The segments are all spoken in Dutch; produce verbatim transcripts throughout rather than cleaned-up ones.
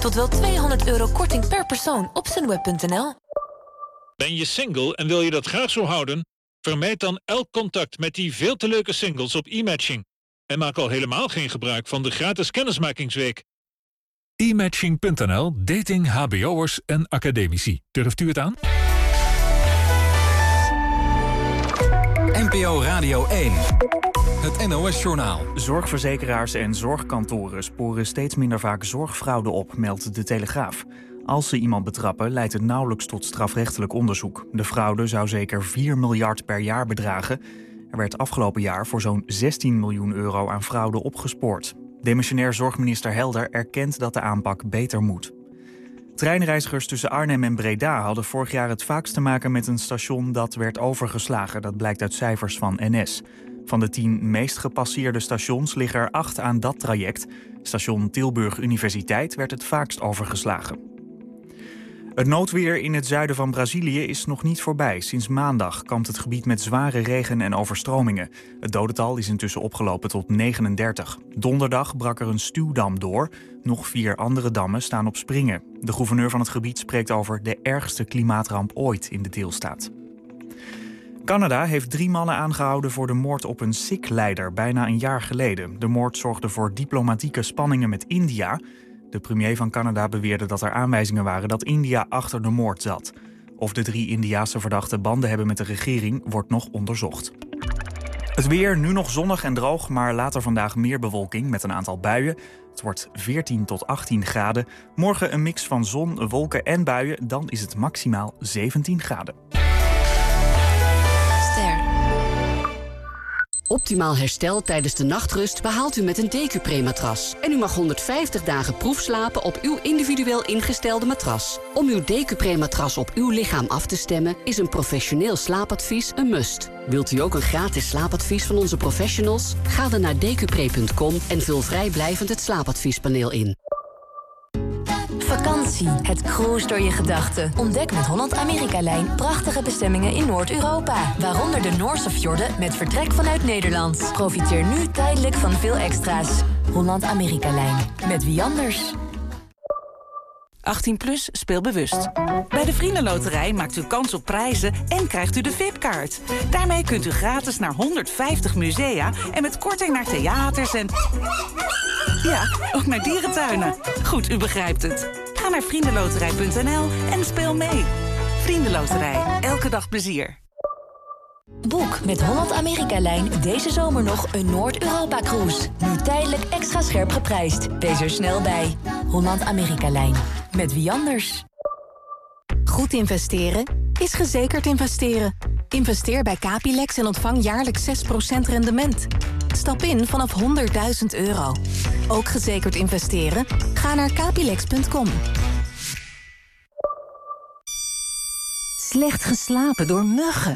Tot wel tweehonderd euro korting per persoon op sunweb punt n l. Ben je single en wil je dat graag zo houden? Vermijd dan elk contact met die veel te leuke singles op e-matching. En maak al helemaal geen gebruik van de gratis kennismakingsweek. e matching punt n l, dating H B O'ers en academici. Durft u het aan? N P O Radio één. Het N O S-journaal. Zorgverzekeraars en zorgkantoren sporen steeds minder vaak zorgfraude op, meldt De Telegraaf. Als ze iemand betrappen, leidt het nauwelijks tot strafrechtelijk onderzoek. De fraude zou zeker vier miljard per jaar bedragen. Er werd afgelopen jaar voor zo'n zestien miljoen euro aan fraude opgespoord. Demissionair zorgminister Helder erkent dat de aanpak beter moet. Treinreizigers tussen Arnhem en Breda hadden vorig jaar het vaakst te maken met een station dat werd overgeslagen. Dat blijkt uit cijfers van N S. Van de tien meest gepasseerde stations liggen er acht aan dat traject. Station Tilburg Universiteit werd het vaakst overgeslagen. Het noodweer in het zuiden van Brazilië is nog niet voorbij. Sinds maandag kampt het gebied met zware regen en overstromingen. Het dodental is intussen opgelopen tot negenendertig. Donderdag brak er een stuwdam door. Nog vier andere dammen staan op springen. De gouverneur van het gebied spreekt over de ergste klimaatramp ooit in de deelstaat. Canada heeft drie mannen aangehouden voor de moord op een Sikh-leider bijna een jaar geleden. De moord zorgde voor diplomatieke spanningen met India. De premier van Canada beweerde dat er aanwijzingen waren dat India achter de moord zat. Of de drie Indiase verdachten banden hebben met de regering wordt nog onderzocht. Het weer, nu nog zonnig en droog, maar later vandaag meer bewolking met een aantal buien. Het wordt veertien tot achttien graden. Morgen een mix van zon, wolken en buien, dan is het maximaal zeventien graden. Optimaal herstel tijdens de nachtrust behaalt u met een Decupre-matras. En u mag honderdvijftig dagen proefslapen op uw individueel ingestelde matras. Om uw Decupre-matras op uw lichaam af te stemmen is een professioneel slaapadvies een must. Wilt u ook een gratis slaapadvies van onze professionals? Ga dan naar decupre punt com en vul vrijblijvend het slaapadviespaneel in. Vakantie, het cruise door je gedachten. Ontdek met Holland-Amerika-lijn prachtige bestemmingen in Noord-Europa. Waaronder de Noorse fjorden met vertrek vanuit Nederland. Profiteer nu tijdelijk van veel extra's. Holland-Amerika-lijn. Met wie anders? achttien plus, speel bewust. Bij de Vriendenloterij maakt u kans op prijzen en krijgt u de V I P-kaart. Daarmee kunt u gratis naar honderdvijftig musea en met korting naar theaters en... ja, ook naar dierentuinen. Goed, u begrijpt het. Ga naar vriendenloterij punt n l en speel mee. Vriendenloterij, elke dag plezier. Boek met Holland-Amerika-lijn deze zomer nog een Noord-Europa-cruise. Nu tijdelijk extra scherp geprijsd. Wees er snel bij. Holland-Amerika-lijn. Met wie anders? Goed investeren is gezekerd investeren. Investeer bij Capilex en ontvang jaarlijks zes procent rendement. Stap in vanaf honderdduizend euro. Ook gezekerd investeren? Ga naar capilex punt com. Slecht geslapen door muggen.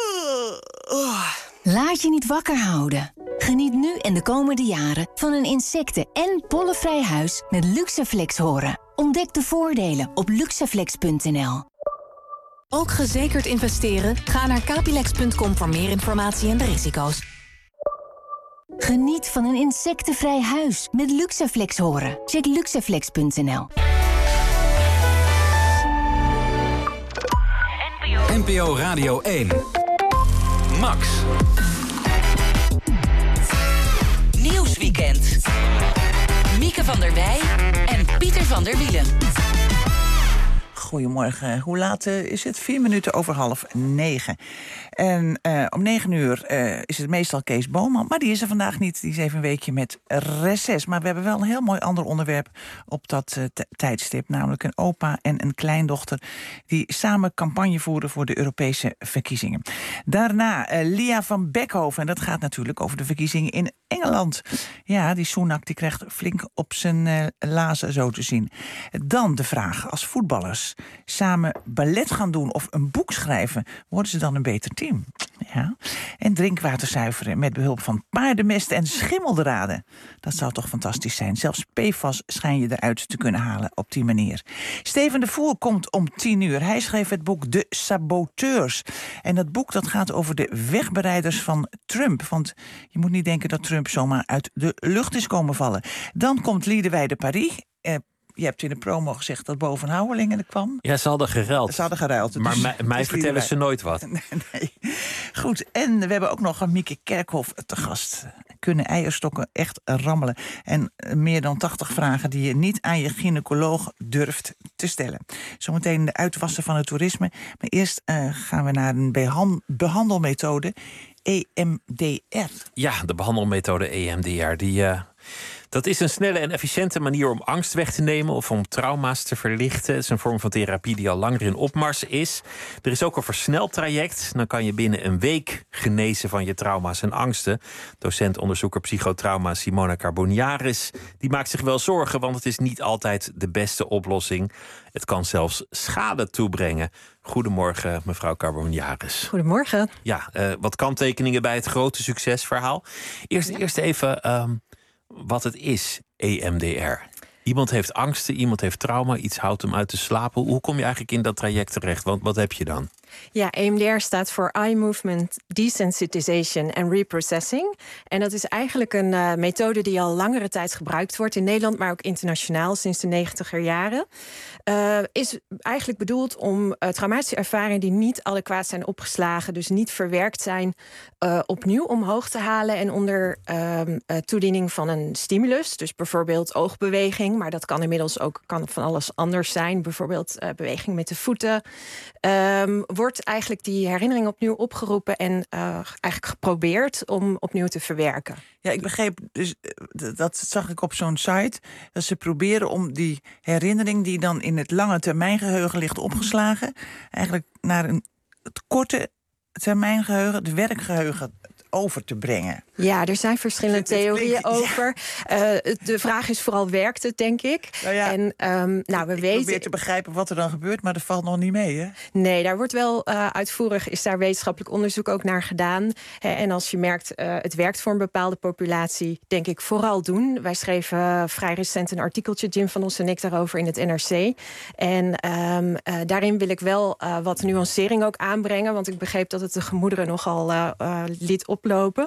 Laat je niet wakker houden. Geniet nu en de komende jaren van een insecten- en pollenvrij huis met Luxaflex Horen. Ontdek de voordelen op luxaflex punt n l. Ook gezekerd investeren? Ga naar capilex punt com voor meer informatie en de risico's. Geniet van een insectenvrij huis met Luxaflex Horen. Check luxaflex punt n l. N P O Radio één. Max. Nieuwsweekend. Mieke van der Wij en Pieter van der Wielen. Goedemorgen. Hoe laat uh, is het? Vier minuten over half negen. En uh, om negen uur uh, is het meestal Kees Boman. Maar die is er vandaag niet. Die is even een weekje met reces. Maar we hebben wel een heel mooi ander onderwerp op dat uh, t- tijdstip. Namelijk een opa en een kleindochter die samen campagne voeren voor de Europese verkiezingen. Daarna uh, Lia van Beckhoven. En dat gaat natuurlijk over de verkiezingen in Engeland. Ja, die Sunak die krijgt flink op zijn uh, lazen zo te zien. Dan de vraag, als voetballers samen ballet gaan doen of een boek schrijven, worden ze dan een beter team? Ja. En drinkwater zuiveren met behulp van paardenmest en schimmeldraden. Dat zou toch fantastisch zijn. Zelfs P F A S schijn je eruit te kunnen halen op die manier. Steven de Voer komt om tien uur. Hij schreef het boek De Saboteurs. En dat boek dat gaat over de wegbereiders van Trump. Want je moet niet denken dat Trump zomaar uit de lucht is komen vallen. Dan komt Liedewij de Paris. Eh, je hebt in de promo gezegd dat Bo van Houwelingen er kwam. Ja, ze hadden geruild. Ze hadden geruild. Maar dus, mij, mij dus vertellen ze nooit wat. nee, nee. Goed, en we hebben ook nog een Mieke Kerkhoff te gast. Kunnen eierstokken echt rammelen? En meer dan tachtig vragen die je niet aan je gynaecoloog durft te stellen. Zometeen de uitwassen van het toerisme. Maar eerst uh, gaan we naar een behan- behandelmethode, E M D R. Ja, de behandelmethode E M D R. Die, uh, dat is een snelle en efficiënte manier om angst weg te nemen of om trauma's te verlichten. Het is een vorm van therapie die al langer in opmars is. Er is ook een versneld traject. Dan kan je binnen een week genezen van je trauma's en angsten. Docent-onderzoeker psychotrauma Simona Carboniaris die maakt zich wel zorgen, want het is niet altijd de beste oplossing. Het kan zelfs schade toebrengen. Goedemorgen, mevrouw Carboniaris. Goedemorgen. Ja, uh, wat kanttekeningen bij het grote succesverhaal. Eerst, ja. eerst even um, wat het is, E M D R. Iemand heeft angsten, iemand heeft trauma, iets houdt hem uit te slapen. Hoe kom je eigenlijk in dat traject terecht? Want wat heb je dan? Ja, E M D R staat voor Eye Movement Desensitization and Reprocessing. En dat is eigenlijk een uh, methode die al langere tijd gebruikt wordt in Nederland, maar ook internationaal sinds de negentiger jaren. Uh, is eigenlijk bedoeld om uh, traumatische ervaringen die niet adequaat zijn opgeslagen, dus niet verwerkt zijn, uh, opnieuw omhoog te halen en onder uh, uh, toediening van een stimulus. Dus bijvoorbeeld oogbeweging, maar dat kan inmiddels ook kan van alles anders zijn. Bijvoorbeeld uh, beweging met de voeten. Um, wordt eigenlijk die herinnering opnieuw opgeroepen en uh, eigenlijk geprobeerd om opnieuw te verwerken. Ja, ik begreep, dus dat zag ik op zo'n site, dat ze proberen om die herinnering die dan in het lange termijngeheugen ligt opgeslagen, eigenlijk naar een, het korte termijngeheugen, het werkgeheugen, over te brengen. Ja, er zijn verschillende het, het theorieën klinkt, over. Ja. Uh, de vraag is vooral, werkt het, denk ik? Nou ja, en, um, nou, we ik weten... probeer te begrijpen wat er dan gebeurt, maar dat valt nog niet mee, hè? Nee, daar wordt wel uh, uitvoerig, is daar wetenschappelijk onderzoek ook naar gedaan. Hè, en als je merkt, uh, het werkt voor een bepaalde populatie, denk ik vooral doen. Wij schreven uh, vrij recent een artikeltje, Jim van Os en ik, daarover in het N R C. En um, uh, daarin wil ik wel uh, wat nuancering ook aanbrengen, want ik begreep dat het de gemoederen nogal uh, uh, liet op lopen.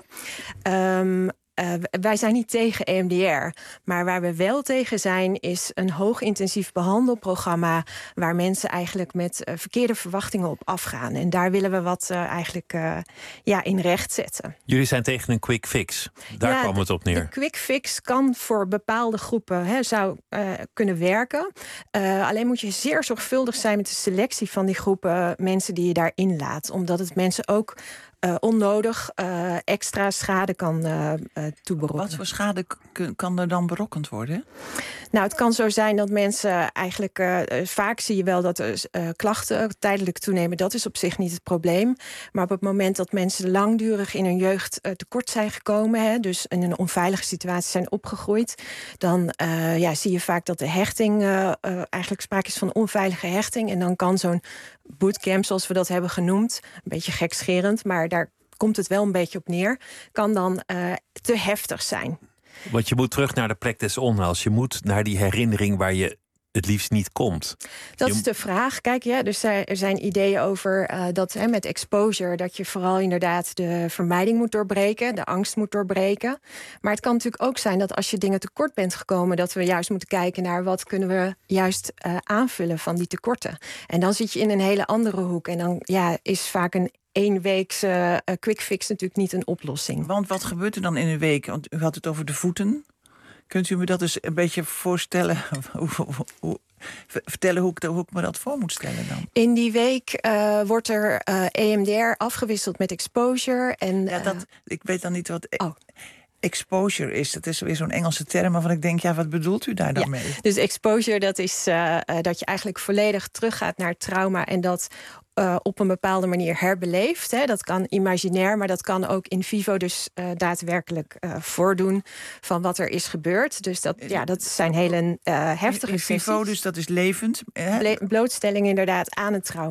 Um, uh, wij zijn niet tegen E M D R. Maar waar we wel tegen zijn is een hoogintensief behandelprogramma waar mensen eigenlijk met uh, verkeerde verwachtingen op afgaan. En daar willen we wat uh, eigenlijk uh, ja, in recht zetten. Jullie zijn tegen een quick fix. Daar ja, kwam het op neer. De quick fix kan voor bepaalde groepen hè, zou uh, kunnen werken. Uh, alleen moet je zeer zorgvuldig zijn met de selectie van die groepen uh, mensen die je daarin laat. Omdat het mensen ook Uh, onnodig uh, extra schade kan uh, uh, toeberokkenen. Wat voor schade k- kan er dan berokkend worden? Nou, het kan zo zijn dat mensen eigenlijk... Uh, vaak zie je wel dat er uh, klachten tijdelijk toenemen. Dat is op zich niet het probleem. Maar op het moment dat mensen langdurig in hun jeugd uh, tekort zijn gekomen... Hè, dus in een onveilige situatie zijn opgegroeid... dan uh, ja, zie je vaak dat de hechting... Uh, uh, eigenlijk sprake is van onveilige hechting. En dan kan zo'n bootcamp, zoals we dat hebben genoemd... een beetje gekscherend, maar daar komt het wel een beetje op neer... kan dan uh, te heftig zijn. Want je moet terug naar de plek des onheils. Je moet naar die herinnering waar je het liefst niet komt. Dat je... is de vraag. Kijk, ja, dus er zijn ideeën over uh, dat hè, met exposure... dat je vooral inderdaad de vermijding moet doorbreken... de angst moet doorbreken. Maar het kan natuurlijk ook zijn dat als je dingen tekort bent gekomen... dat we juist moeten kijken naar wat kunnen we juist uh, aanvullen van die tekorten. En dan zit je in een hele andere hoek. En dan ja, is vaak een eenweekse uh, quick fix natuurlijk niet een oplossing. Want wat gebeurt er dan in een week? Want u had het over de voeten. Kunt u me dat eens een beetje voorstellen? hoe, hoe, hoe, vertellen hoe ik, hoe ik me dat voor moet stellen dan? In die week uh, wordt er uh, E M D R afgewisseld met exposure. En, ja, dat, uh, ik weet dan niet wat... Oh. Exposure is, dat is weer zo'n Engelse term... waarvan ik denk, ja, wat bedoelt u daar dan ja, mee? Dus exposure, dat is uh, uh, dat je eigenlijk volledig teruggaat naar het trauma... en dat uh, op een bepaalde manier herbeleeft. Hè. Dat kan imaginair, maar dat kan ook in vivo... dus uh, daadwerkelijk uh, voordoen van wat er is gebeurd. Dus dat, ja, dat zijn hele uh, heftige in vivo, sessies. dus dat is levend. Hè? Ble- blootstelling inderdaad aan het trauma.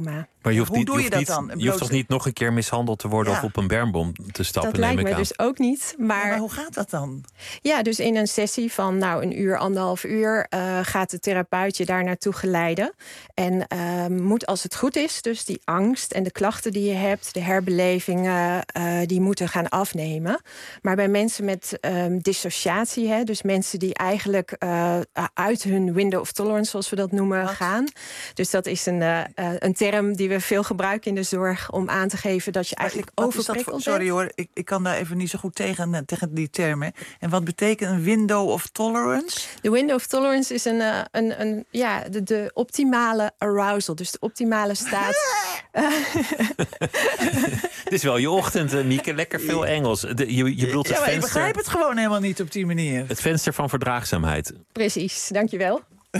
Maar je hoeft, Hoe niet, doe je je hoeft, dat niet, dan? je hoeft toch niet nog een keer mishandeld te worden... Ja. of op een bermbom te stappen, Dat neem lijkt ik me aan. dus ook niet. Maar, Ja, maar hoe gaat dat dan? Ja, dus in een sessie van nou, een uur, anderhalf uur... Uh, gaat de therapeut je daar naartoe geleiden. En uh, moet, als het goed is, dus die angst en de klachten die je hebt... de herbelevingen, uh, die moeten gaan afnemen. Maar bij mensen met um, dissociatie... Hè, dus mensen die eigenlijk uh, uit hun window of tolerance... zoals we dat noemen, Wat? gaan. Dus dat is een, uh, uh, een term die we veel gebruiken in de zorg... om aan te geven dat je eigenlijk Wat overprikkeld bent. Sorry hoor, ik, ik kan daar even niet zo goed tegen, tegen die termen. En wat betekent een window of tolerance? De window of tolerance is een, uh, een, een, ja, de, de optimale arousal. Dus de optimale staat... Het is wel je ochtend, uh, Mieke. Lekker veel Engels. De, je, je bedoelt ja, het maar venster, ik begrijp het gewoon helemaal niet op die manier. Het venster van verdraagzaamheid. Precies, dankjewel.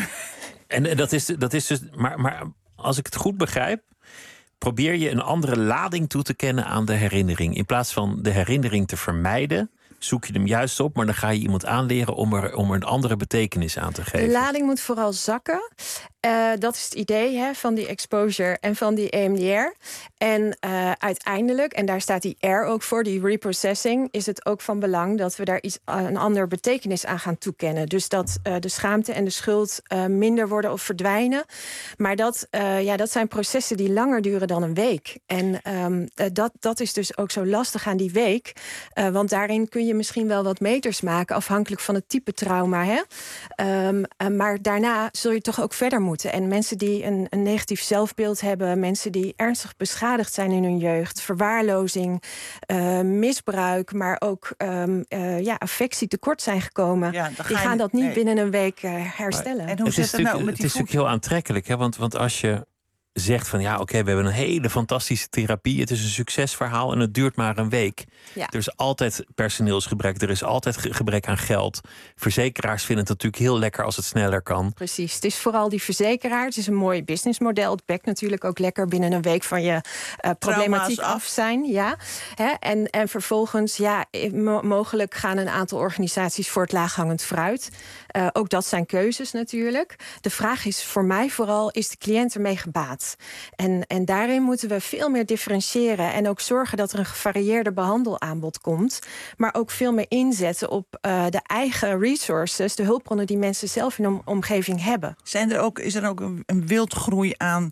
En uh, dat is, dat is dus... Maar, maar als ik het goed begrijp... probeer je een andere lading toe te kennen aan de herinnering. In plaats van de herinnering te vermijden... zoek je hem juist op, maar dan ga je iemand aanleren... om er, om er een andere betekenis aan te geven. De lading moet vooral zakken. Uh, dat is het idee hè, van die exposure en van die E M D R. En uh, uiteindelijk, en daar staat die R ook voor, die reprocessing... is het ook van belang dat we daar iets, een andere betekenis aan gaan toekennen. Dus dat uh, de schaamte en de schuld uh, minder worden of verdwijnen. Maar dat, uh, ja, dat zijn processen die langer duren dan een week. En um, uh, dat, dat is dus ook zo lastig aan die week. Uh, want daarin kun je misschien wel wat meters maken... afhankelijk van het type trauma. Hè? Um, uh, maar daarna zul je toch ook verder moeten. En mensen die een, een negatief zelfbeeld hebben... mensen die ernstig beschadigd zijn in hun jeugd... verwaarlozing, uh, misbruik... maar ook um, uh, ja, affectie tekort zijn gekomen... Ja, die gaan dat niet nee. binnen een week uh, herstellen. Maar, en hoe het is, nou met het die is natuurlijk heel aantrekkelijk. Hè? Want, want als je zegt van ja, oké, okay, we hebben een hele fantastische therapie. Het is een succesverhaal en het duurt maar een week. Ja. Er is altijd personeelsgebrek, er is altijd gebrek aan geld. Verzekeraars vinden het natuurlijk heel lekker als het sneller kan. Precies, het is vooral die verzekeraar. Het is een mooi businessmodel. Het bekt natuurlijk ook lekker binnen een week van je uh, problematiek af. af zijn. Ja. Hè? En, en vervolgens, ja, mo- mogelijk gaan een aantal organisaties voor het laaghangend fruit. Uh, ook dat zijn keuzes natuurlijk. De vraag is voor mij vooral, is de cliënt ermee gebaat? En, en daarin moeten we veel meer differentiëren... en ook zorgen dat er een gevarieerde behandelaanbod komt... maar ook veel meer inzetten op uh, de eigen resources... de hulpbronnen die mensen zelf in hun omgeving hebben. Zijn er ook, is er ook een, een wildgroei aan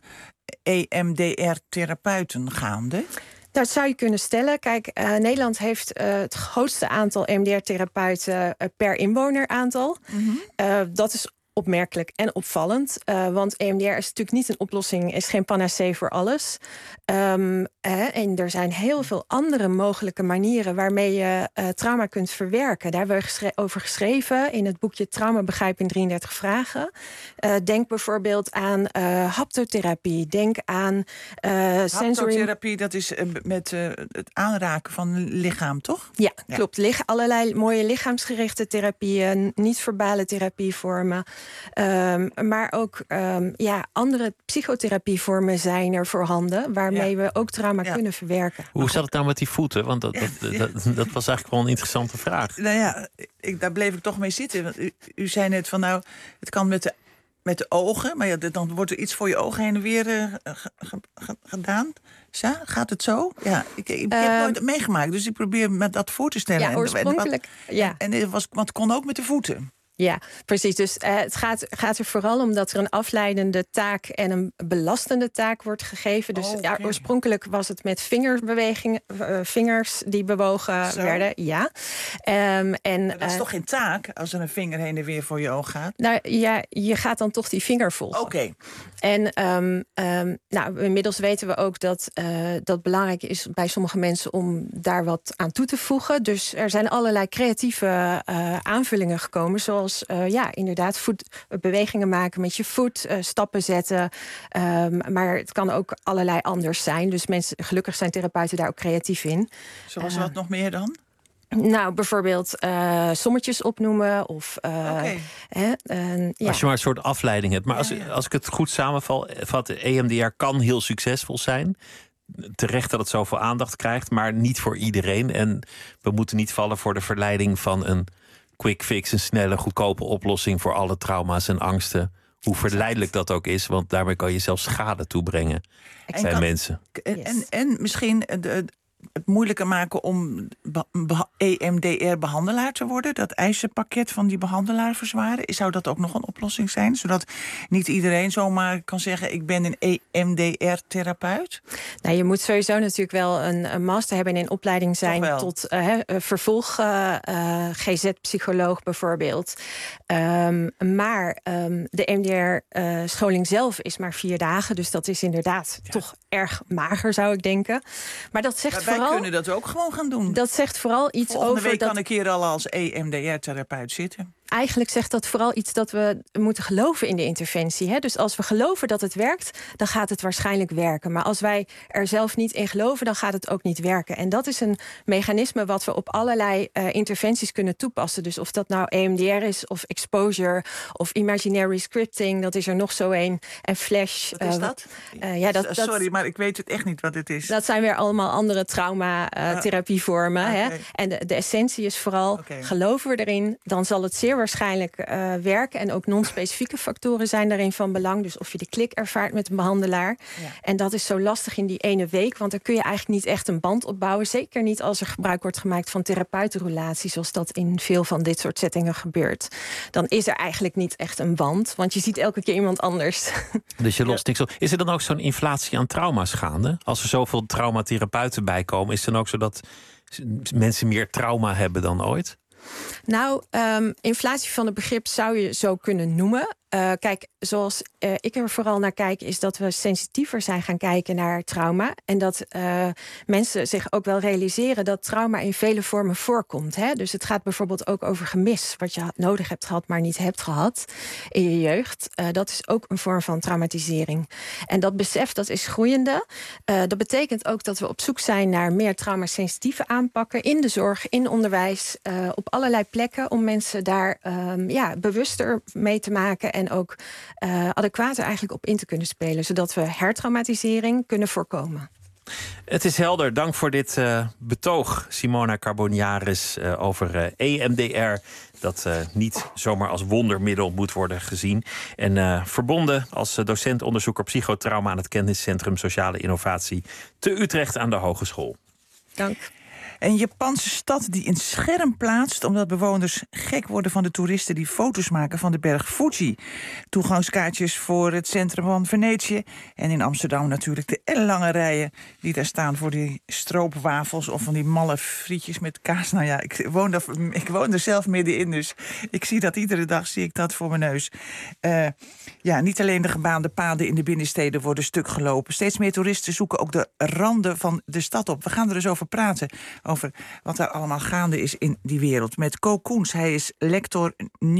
E M D R-therapeuten gaande? Dat zou je kunnen stellen. Kijk, uh, Nederland heeft uh, het grootste aantal E M D R-therapeuten... Uh, per inwoner aantal. Mm-hmm. Uh, dat is opmerkelijk en opvallend. Uh, want E M D R is natuurlijk niet een oplossing, is geen panacee voor alles. Um, eh, en er zijn heel veel andere mogelijke manieren waarmee je uh, trauma kunt verwerken. Daar hebben we geschre- over geschreven in het boekje Trauma begrijpen in drieëndertig vragen. Uh, denk bijvoorbeeld aan uh, haptotherapie. Denk aan uh, sensory... Haptotherapie, dat is uh, met uh, het aanraken van het lichaam, toch? Ja, ja. klopt. Lich- allerlei mooie lichaamsgerichte therapieën, niet-verbale therapievormen. Um, maar ook um, ja, andere psychotherapievormen zijn er voorhanden... waarmee ja. we ook trauma ja. kunnen verwerken. Hoe zat het nou met die voeten? Want dat, dat, ja. dat, dat was eigenlijk wel een interessante vraag. Nou ja, ik, daar bleef ik toch mee zitten. Want u, u zei net van nou, het kan met de, met de ogen... maar ja, dan wordt er iets voor je ogen heen en weer uh, g- g- g- gedaan... Ja, gaat het zo? Ja, ik, ik, ik heb uh, nooit meegemaakt, dus ik probeer me dat voor te stellen. Ja, oorspronkelijk. En, ja. en het was, want het kon ook met de voeten. Ja, precies. Dus uh, het gaat, gaat er vooral om dat er een afleidende taak en een belastende taak wordt gegeven. Dus oh, okay. ja, oorspronkelijk was het met vingerbewegingen, uh, vingers die bewogen Zo. werden. Ja. Um, en, maar dat is uh, toch geen taak als er een vinger heen en weer voor je oog gaat? Nou ja, je gaat dan toch die vinger volgen. Oké. Okay. En um, um, nou, inmiddels weten we ook dat uh, dat belangrijk is bij sommige mensen om daar wat aan toe te voegen. Dus er zijn allerlei creatieve uh, aanvullingen gekomen, zoals Zoals uh, ja, inderdaad voet, bewegingen maken met je voet, uh, stappen zetten. Um, maar het kan ook allerlei anders zijn. Dus mensen, gelukkig zijn therapeuten daar ook creatief in. Zoals uh, wat nog meer dan? Nou, bijvoorbeeld uh, sommetjes opnoemen. Of, uh, okay. hè, uh, ja. Als je maar een soort afleiding hebt. Maar als, ja, ja. als ik het goed samenvat, E M D R kan heel succesvol zijn. Terecht dat het zoveel aandacht krijgt, maar niet voor iedereen. En we moeten niet vallen voor de verleiding van een quick fix, een snelle, goedkope oplossing voor alle trauma's en angsten Hoe verleidelijk dat ook is, want daarmee kan je zelfs schade toebrengen bij kan, mensen. En, en, en misschien de, het moeilijker maken om E M D R-behandelaar te worden. Dat eisenpakket van die behandelaar verzwaren. Zou dat ook nog een oplossing zijn? Zodat niet iedereen zomaar kan zeggen, ik ben een E M D R-therapeut? Nou, je moet sowieso natuurlijk wel een, een master hebben en in opleiding zijn tot uh, vervolg uh, uh, G Z-psycholoog bijvoorbeeld. Um, maar um, de E M D R-scholing uh, zelf is maar vier dagen. Dus dat is inderdaad ja. toch erg mager, zou ik denken. Maar dat zegt maar vooral... Wij kunnen dat ook gewoon gaan doen. Dat zegt vooral iets Volgende over... week dat... kan ik hier al als E M D R-therapeut zitten. Eigenlijk zegt dat vooral iets dat we moeten geloven in de interventie. Hè? Dus als we geloven dat het werkt, dan gaat het waarschijnlijk werken. Maar als wij er zelf niet in geloven, dan gaat het ook niet werken. En dat is een mechanisme wat we op allerlei uh, interventies kunnen toepassen. Dus of dat nou E M D R is, of exposure, of imaginary scripting, dat is er nog zo een. En Flash. Wat is dat? Uh, ja, dat, dat Sorry, maar ik weet het echt niet wat het is. Dat zijn weer allemaal andere trauma-therapievormen. Uh, okay. En de, de essentie is vooral, okay. geloven we erin, dan zal het zeer waarschijnlijk uh, werken. En ook non-specifieke factoren zijn daarin van belang. Dus of je de klik ervaart met een behandelaar. Ja. En dat is zo lastig in die ene week. Want dan kun je eigenlijk niet echt een band opbouwen. Zeker niet als er gebruik wordt gemaakt van therapeutenrelaties. Zoals dat in veel van dit soort settingen gebeurt. Dan is er eigenlijk niet echt een band. Want je ziet elke keer iemand anders. Dus je lost niks op. Is er dan ook zo'n inflatie aan trauma's gaande? Als er zoveel traumatherapeuten bij komen, is het dan ook zo dat mensen meer trauma hebben dan ooit? Nou, um, inflatie van het begrip zou je zo kunnen noemen. Uh, kijk, zoals uh, ik er vooral naar kijk, is dat we sensitiever zijn gaan kijken naar trauma. En dat uh, mensen zich ook wel realiseren dat trauma in vele vormen voorkomt. Hè? Dus het gaat bijvoorbeeld ook over gemis, wat je nodig hebt gehad, maar niet hebt gehad in je jeugd. Uh, dat is ook een vorm van traumatisering. En dat besef, dat is groeiende. Uh, dat betekent ook dat we op zoek zijn naar meer traumasensitieve aanpakken in de zorg, in onderwijs, uh, op allerlei plekken, om mensen daar um, ja, bewuster mee te maken en ook uh, adequater eigenlijk op in te kunnen spelen, zodat we hertraumatisering kunnen voorkomen. Het is helder. Dank voor dit uh, betoog, Simona Carboniaris, uh, over uh, E M D R. Dat uh, niet zomaar als wondermiddel moet worden gezien. En uh, verbonden als uh, docent-onderzoeker psychotrauma aan het Kenniscentrum Sociale Innovatie te Utrecht aan de Hogeschool. Dank. Een Japanse stad die een scherm plaatst omdat bewoners gek worden van de toeristen die foto's maken van de berg Fuji. Toegangskaartjes voor het centrum van Venetië. En in Amsterdam natuurlijk de ellenlange rijen die daar staan voor die stroopwafels of van die malle frietjes met kaas. Nou ja, ik woon, daar, ik woon er zelf middenin, dus ik zie dat iedere dag, zie ik dat voor mijn neus. Uh, ja, niet alleen de gebaande paden in de binnensteden worden stuk gelopen. Steeds meer toeristen zoeken ook de randen van de stad op. We gaan er dus over praten. Over wat daar allemaal gaande is in die wereld. Met Co Koens, hij is lector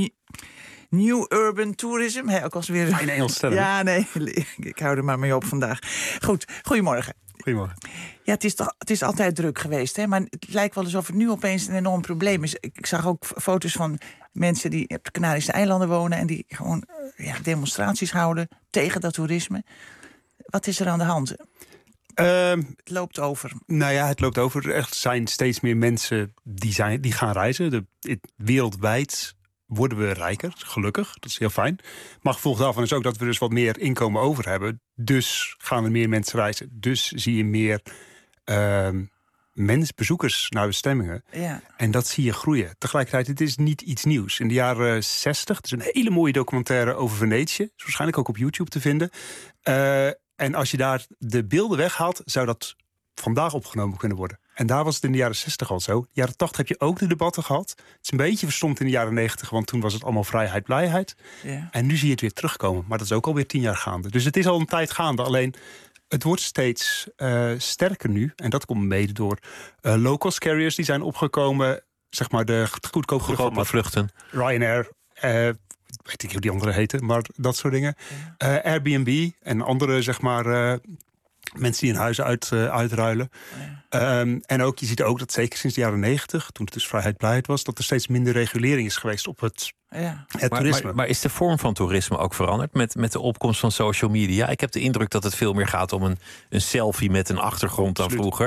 New Urban Tourism. Hij ook als weer in Engels stellen. Ja, nee, ik hou er maar mee op vandaag. Goed, goedemorgen. Goedemorgen. Ja, het is, toch, het is altijd druk geweest, hè? Maar het lijkt wel alsof het nu opeens een enorm probleem is. Ik zag ook foto's van mensen die op de Canarische eilanden wonen en die gewoon ja, demonstraties houden tegen dat toerisme. Wat is er aan de hand? Uh, het loopt over. Nou ja, het loopt over. Er zijn steeds meer mensen die, zijn, die gaan reizen. De, het, wereldwijd worden we rijker, gelukkig. Dat is heel fijn. Maar gevolg daarvan is ook dat we dus wat meer inkomen over hebben. Dus gaan er meer mensen reizen. Dus zie je meer uh, mens, bezoekers naar bestemmingen. Ja. En dat zie je groeien. Tegelijkertijd, het is niet iets nieuws. In de jaren zestig, het is een hele mooie documentaire over Venetië. Is waarschijnlijk ook op YouTube te vinden. Uh, En als je daar de beelden weghaalt, zou dat vandaag opgenomen kunnen worden. En daar was het in de jaren zestig al zo. In de jaren tachtig heb je ook de debatten gehad. Het is een beetje verstomd in de jaren negentig, want toen was het allemaal vrijheid, blijheid. Ja. En nu zie je het weer terugkomen. Maar dat is ook alweer tien jaar gaande. Dus het is al een tijd gaande. Alleen, het wordt steeds uh, sterker nu. En dat komt mede door uh, low-cost carriers die zijn opgekomen. Zeg maar de goedkope goedkope vluchten. Ryanair, uh, weet ik hoe die andere heten, maar dat soort dingen. Uh, Airbnb en andere, zeg maar, uh, mensen die hun huizen uit, uh, uitruilen. Ja. Um, en ook, je ziet ook dat zeker sinds de jaren negentig, toen het dus vrijheid blijheid was, dat er steeds minder regulering is geweest op het, ja. het maar, toerisme. Maar, maar is de vorm van toerisme ook veranderd met, met de opkomst van social media? Ik heb de indruk dat het veel meer gaat om een, een selfie met een achtergrond dan Absoluut. vroeger.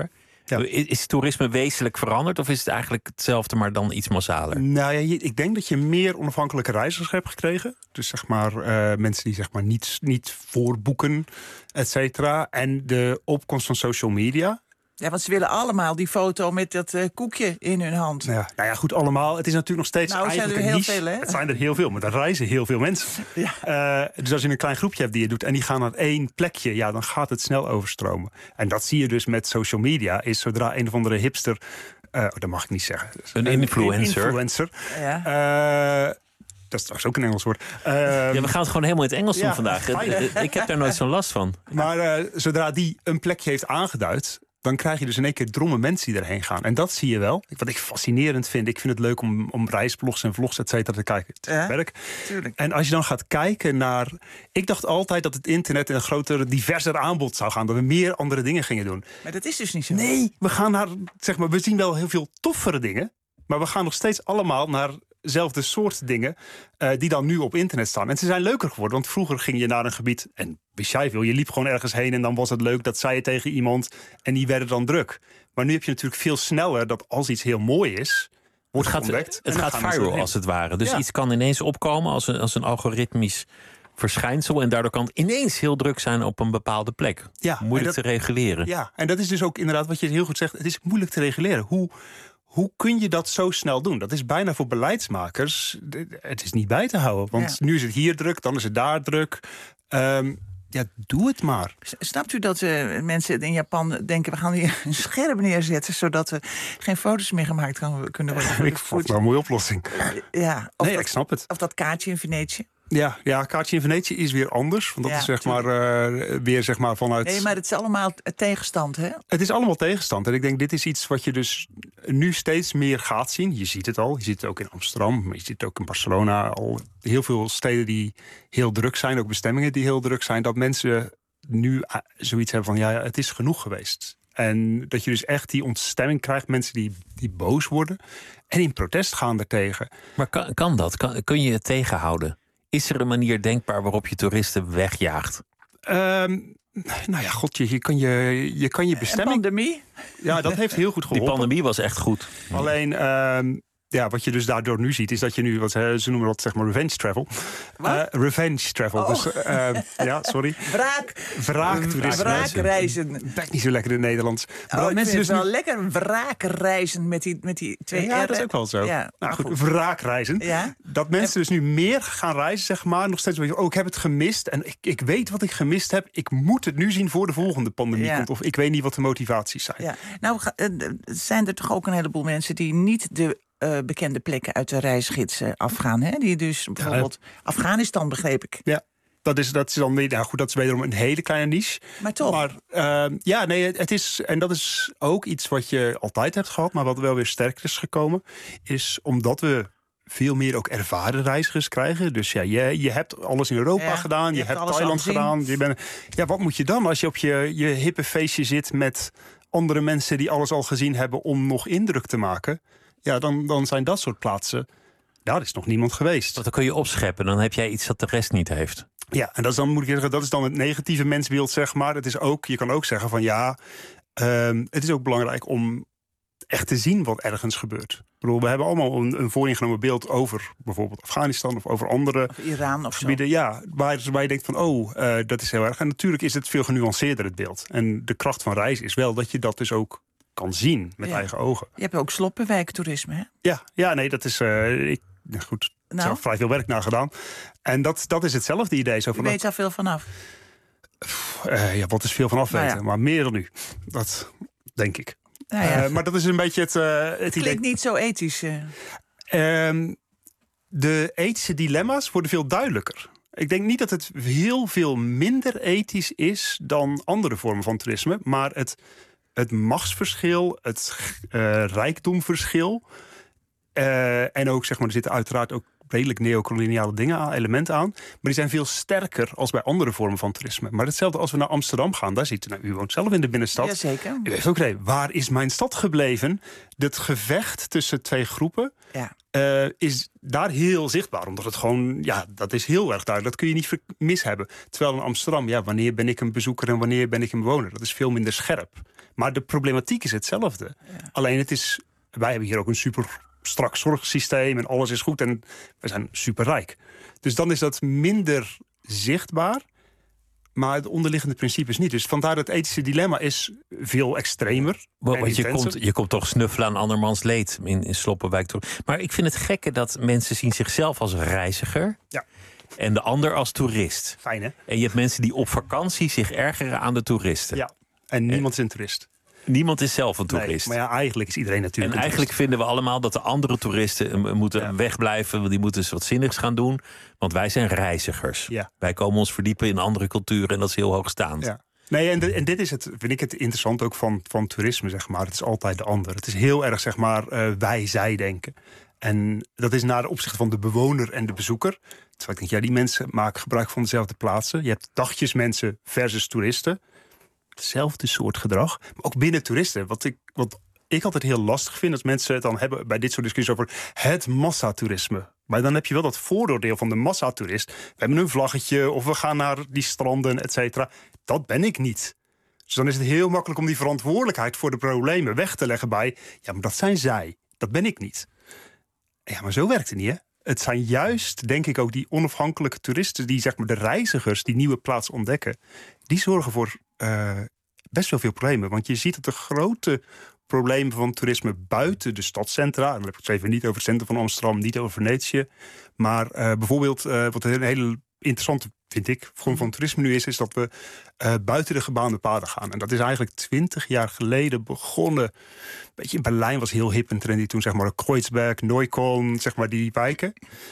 Ja. Is toerisme wezenlijk veranderd of is het eigenlijk hetzelfde, maar dan iets massaler? Nou ja, je- ik denk dat je meer onafhankelijke reizigers hebt gekregen. Dus zeg maar uh, mensen die zeg maar niet, niet voorboeken, et cetera. En de opkomst van social media. Ja, want ze willen allemaal die foto met dat uh, koekje in hun hand. Nou ja, nou ja, goed, allemaal. Het is natuurlijk nog steeds Nou, zijn eigenlijk er een heel niche. veel, hè? Het zijn er heel veel, maar er reizen heel veel mensen. Ja. Uh, dus als je een klein groepje hebt die je doet en die gaan naar één plekje, ja, dan gaat het snel overstromen. En dat zie je dus met social media. Is zodra een of andere hipster, uh, oh, dat mag ik niet zeggen. Een influencer. Een influencer. Ja. Uh, dat is straks ook een Engels woord. Uh, Ja, we gaan het gewoon helemaal in het Engels doen ja, vandaag. fijn. Ik heb daar nooit zo'n last van. Maar uh, zodra die een plekje heeft aangeduid, dan krijg je dus in één keer drommen mensen die erheen gaan. En dat zie je wel. Wat ik fascinerend vind. Ik vind het leuk om, om reisblogs en vlogs et cetera te kijken. Het Ja, werk. tuurlijk. En als je dan gaat kijken naar... Ik dacht altijd dat het internet een groter, diverser aanbod zou gaan. Dat we meer andere dingen gingen doen. Maar dat is dus niet zo. Nee, we gaan naar... Zeg maar, we zien wel heel veel toffere dingen. Maar we gaan nog steeds allemaal naar dezelfde soort dingen uh, die dan nu op internet staan. En ze zijn leuker geworden, want vroeger ging je naar een gebied en wist jij veel, je liep gewoon ergens heen en dan was het leuk, dat zei je tegen iemand en die werden dan druk. Maar nu heb je natuurlijk veel sneller dat als iets heel mooi is, wordt Het gaat, ontdekt. het en dan gaat gaan mensen viral erheen. als het ware. Dus Ja. iets kan ineens opkomen als een, als een algoritmisch verschijnsel. En daardoor kan het ineens heel druk zijn op een bepaalde plek. Ja, Moeilijk en dat- te reguleren. Ja, en dat is dus ook inderdaad wat je heel goed zegt. Het is moeilijk te reguleren. Hoe, hoe kun je dat zo snel doen? Dat is bijna voor beleidsmakers. Het is niet bij te houden. Want Ja. nu is het hier druk, dan is het daar druk. Um, ja, doe het maar. S- Snapt u dat uh, mensen in Japan denken, we gaan hier een scherm neerzetten, zodat er geen foto's meer gemaakt kan, kunnen worden? voor de Ik vond voet? het wel een mooie oplossing. Ja, of, Nee, dat, ik snap het. of dat kaartje in Venetië. Ja, ja, kaartje in Venetië is weer anders. Want dat Ja, is zeg maar, uh, weer zeg maar vanuit... Nee, maar het is allemaal tegenstand, hè? Het is allemaal tegenstand. En ik denk, dit is iets wat je dus nu steeds meer gaat zien. Je ziet het al. Je ziet het ook in Amsterdam. Maar je ziet het ook in Barcelona. Al heel veel steden die heel druk zijn. Ook bestemmingen die heel druk zijn. Dat mensen nu zoiets hebben van, ja, het is genoeg geweest. En dat je dus echt die ontstemming krijgt. Mensen die, die boos worden. En in protest gaan daartegen. Maar kan, kan dat? Kan, kun je het tegenhouden? Is er een manier denkbaar waarop je toeristen wegjaagt? Um, nou ja, god, je, je kan je, je, kan je bestemming... Een pandemie? Ja, dat heeft heel goed geholpen. Die pandemie was echt goed. Alleen, um, ja, wat je dus daardoor nu ziet, is dat je nu, wat ze noemen dat zeg maar revenge travel. Uh, revenge travel. Oh. Dus, uh, ja, sorry. Wraak. Wraaktoerisme. Wraakreizen. Dat niet zo lekker in het Nederlands. Maar oh, ik mensen vind dus het wel nu... lekker wraakreizen met die, met die twee Ja, R'en. dat is ook wel zo. Ja, nou goed, goed. wraakreizen. Ja. Dat mensen dus nu meer gaan reizen, zeg maar. Nog steeds, oh, ik heb het gemist. En ik, ik weet wat ik gemist heb. Ik moet het nu zien voor de volgende pandemie Ja. komt. Of ik weet niet wat de motivaties zijn. Ja. Nou, ga- eh, zijn er toch ook een heleboel mensen die niet de uh, bekende plekken uit de reisgids uh, afgaan. Hè? Die dus bijvoorbeeld Afghanistan, begreep ik. Ja. Dat is, dat is dan weer, nou goed, dat is wederom een hele kleine niche. Maar toch. Maar uh, ja, nee, het is, en dat is ook iets wat je altijd hebt gehad, maar wat wel weer sterker is gekomen, is omdat we veel meer ook ervaren reizigers krijgen. Dus ja, je, je hebt alles in Europa Ja, gedaan, je, je hebt hebt alles Thailand al gezien. gedaan. Je bent, ja, wat moet je dan als je op je, je hippe feestje zit met andere mensen die alles al gezien hebben om nog indruk te maken? Ja, dan, dan zijn dat soort plaatsen, daar is nog niemand geweest. Want dan kun je opscheppen, dan heb jij iets dat de rest niet heeft. Ja, en dat is dan, moet ik zeggen, dat is dan het negatieve mensbeeld, zeg maar. Het is ook, je kan ook zeggen van ja, um, het is ook belangrijk om echt te zien wat ergens gebeurt. Ik bedoel, we hebben allemaal een, een vooringenomen beeld over bijvoorbeeld Afghanistan of over andere Of Iran of zo. gebieden. Ja, waar, waar je denkt van oh, uh, dat is heel erg. En natuurlijk is het veel genuanceerder, het beeld. En de kracht van reizen is wel dat je dat dus ook kan zien met Ja. eigen ogen. Je hebt ook sloppenwijktoerisme, hè? Ja, ja, nee, dat is uh, ik, goed. Ik Nou? heb vrij veel werk naar gedaan. En dat, dat is hetzelfde idee. Zo Je van weet daar veel vanaf. Uh, ja, wat is veel van afweten, Nou ja. maar meer dan nu. Dat denk ik. Nou ja. Uh, maar dat is een beetje het, uh, het idee. Klinkt niet zo ethisch. Uh. Um, de ethische dilemma's worden veel duidelijker. Ik denk niet dat het heel veel minder ethisch is dan andere vormen van toerisme. Maar het, het machtsverschil, het uh, rijkdomverschil. Uh, en ook, zeg maar, er zitten uiteraard ook redelijk neocoloniale dingen aan, elementen aan. Maar die zijn veel sterker als bij andere vormen van toerisme. Maar hetzelfde als we naar Amsterdam gaan. Daar ziet u, nou, u woont zelf in de binnenstad. Jazeker. U heeft ook idee, waar is mijn stad gebleven? Dat gevecht tussen twee groepen ja. uh, is daar heel zichtbaar. Omdat het gewoon, ja, dat is heel erg duidelijk. Dat kun je niet mis hebben. Terwijl in Amsterdam, ja, wanneer ben ik een bezoeker en wanneer ben ik een bewoner? Dat is veel minder scherp. Maar de problematiek is hetzelfde. Ja. Alleen het is, wij hebben hier ook een super strak zorgsysteem en alles is goed en we zijn superrijk. Dus dan is dat minder zichtbaar, maar het onderliggende principe is niet. Dus vandaar dat het ethische dilemma is veel extremer. Want je komt, je komt toch snuffelen aan andermans leed in, in Sloppenwijk. Maar ik vind het gekke dat mensen zien zichzelf als reiziger. Ja. En de ander als toerist. Fijn, hè? En je hebt mensen die op vakantie zich ergeren aan de toeristen. Ja, en niemand is een toerist. Niemand is zelf een toerist. Nee, maar ja, eigenlijk is iedereen natuurlijk En eigenlijk vinden we allemaal dat de andere toeristen moeten ja. wegblijven. Want die moeten eens wat zinnigs gaan doen. Want wij zijn reizigers. Ja. Wij komen ons verdiepen in andere culturen en dat is heel hoogstaand. Ja. Nee, en, de, en dit is het, vind ik het interessant ook van, van toerisme, zeg maar. Het is altijd de ander. Het is heel erg, zeg maar, uh, wij-zij denken. En dat is naar de opzichte van de bewoner en de bezoeker. Terwijl ik denk, ja, die mensen maken gebruik van dezelfde plaatsen. Je hebt dagjesmensen versus toeristen. Hetzelfde soort gedrag. Maar ook binnen toeristen. Wat ik, wat ik altijd heel lastig vind, als mensen het dan hebben bij dit soort discussies over het massatoerisme. Maar dan heb je wel dat vooroordeel van de massatoerist. We hebben een vlaggetje of we gaan naar die stranden, et cetera. Dat ben ik niet. Dus dan is het heel makkelijk om die verantwoordelijkheid voor de problemen weg te leggen bij, ja, maar dat zijn zij. Dat ben ik niet. Ja, maar zo werkt het niet, hè? Het zijn juist, denk ik ook, die onafhankelijke toeristen, die, zeg maar, de reizigers die nieuwe plaatsen ontdekken, die zorgen voor uh, best wel veel problemen. Want je ziet dat de grote problemen van toerisme buiten de stadscentra, en dan heb ik het even niet over het centrum van Amsterdam, niet over Venetië, maar uh, bijvoorbeeld, uh, wat een hele interessante, vind ik, vorm van toerisme nu is, is dat we uh, buiten de gebaande paden gaan. En dat is eigenlijk twintig jaar geleden begonnen. Een beetje in Berlijn was heel hip en trendy toen, zeg maar, Kreuzberg, Neukölln, zeg maar, die wijken.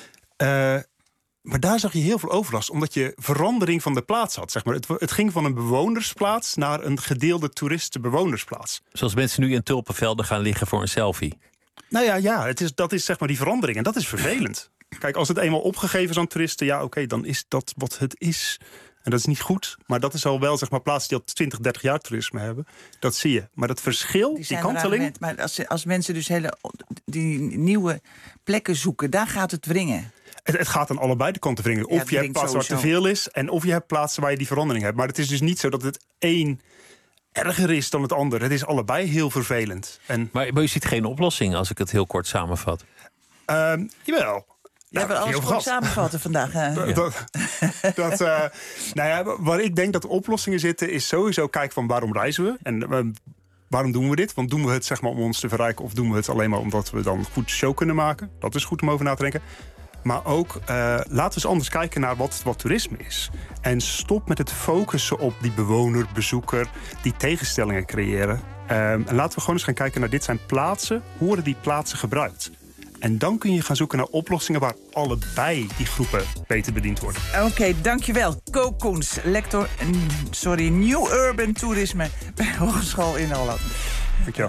Uh, maar daar zag je heel veel overlast, omdat je verandering van de plaats had. Zeg maar. het, het ging van een bewonersplaats naar een gedeelde toeristenbewonersplaats. Zoals mensen nu in tulpenvelden gaan liggen voor een selfie. Nou ja, ja het is, dat is, zeg maar, die verandering. En dat is vervelend. Kijk, als het eenmaal opgegeven is aan toeristen, ja, oké, okay, dan is dat wat het is. En dat is niet goed, maar dat is al wel, zeg maar, plaatsen die al twintig, dertig jaar toerisme hebben. Dat zie je. Maar dat verschil, die, die kanteling. Maar als, als mensen dus hele die nieuwe plekken zoeken, daar gaat het wringen. Het, het gaat aan allebei de kanten wringen. Of ja, je hebt plaatsen waar te veel is, en of je hebt plaatsen waar je die verandering hebt. Maar het is dus niet zo dat het één erger is dan het ander. Het is allebei heel vervelend. En maar, maar je ziet geen oplossing, als ik het heel kort samenvat. Um, jawel. We hebben alles gewoon samenvatten vandaag. Hè? Ja. Dat, dat, uh, nou ja, waar ik denk dat de oplossingen zitten, is sowieso kijken van waarom reizen we en uh, waarom doen we dit? Want doen we het, zeg maar, om ons te verrijken, of doen we het alleen maar omdat we dan goed show kunnen maken? Dat is goed om over na te denken. Maar ook, uh, laten we eens anders kijken naar wat, wat toerisme is. En stop met het focussen op die bewoner, bezoeker, die tegenstellingen creëren. Uh, en laten we gewoon eens gaan kijken naar dit zijn plaatsen. Hoe worden die plaatsen gebruikt? En dan kun je gaan zoeken naar oplossingen waar allebei die groepen beter bediend worden. Oké, okay, dankjewel. Ko Koens, lector sorry, New Urban Tourisme bij Hogeschool in Holland. Dankjewel.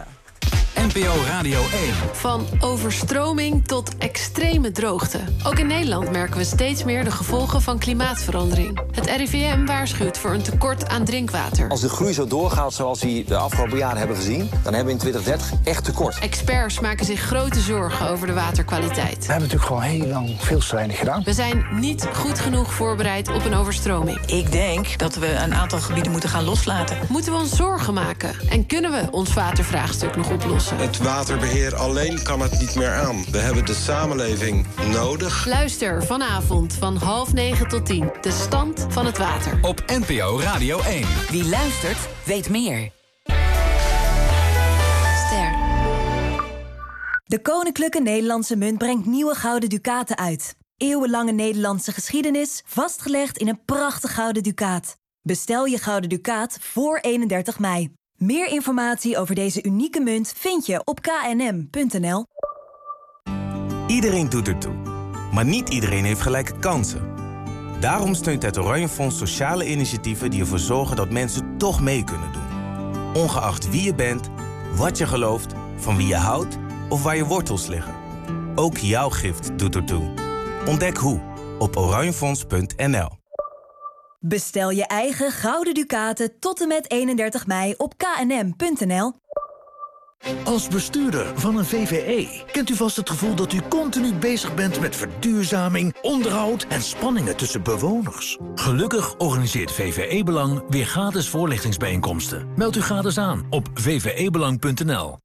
N P O Radio één. Van overstroming tot extreme droogte. Ook in Nederland merken we steeds meer de gevolgen van klimaatverandering. Het R I V M waarschuwt voor een tekort aan drinkwater. Als de groei zo doorgaat zoals die de afgelopen jaren hebben gezien, dan hebben we in twintig dertig echt tekort. Experts maken zich grote zorgen over de waterkwaliteit. We hebben natuurlijk gewoon heel lang veel te weinig gedaan. We zijn niet goed genoeg voorbereid op een overstroming. Ik denk dat we een aantal gebieden moeten gaan loslaten. Moeten we ons zorgen maken? En kunnen we ons watervraagstuk nog oplossen? Het waterbeheer alleen kan het niet meer aan. We hebben de samenleving nodig. Luister vanavond van half negen tot tien. De stand van het water. Op N P O Radio één. Wie luistert, weet meer. Ster. De Koninklijke Nederlandse Munt brengt nieuwe gouden ducaten uit. Eeuwenlange Nederlandse geschiedenis, vastgelegd in een prachtig gouden ducaat. Bestel je gouden ducaat voor eenendertig mei. Meer informatie over deze unieke munt vind je op k n m punt n l. Iedereen doet ertoe, maar niet iedereen heeft gelijke kansen. Daarom steunt het Oranje Fonds sociale initiatieven die ervoor zorgen dat mensen toch mee kunnen doen. Ongeacht wie je bent, wat je gelooft, van wie je houdt of waar je wortels liggen. Ook jouw gift doet ertoe. Ontdek hoe op oranjefonds punt n l. Bestel je eigen gouden ducaten tot en met eenendertig mei op k n m punt n l. Als bestuurder van een V V E kent u vast het gevoel dat u continu bezig bent met verduurzaming, onderhoud en spanningen tussen bewoners. Gelukkig organiseert V V E Belang weer gratis voorlichtingsbijeenkomsten. Meld u gratis aan op v v e belang punt n l.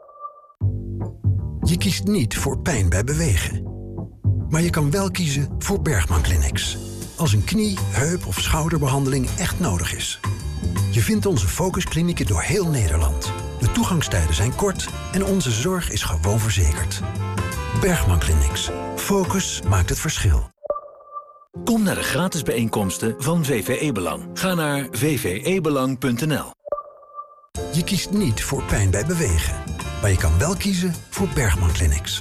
Je kiest niet voor pijn bij bewegen. Maar je kan wel kiezen voor Bergman Clinics. Als een knie, heup of schouderbehandeling echt nodig is. Je vindt onze focusklinieken door heel Nederland. De toegangstijden zijn kort en onze zorg is gewoon verzekerd. Bergman Clinics. Focus maakt het verschil. Kom naar de gratis bijeenkomsten van V V E Belang. Ga naar v v e belang punt n l. Je kiest niet voor pijn bij bewegen. Maar je kan wel kiezen voor Bergman Clinics.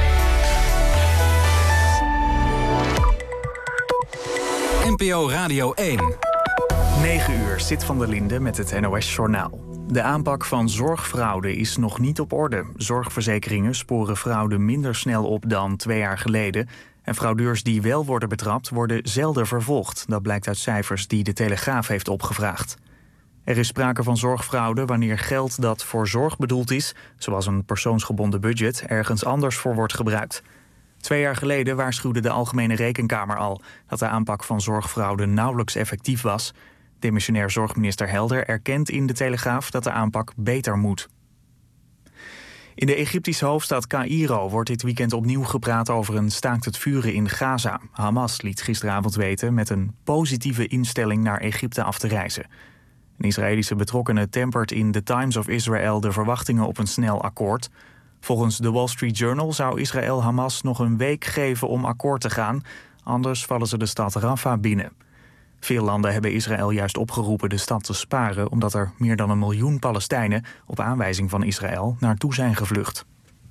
N P O Radio één. negen uur, Sid van der Linde met het N O S-journaal. De aanpak van zorgfraude is nog niet op orde. Zorgverzekeringen sporen fraude minder snel op dan twee jaar geleden. En fraudeurs die wel worden betrapt, worden zelden vervolgd. Dat blijkt uit cijfers die de Telegraaf heeft opgevraagd. Er is sprake van zorgfraude wanneer geld dat voor zorg bedoeld is, zoals een persoonsgebonden budget, ergens anders voor wordt gebruikt. Twee jaar geleden waarschuwde de Algemene Rekenkamer al dat de aanpak van zorgfraude nauwelijks effectief was. Demissionair zorgminister Helder erkent in de Telegraaf dat de aanpak beter moet. In de Egyptische hoofdstad Caïro wordt dit weekend opnieuw gepraat over een staakt het vuren in Gaza. Hamas liet gisteravond weten met een positieve instelling naar Egypte af te reizen. Een Israëlische betrokkenen tempert in The Times of Israel de verwachtingen op een snel akkoord. Volgens The Wall Street Journal zou Israël Hamas nog een week geven om akkoord te gaan. Anders vallen ze de stad Rafah binnen. Veel landen hebben Israël juist opgeroepen de stad te sparen, omdat er meer dan een miljoen Palestijnen op aanwijzing van Israël naartoe zijn gevlucht.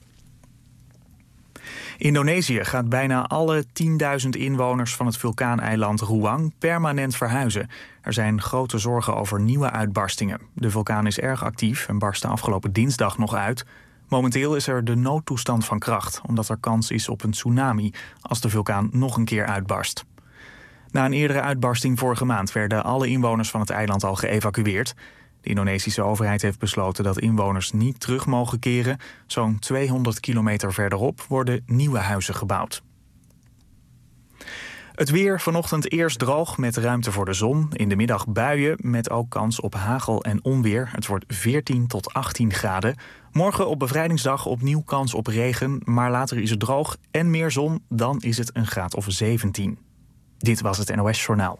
Indonesië gaat bijna alle tienduizend inwoners van het vulkaaneiland Ruang permanent verhuizen. Er zijn grote zorgen over nieuwe uitbarstingen. De vulkaan is erg actief en barstte afgelopen dinsdag nog uit. Momenteel is er de noodtoestand van kracht, omdat er kans is op een tsunami als de vulkaan nog een keer uitbarst. Na een eerdere uitbarsting vorige maand werden alle inwoners van het eiland al geëvacueerd. De Indonesische overheid heeft besloten dat inwoners niet terug mogen keren. Zo'n tweehonderd kilometer verderop worden nieuwe huizen gebouwd. Het weer vanochtend eerst droog met ruimte voor de zon. In de middag buien met ook kans op hagel en onweer. Het wordt veertien tot achttien graden. Morgen op bevrijdingsdag opnieuw kans op regen. Maar later is het droog en meer zon. Dan is het een graad of zeventien. Dit was het N O S-journaal.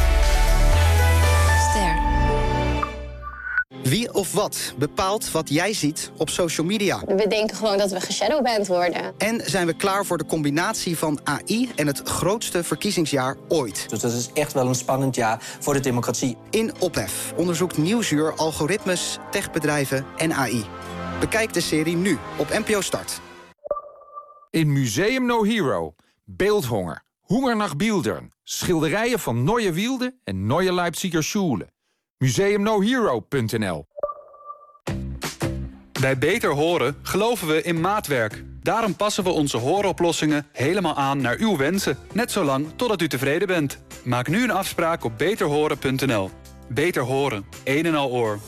Ster. Wie of wat bepaalt wat jij ziet op social media? We denken gewoon dat we geshadowband worden. En zijn we klaar voor de combinatie van A I en het grootste verkiezingsjaar ooit? Dus dat is echt wel een spannend jaar voor de democratie. In Ophef onderzoekt Nieuwsuur algoritmes, techbedrijven en A I. Bekijk de serie nu op N P O Start. In Museum No Hero. Beeldhonger. Hunger nach Bildern. Schilderijen van Neue Wilde en Neue Leipziger Schule. museum no hero punt n l. Bij Beter Horen geloven we in maatwerk. Daarom passen we onze hooroplossingen helemaal aan naar uw wensen. Net zo lang totdat u tevreden bent. Maak nu een afspraak op beter horen punt n l. Beter Horen. Een en al oor.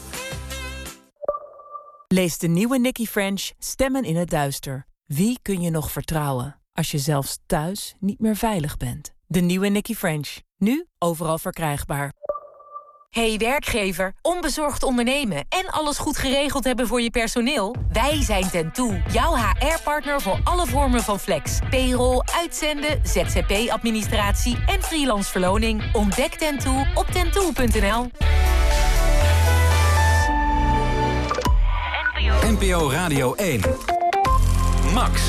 Lees de nieuwe Nicky French Stemmen in het Duister. Wie kun je nog vertrouwen als je zelfs thuis niet meer veilig bent? De nieuwe Nicky French. Nu overal verkrijgbaar. Hey werkgever, onbezorgd ondernemen en alles goed geregeld hebben voor je personeel? Wij zijn Tentoe, jouw H R-partner voor alle vormen van flex. Payroll, uitzenden, Z Z P-administratie en freelance verloning. Ontdek Tentoe op tentoe punt n l. N P O Radio één. Max.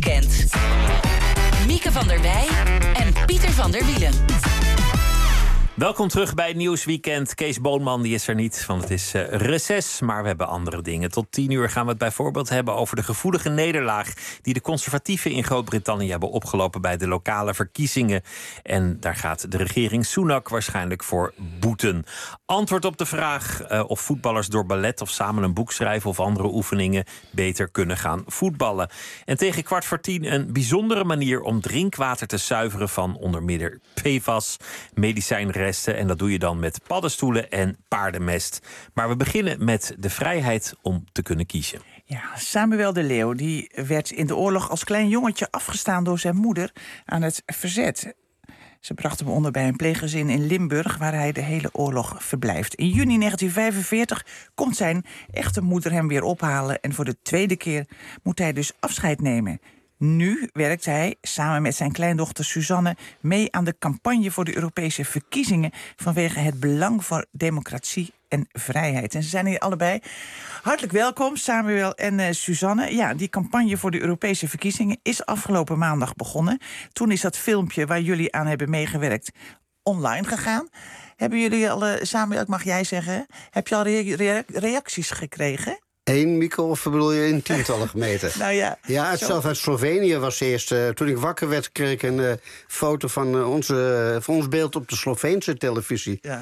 Nieuwsweekend. Mieke van der Wij en Pieter van der Wielen. Welkom terug bij het Nieuwsweekend. Kees Boonman die is er niet, want het is uh, reces. Maar we hebben andere dingen. Tot tien uur gaan we het bijvoorbeeld hebben over de gevoelige nederlaag die de conservatieven in Groot-Brittannië hebben opgelopen bij de lokale verkiezingen. En daar gaat de regering Sunak waarschijnlijk voor boeten. Antwoord op de vraag uh, of voetballers door ballet of samen een boek schrijven of andere oefeningen beter kunnen gaan voetballen. En tegen kwart voor tien een bijzondere manier om drinkwater te zuiveren van onder meer P F A S, medicijnresten. En dat doe je dan met paddenstoelen en paardenmest. Maar we beginnen met de vrijheid om te kunnen kiezen. Ja, Samuel de Leeuw die werd in de oorlog als klein jongetje afgestaan door zijn moeder aan het verzet. Ze bracht hem onder bij een pleeggezin in Limburg, waar hij de hele oorlog verblijft. In juni negentien vijfenveertig komt zijn echte moeder hem weer ophalen. En voor de tweede keer moet hij dus afscheid nemen. Nu werkt hij samen met zijn kleindochter Suzanne mee aan de campagne voor de Europese verkiezingen vanwege het belang voor democratie en vrijheid. En ze zijn hier allebei. Hartelijk welkom, Samuel en uh, Suzanne. Ja, die campagne voor de Europese verkiezingen is afgelopen maandag begonnen. Toen is dat filmpje waar jullie aan hebben meegewerkt online gegaan. Hebben jullie al, uh, Samuel, mag jij zeggen, heb je al rea- rea- reacties gekregen? Eén, Mieke, of bedoel je in tientallen gemeten? nou ja, ja, het zelf uit Slovenië was eerst. Uh, toen ik wakker werd, kreeg ik een uh, foto van, uh, onze, uh, van ons beeld op de Sloveense televisie. Ja,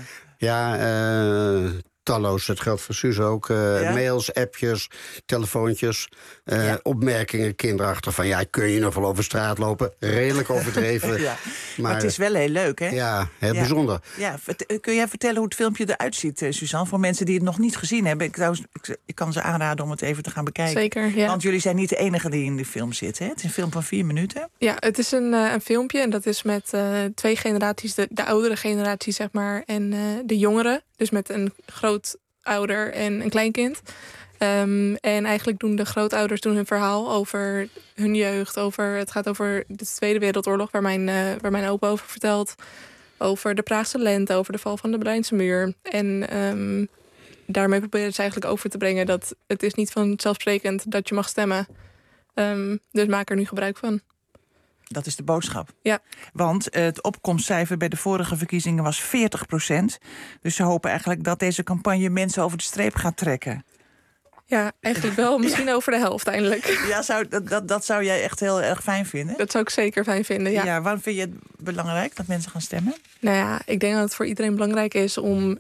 ja uh, talloos. Dat geldt voor Suze ook. Uh, ja? Mails, appjes, telefoontjes, uh, ja. opmerkingen, kinderachtig. Van ja, kun je nog wel over straat lopen? Redelijk overdreven. ja. maar, maar het is wel heel leuk, hè? Ja, heel ja. bijzonder. Ja, kun jij vertellen hoe het filmpje eruit ziet, uh, Suzanne? Voor mensen die het nog niet gezien hebben. Ik, zou, ik, ik kan ze aanraden om het even te gaan bekijken. Zeker, ja. Want jullie zijn niet de enige die in de film zit, hè? Het is een film van vier minuten. Ja, het is een, uh, een filmpje en dat is met uh, twee generaties. De, de oudere generatie, zeg maar, en uh, de jongeren. Dus met een grootouder en een kleinkind. Um, en eigenlijk doen de grootouders doen hun verhaal over hun jeugd. Over, het gaat over de Tweede Wereldoorlog, waar mijn, uh, waar mijn opa over vertelt. Over de Praagse lente, over de val van de Berlijnse muur. En um, daarmee proberen ze eigenlijk over te brengen dat het is niet vanzelfsprekend dat je mag stemmen. Um, dus maak er nu gebruik van. Dat is de boodschap. Ja. Want het opkomstcijfer bij de vorige verkiezingen was veertig procent. Dus ze hopen eigenlijk dat deze campagne mensen over de streep gaat trekken. Ja, eigenlijk wel. Misschien ja. over de helft eindelijk. Ja, zou, dat, dat, dat zou jij echt heel erg fijn vinden? Dat zou ik zeker fijn vinden, ja. ja. Waarom vind je het belangrijk dat mensen gaan stemmen? Nou ja, ik denk dat het voor iedereen belangrijk is om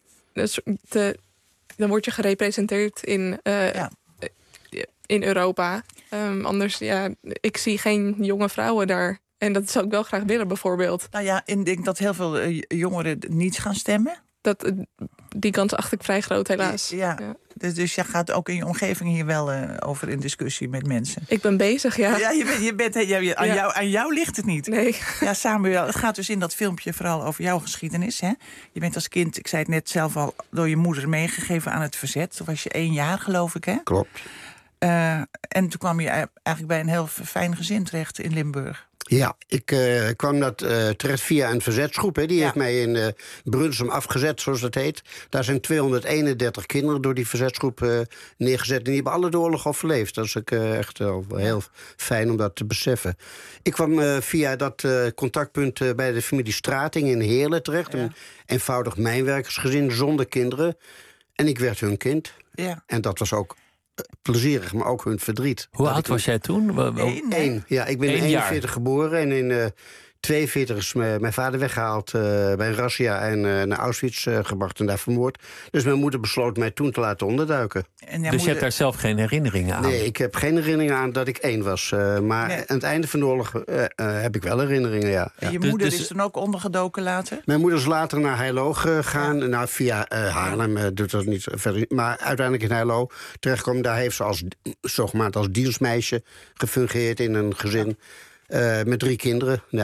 te... Dan word je gerepresenteerd in, uh, ja. in Europa. Um, anders, ja, ik zie geen jonge vrouwen daar. En dat zou ik wel graag willen, bijvoorbeeld. Nou ja, ik denk dat heel veel uh, jongeren niet gaan stemmen. Dat, die kans acht ik vrij groot, helaas. Ja, ja. Dus, dus je gaat ook in je omgeving hier wel uh, over in discussie met mensen. Ik ben bezig, ja. Ja, je bent, je bent, je, je, aan, ja. jou, aan jou ligt het niet. Nee. Ja, Samuel, het gaat dus in dat filmpje vooral over jouw geschiedenis. Hè? Je bent als kind, ik zei het net zelf al, door je moeder meegegeven aan het verzet. Toen was je één jaar, geloof ik, hè? Klopt. Uh, en toen kwam je eigenlijk bij een heel fijn gezin terecht in Limburg. Ja, ik uh, kwam dat uh, terecht via een verzetsgroep. Hè. Die ja. heeft mij in uh, Brunsum afgezet, zoals dat heet. Daar zijn tweehonderdeenendertig kinderen door die verzetsgroep uh, neergezet. En die hebben alle de oorlog overleefd. Dat is ook, uh, echt uh, heel fijn om dat te beseffen. Ik kwam uh, via dat uh, contactpunt uh, bij de familie Strating in Heerlen terecht. Ja. Een eenvoudig mijnwerkersgezin zonder kinderen. En ik werd hun kind. Ja. En dat was ook plezierig, maar ook hun verdriet. Hoe oud was jij toen? Eén. Eén. Ja, ik ben in eenenveertig geboren en in uh, tweeënveertig is mijn, mijn vader weggehaald uh, bij een razzia en uh, naar Auschwitz uh, gebracht en daar vermoord. Dus mijn moeder besloot mij toen te laten onderduiken. En dus moeder... je hebt daar zelf geen herinneringen aan? Nee, ik heb geen herinneringen aan dat ik één was. Uh, maar nee. aan het einde van de oorlog uh, uh, heb ik wel herinneringen, ja. En je ja. moeder dus, is dan ook ondergedoken later? Mijn moeder is later naar Heilo gegaan. Ja. Nou, via uh, Haarlem uh, doet dat niet verder. Maar uiteindelijk in Heilo terechtkomen. Daar heeft ze als, zogenaamd als dienstmeisje gefungeerd in een gezin uh, met drie kinderen, ja.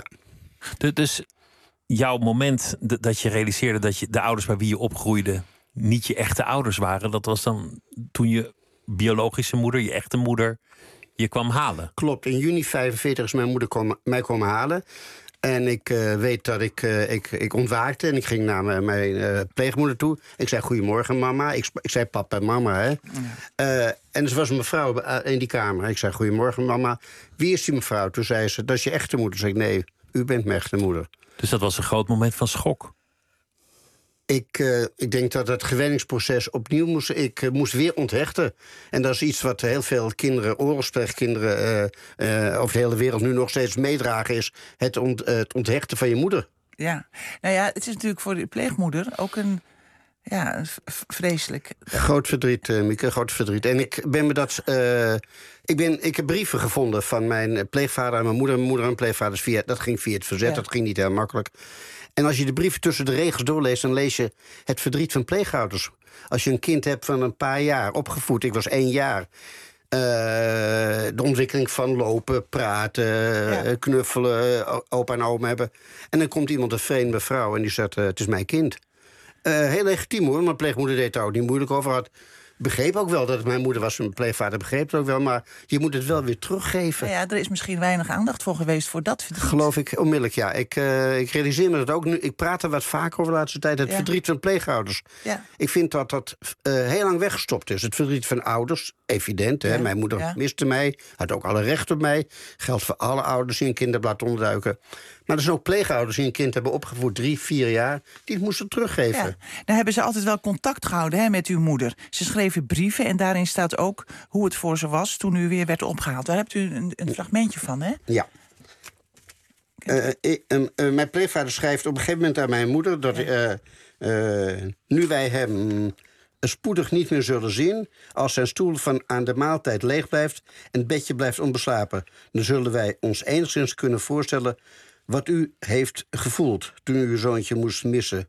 Dus jouw moment dat je realiseerde dat je de ouders bij wie je opgroeide niet je echte ouders waren, dat was dan toen je biologische moeder, je echte moeder, je kwam halen? Klopt, in juni vijfenveertig is mijn moeder kom, mij komen halen. En ik uh, weet dat ik, uh, ik, ik ontwaakte en ik ging naar mijn, mijn uh, pleegmoeder toe. Ik zei goedemorgen mama. Ik, ik zei papa en mama. Hè. Ja. Uh, en er was een mevrouw in die kamer. Ik zei goedemorgen mama. Wie is die mevrouw? Toen zei ze, dat is je echte moeder. Toen zei ik nee, u bent mijn echte moeder. Dus dat was een groot moment van schok? Ik, uh, ik denk dat het gewenningsproces opnieuw moest. Ik uh, moest weer onthechten. En dat is iets wat heel veel kinderen, oorlogspleegkinderen... Uh, uh, over de hele wereld nu nog steeds meedragen... is het, ont, uh, het onthechten van je moeder. Ja, nou ja, het is natuurlijk voor de pleegmoeder ook een... Ja, vreselijk. Groot verdriet, uh, Mieke, groot verdriet. En ik ben me dat... Uh, ik, ben, ik heb brieven gevonden van mijn pleegvader en mijn moeder. Mijn moeder en pleegvaders via... Dat ging via het verzet, ja. Dat ging niet heel makkelijk. En als je de brieven tussen de regels doorleest... dan lees je het verdriet van pleegouders. Als je een kind hebt van een paar jaar opgevoed... Ik was één jaar... Uh, de ontwikkeling van lopen, praten, ja. knuffelen, opa en oma hebben. En dan komt iemand, een vreemde vrouw, en die zegt... Uh, het is mijn kind. Uh, heel legitiem hoor, mijn pleegmoeder deed daar ook niet moeilijk over. Had begreep ook wel dat het mijn moeder was, mijn pleegvader begreep het ook wel... maar je moet het wel weer teruggeven. Nou ja, er is misschien weinig aandacht voor geweest voor dat verdriet. Geloof ik onmiddellijk, ja. Ik, uh, ik realiseer me dat ook nu. Ik praat er wat vaker over de laatste tijd. Het ja. verdriet van pleegouders. Ja. Ik vind dat dat uh, heel lang weggestopt is. Het verdriet van ouders, evident. Hè? Ja. Mijn moeder ja. miste mij, had ook alle recht op mij. Geldt voor alle ouders die een kinderblad onderduiken. Maar er zijn ook pleegouders die een kind hebben opgevoed... drie, vier jaar, die het moesten teruggeven. Ja. Dan hebben ze altijd wel contact gehouden hè, met uw moeder. Ze schreven brieven en daarin staat ook hoe het voor ze was... toen u weer werd opgehaald. Daar hebt u een, een fragmentje van, hè? Ja. Uh, ik, uh, uh, mijn pleegvader schrijft op een gegeven moment aan mijn moeder... dat ja. uh, uh, nu wij hem spoedig niet meer zullen zien... als zijn stoel van aan de maaltijd leeg blijft... en het bedje blijft onbeslapen... dan zullen wij ons enigszins kunnen voorstellen... wat u heeft gevoeld toen u uw zoontje moest missen.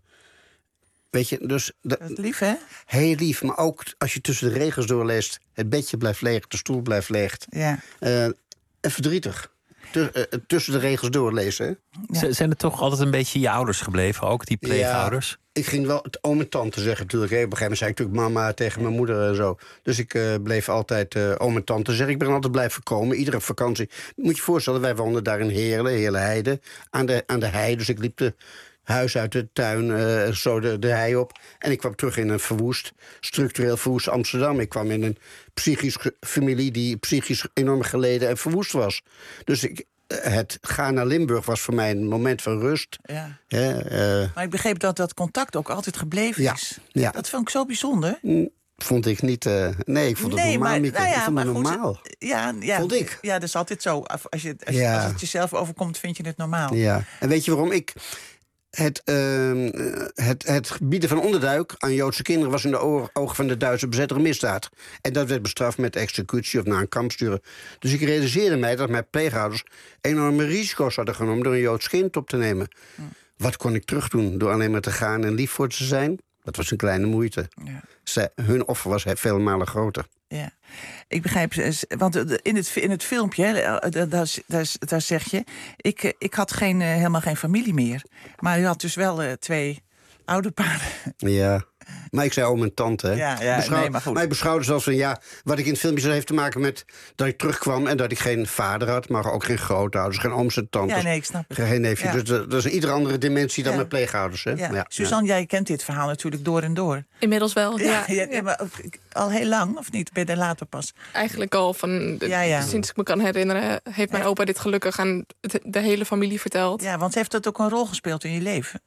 Weet je, dus... Dat is lief, hè? Heel lief, maar ook als je tussen de regels doorleest... het bedje blijft leeg, de stoel blijft leeg. Ja. Uh, en verdrietig. Tu- uh, tussen de regels doorlezen. Ja. Zijn er toch altijd een beetje je ouders gebleven, ook die pleegouders? Ja, ik ging wel het oom en tante zeggen natuurlijk. Hè. Op een gegeven moment zei ik natuurlijk mama tegen mijn moeder en zo. Dus ik uh, bleef altijd uh, oom en tante zeggen. Ik ben altijd blijven komen, iedere vakantie. Moet je je voorstellen, wij woonden daar in Heerlen, Heerlenheide. Aan de, aan de hei, dus ik liep de huis uit de tuin, uh, zo de, de hei op. En ik kwam terug in een verwoest, structureel verwoest Amsterdam. Ik kwam in een psychische familie die psychisch enorm geleden en verwoest was. Dus ik... Het gaan naar Limburg was voor mij een moment van rust. Ja. He, uh, maar ik begreep dat dat contact ook altijd gebleven ja, is. Ja. Dat vond ik zo bijzonder. Vond ik niet... Uh, nee, ik vond het nee, normaal. Maar, nou ja, ik vond het goed, normaal. Ja, ja, vond ik. Ja, dat is altijd zo. Als, je, als, ja. als het jezelf overkomt, vind je het normaal. Ja. En weet je waarom ik... Het, uh, het, het bieden van onderduik aan Joodse kinderen... was in de ogen van de Duitse bezetter een misdaad. En dat werd bestraft met executie of naar een kamp sturen. Dus ik realiseerde mij dat mijn pleegouders... enorme risico's hadden genomen door een Joods kind op te nemen. Hm. Wat kon ik terugdoen? Door alleen maar te gaan en lief voor ze zijn? Dat was een kleine moeite. Ja. Zij, hun offer was vele malen groter. Ja, ik begrijp, want in het, in het filmpje, daar, daar, daar zeg je... Ik, ik had geen, helemaal geen familie meer. Maar u had dus wel uh, twee ouderparen. Ja, maar ik zei oom en tante. Hè. Ja, ja, Beschouw, nee, maar goed. Maar ik beschouwde zelfs van, ja, wat ik in het filmpje zei... heeft te maken met dat ik terugkwam en dat ik geen vader had... maar ook geen grootouders, geen ooms en tantes. Ja, nee, ik snap het. Geen neefje. Ja. Dus dat is een iedere andere dimensie dan ja. met pleegouders. Hè? Ja. Ja. Suzanne, jij kent dit verhaal natuurlijk door en door. Inmiddels wel, ja. ja, ja, ja. Maar ook, al heel lang, of niet? Ben je er later pas? Eigenlijk al van... De, ja, ja. Sinds ik me kan herinneren, heeft mijn opa dit gelukkig aan de hele familie verteld. Ja, want heeft dat ook een rol gespeeld in je leven?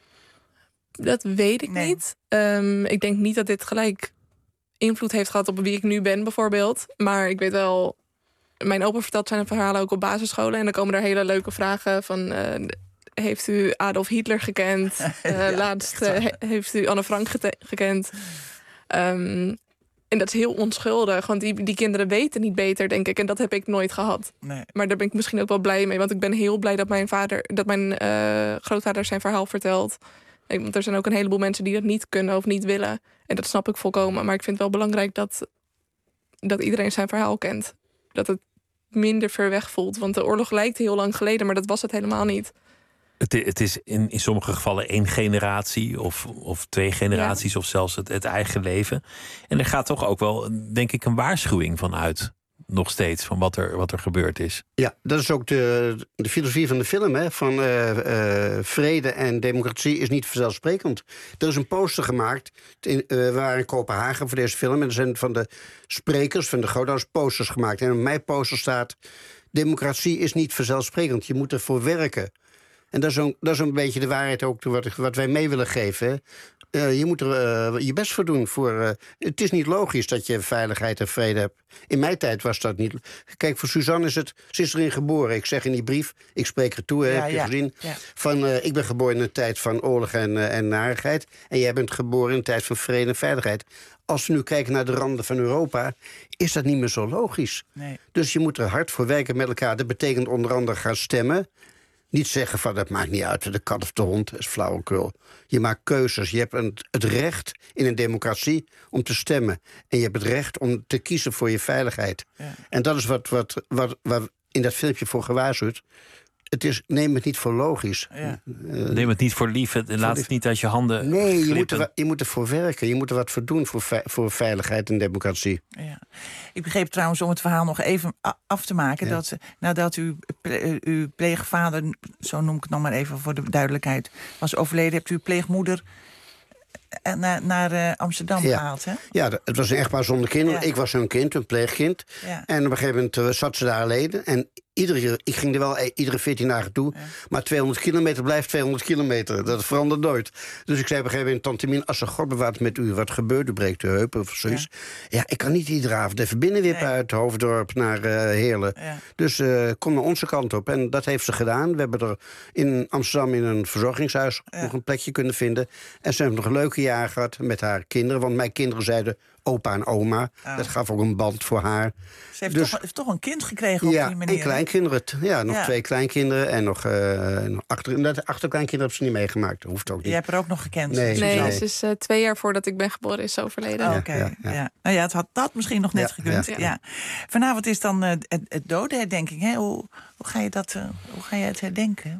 Dat weet ik nee. niet. Um, ik denk niet dat dit gelijk invloed heeft gehad op wie ik nu ben, bijvoorbeeld. Maar ik weet wel... Mijn opa vertelt zijn verhalen ook op basisscholen. En dan komen er hele leuke vragen van... Uh, heeft u Adolf Hitler gekend? Uh, ja, laatst uh, he, heeft u Anne Frank gete- gekend? Um, en dat is heel onschuldig. Want die, die kinderen weten niet beter, denk ik. En dat heb ik nooit gehad. Nee. Maar daar ben ik misschien ook wel blij mee. Want ik ben heel blij dat mijn vader, dat mijn uh, grootvader zijn verhaal vertelt. Want er zijn ook een heleboel mensen die dat niet kunnen of niet willen. En dat snap ik volkomen. Maar ik vind het wel belangrijk dat, dat iedereen zijn verhaal kent. Dat het minder ver weg voelt. Want de oorlog lijkt heel lang geleden, maar dat was het helemaal niet. Het, het is in, in sommige gevallen één generatie of, of twee generaties... Ja. of zelfs het, het eigen leven. En er gaat toch ook wel, denk ik, een waarschuwing van uit. Nog steeds, van wat er, wat er gebeurd is. Ja, dat is ook de, de filosofie van de film. Hè? Van uh, uh, vrede en democratie is niet vanzelfsprekend. Er is een poster gemaakt. In, uh, we waren in Kopenhagen voor deze film. En er zijn van de sprekers, van de grootouders, posters gemaakt. En op mijn poster staat... democratie is niet vanzelfsprekend. Je moet ervoor werken. En dat is, een, dat is een beetje de waarheid ook wat, wat wij mee willen geven. Hè? Uh, je moet er uh, je best voor doen. Voor, uh, het is niet logisch dat je veiligheid en vrede hebt. In mijn tijd was dat niet. Kijk, voor Suzanne is het... Ze is erin geboren. Ik zeg in die brief, ik spreek er toe, ja, heb je ja, gezien. Ja. Van, uh, ik ben geboren in een tijd van oorlog en, uh, en narigheid. En jij bent geboren in een tijd van vrede en veiligheid. Als we nu kijken naar de randen van Europa, is dat niet meer zo logisch. Nee. Dus je moet er hard voor werken met elkaar. Dat betekent onder andere gaan stemmen. Niet zeggen van, dat maakt niet uit, de kat of de hond, dat is flauwekul. Je maakt keuzes. Je hebt een, het recht in een democratie om te stemmen. En je hebt het recht om te kiezen voor je veiligheid. Ja. En dat is wat, wat, wat, wat in dat filmpje voor gewaarschuwd. Het is, neem het niet voor logisch. Ja. Uh, neem het niet voor lief. Laat voor lief. Het niet uit je handen Nee, je moet, er, je moet ervoor werken. Je moet er wat voor doen voor, ve- voor veiligheid en democratie. Ja. Ik begreep trouwens, om het verhaal nog even af te maken... Ja. dat nadat uw, uw pleegvader, zo noem ik het nog maar even voor de duidelijkheid... was overleden, hebt uw pleegmoeder naar, naar uh, Amsterdam ja. gehaald, hè? Ja, het was een echtpaar zonder kinderen. Ja. Ik was hun kind, een pleegkind. Ja. En op een gegeven moment uh, zat ze daar alleen. En iedere, ik ging er wel iedere veertien dagen toe. Ja. Maar tweehonderd kilometer blijft tweehonderd kilometer. Dat verandert nooit. Dus ik zei op een gegeven moment... Tante Mien, als er God bewaart met u wat gebeurt... u breekt de heupen of zoiets. Ja. ja, ik kan niet iedere avond even binnenwippen nee. uit Hoofddorp naar uh, Heerlen. Ja. Dus uh, kom naar onze kant op. En dat heeft ze gedaan. We hebben er in Amsterdam in een verzorgingshuis... Ja. nog een plekje kunnen vinden. En ze heeft nog een leuke jaar gehad met haar kinderen. Want mijn kinderen zeiden... opa en oma. Oh. Dat gaf ook een band voor haar. Ze heeft, dus, toch, heeft toch een kind gekregen op ja, die manier? En kleinkinderen. Ja, nog ja. twee kleinkinderen. En nog, uh, nog achter, dat, achterkleinkinderen hebben ze niet meegemaakt. Dat hoeft ook niet. Je hebt er ook nog gekend? Nee, nee, nee. Ze is uh, twee jaar voordat ik ben geboren is overleden. Oh, Oké, okay. ja, ja. ja. Nou ja, het had dat misschien nog net ja, gekund. Ja. Ja. Vanavond is dan uh, het, het dodenherdenking. Hè? Hoe, hoe, ga je dat, uh, hoe ga je het herdenken?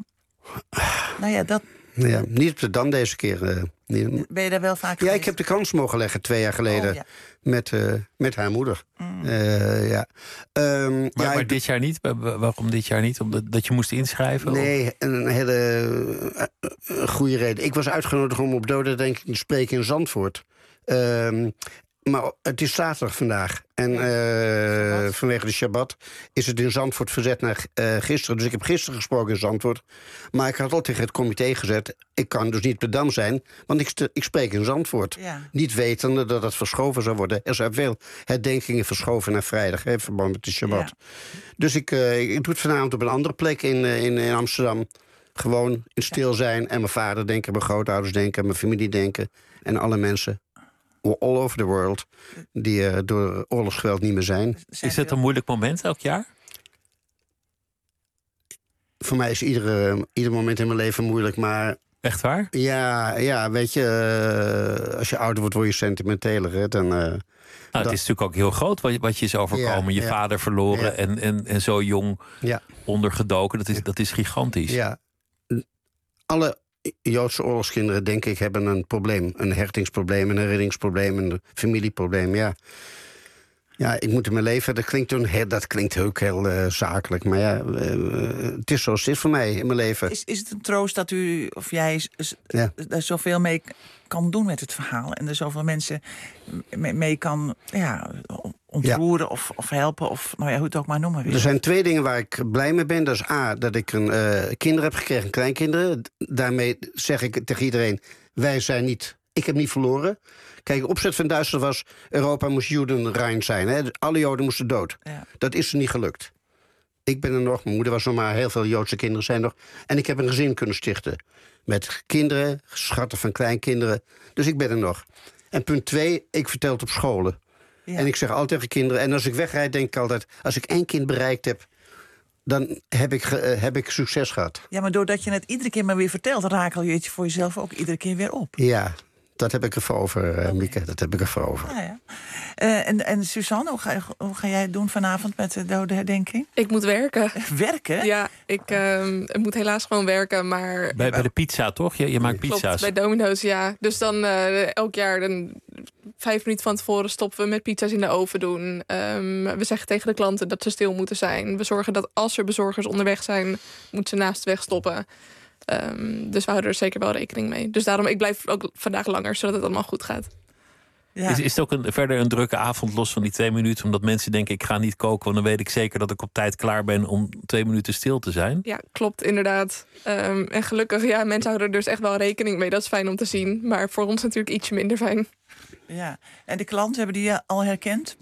Nou ja, dat... Ja, niet op de Dam deze keer. Uh, niet. Ben je daar wel vaak Ja, geweest? ik heb de kans mogen leggen twee jaar geleden. Oh, ja. met, uh, met haar moeder. Mm. Uh, ja. Um, maar ja, maar ik, dit jaar niet? Waarom dit jaar niet? Omdat dat je moest inschrijven? Nee, of? een hele uh, goede reden. Ik was uitgenodigd om op dodenherdenking te spreken in Zandvoort. Um, Maar het is zaterdag vandaag. En uh, vanwege de Shabbat is het in Zandvoort verzet naar uh, gisteren. Dus ik heb gisteren gesproken in Zandvoort. Maar ik had al tegen het comité gezet... ik kan dus niet op de Dam zijn, want ik, st- ik spreek in Zandvoort. Ja. Niet wetende dat het verschoven zou worden. Er zijn veel herdenkingen verschoven naar vrijdag... in verband met de Shabbat. Ja. Dus ik, uh, ik doe het vanavond op een andere plek in, uh, in, in Amsterdam. Gewoon in stil zijn en mijn vader denken... mijn grootouders denken, mijn familie denken... en alle mensen... all over the world, die uh, door oorlogsgeweld niet meer zijn. Is het een moeilijk moment elk jaar? Voor mij is iedere, ieder moment in mijn leven moeilijk, maar... Echt waar? Ja, ja weet je, uh, als je ouder wordt, word je sentimenteler. Hè, dan, uh, nou, het dan... is natuurlijk ook heel groot wat, wat je is overkomen. Ja, je ja. vader verloren ja. en, en, en zo jong ja. ondergedoken. Dat is, dat is gigantisch. Ja. Alle Joodse oorlogskinderen, denk ik, hebben een probleem. Een hechtingsprobleem, een herinneringsprobleem, een familieprobleem, ja. Ja, ik moet in mijn leven, dat klinkt, toen, dat klinkt ook heel uh, zakelijk. Maar ja, uh, het is zoals het is voor mij in mijn leven. Is, is het een troost dat u, of jij, ja. er zoveel mee kan doen met het verhaal... en er zoveel mensen mee, mee kan ja, ontroeren ja. of, of helpen... of nou ja, hoe het ook maar noemen wil. Er zijn twee dingen waar ik blij mee ben. Dat is A, dat ik een uh, kinderen heb gekregen, kleinkinderen. Daarmee zeg ik tegen iedereen, wij zijn niet... Ik heb niet verloren. Kijk, de opzet van Duitsland was... Europa moest Judenrein zijn. Hè? Alle Joden moesten dood. Ja. Dat is er niet gelukt. Ik ben er nog. Mijn moeder was nog maar. Heel veel Joodse kinderen zijn nog. En ik heb een gezin kunnen stichten. Met kinderen, schatten van kleinkinderen. Dus ik ben er nog. En punt twee, ik vertel het op scholen. Ja. En ik zeg altijd tegen kinderen... En als ik wegrijd, denk ik altijd... Als ik één kind bereikt heb... dan heb ik, uh, heb ik succes gehad. Ja, maar doordat je het iedere keer maar weer vertelt... rakel je het voor jezelf ook iedere keer weer op. Ja, dat heb ik ervoor over, uh, okay. Mieke. Dat heb ik ervoor over. Ja, ja. Uh, en, en Suzanne, hoe ga, hoe ga jij het doen vanavond met de dodenherdenking? Ik moet werken. Werken? Ja, ik uh, moet helaas gewoon werken, maar... Bij, bij de pizza, toch? Je, je maakt pizza's. Klopt, bij Domino's, ja. Dus dan uh, elk jaar, dan, vijf minuten van tevoren... stoppen we met pizza's in de oven doen. Um, we zeggen tegen de klanten dat ze stil moeten zijn. We zorgen dat als er bezorgers onderweg zijn... moeten ze naast de weg stoppen. Um, dus we houden er zeker wel rekening mee. Dus daarom, ik blijf ook vandaag langer, zodat het allemaal goed gaat. Ja. Is, is het ook een, verder een drukke avond los van die twee minuten? Omdat mensen denken, ik ga niet koken, want dan weet ik zeker dat ik op tijd klaar ben om twee minuten stil te zijn. Ja, klopt, inderdaad. Um, en gelukkig, ja, mensen houden er dus echt wel rekening mee. Dat is fijn om te zien. Maar voor ons natuurlijk ietsje minder fijn. Ja, en de klanten, hebben die je al herkend?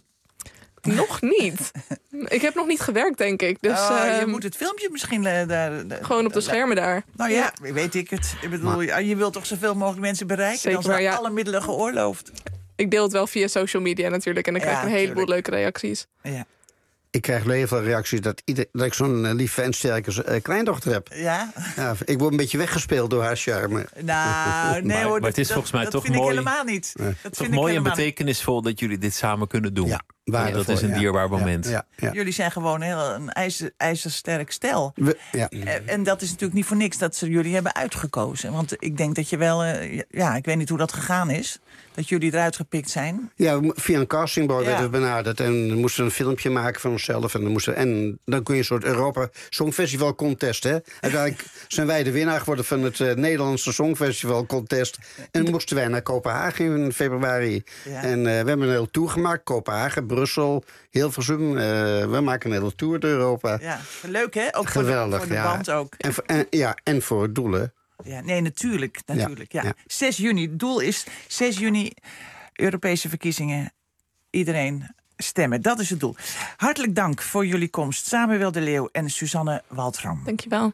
Nog niet. Ik heb nog niet gewerkt, denk ik. Dus, oh, je um, moet het filmpje misschien... Uh, daar, daar, gewoon op de schermen daar. Nou ja, ja, weet ik het. Ik bedoel, maar, je wilt toch zoveel mogelijk mensen bereiken? Zeker, dan zijn ja. alle middelen geoorloofd. Ik deel het wel via social media natuurlijk. En dan krijg ik ja, een heleboel leuke reacties. Ja. Ik krijg heel veel reacties dat, ieder, dat ik zo'n uh, lieve en sterke uh, kleindochter heb. Ja? Ja? Ik word een beetje weggespeeld door haar charme. Nou, nee hoor. Maar, maar het is dat, volgens mij dat toch vind mooi. Ik helemaal niet. Nee. Dat toch vind mooi ik en betekenisvol dat jullie dit samen kunnen doen. Ja, ja, dat is een ja. dierbaar moment. Ja, ja, ja. Jullie zijn gewoon heel een ijzer, ijzersterk stel. We, ja. en, en dat is natuurlijk niet voor niks dat ze jullie hebben uitgekozen. Want ik denk dat je wel... Uh, ja, ik weet niet hoe dat gegaan is. Dat jullie eruit gepikt zijn. Ja, via een castingbureau ja. werden we benaderd. En we moesten een filmpje maken van onszelf. En dan, moesten, en dan kun je een soort Europa Songfestival contest. Hè? Uiteindelijk zijn wij de winnaar geworden van het uh, Nederlandse Songfestival contest. En dan moesten wij naar Kopenhagen in februari. Ja. En uh, we hebben een hele tour gemaakt. Kopenhagen, Brussel, Hilversum. Uh, we maken een hele tour door Europa. Ja, leuk hè? Ook geweldig, voor de, voor de ja. band ook. En, en, ja, en voor het doel, hè? Ja, nee, natuurlijk. natuurlijk ja. Ja. Ja. zes juni, het doel is zes juni, Europese verkiezingen. Iedereen stemmen, dat is het doel. Hartelijk dank voor jullie komst. Samuel de Leeuw en Suzanne Waldram. Dankjewel.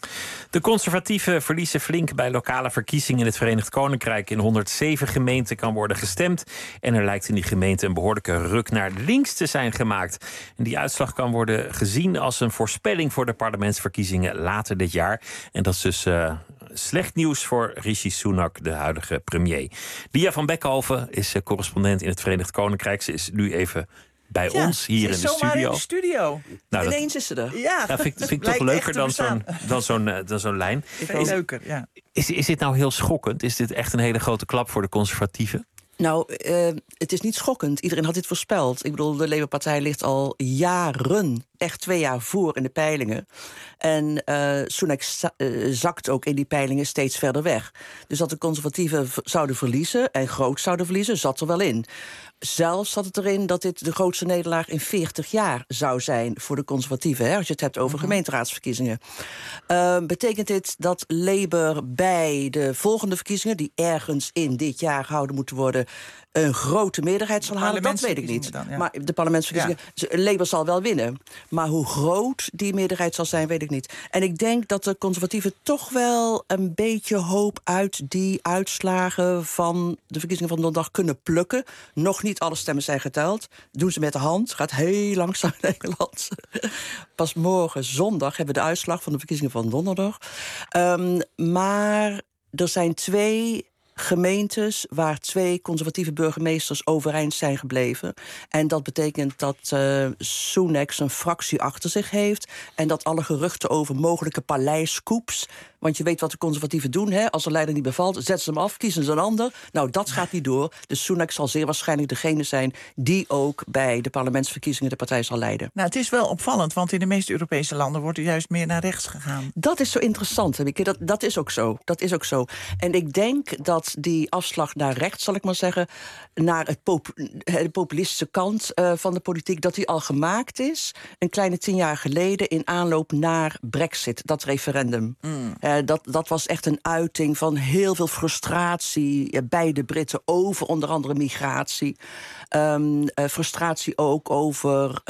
De conservatieven verliezen flink bij lokale verkiezingen in het Verenigd Koninkrijk. In honderdzeven gemeenten kan worden gestemd. En er lijkt in die gemeente een behoorlijke ruk naar links te zijn gemaakt. En die uitslag kan worden gezien als een voorspelling voor de parlementsverkiezingen later dit jaar. En dat is dus uh, slecht nieuws voor Rishi Sunak, de huidige premier. Dia van Beckhoven is uh, correspondent in het Verenigd Koninkrijk. Ze is nu even bij ja, ons hier in de studio. in de studio. Nou, Ineens is ze er. Ja, dat vind, vind ik toch leuker dan zo'n, dan, zo'n, uh, dan zo'n lijn. Veel leuker, ja. Is, is dit nou heel schokkend? Is dit echt een hele grote klap voor de conservatieven? Nou, uh, het is niet schokkend. Iedereen had dit voorspeld. Ik bedoel, de Labour-partij ligt al jaren, echt twee jaar voor in de peilingen. En uh, Sunak za- uh, zakt ook in die peilingen steeds verder weg. Dus dat de conservatieven v- zouden verliezen en groot zouden verliezen, zat er wel in. Zelfs zat het erin dat dit de grootste nederlaag in veertig jaar zou zijn voor de conservatieven, hè, als je het hebt over mm-hmm. gemeenteraadsverkiezingen. Uh, betekent dit dat Labour bij de volgende verkiezingen, die ergens in dit jaar gehouden moeten worden, een grote meerderheid zal halen? Dat weet ik niet. Dan, ja. Maar de parlementsverkiezingen, ja. Labour zal wel winnen. Maar hoe groot die meerderheid zal zijn, weet ik niet. En ik denk dat de conservatieven toch wel een beetje hoop uit die uitslagen van de verkiezingen van donderdag kunnen plukken. Nog niet alle stemmen zijn geteld. Doen ze met de hand. Gaat heel langzaam in Nederland. Pas morgen zondag hebben we de uitslag van de verkiezingen van donderdag. Um, maar er zijn twee gemeentes waar twee conservatieve burgemeesters overeind zijn gebleven. En dat betekent dat uh, Sunak zijn fractie achter zich heeft en dat alle geruchten over mogelijke paleiscoups, want je weet wat de conservatieven doen, hè? Als de leider niet bevalt, zetten ze hem af, kiezen ze een ander. Nou, dat gaat niet door. Dus Sunak zal zeer waarschijnlijk degene zijn die ook bij de parlementsverkiezingen de partij zal leiden. Nou, het is wel opvallend, want in de meeste Europese landen wordt er juist meer naar rechts gegaan. Dat is zo interessant, Mieke. Dat, dat is ook zo. Dat is ook zo. En ik denk dat die afslag naar rechts, zal ik maar zeggen, naar het pop, de populistische kant uh, van de politiek, dat die al gemaakt is een kleine tien jaar geleden in aanloop naar Brexit, dat referendum. Mm. Uh, dat, dat was echt een uiting van heel veel frustratie uh, bij de Britten over onder andere migratie. Um, uh, frustratie ook over uh,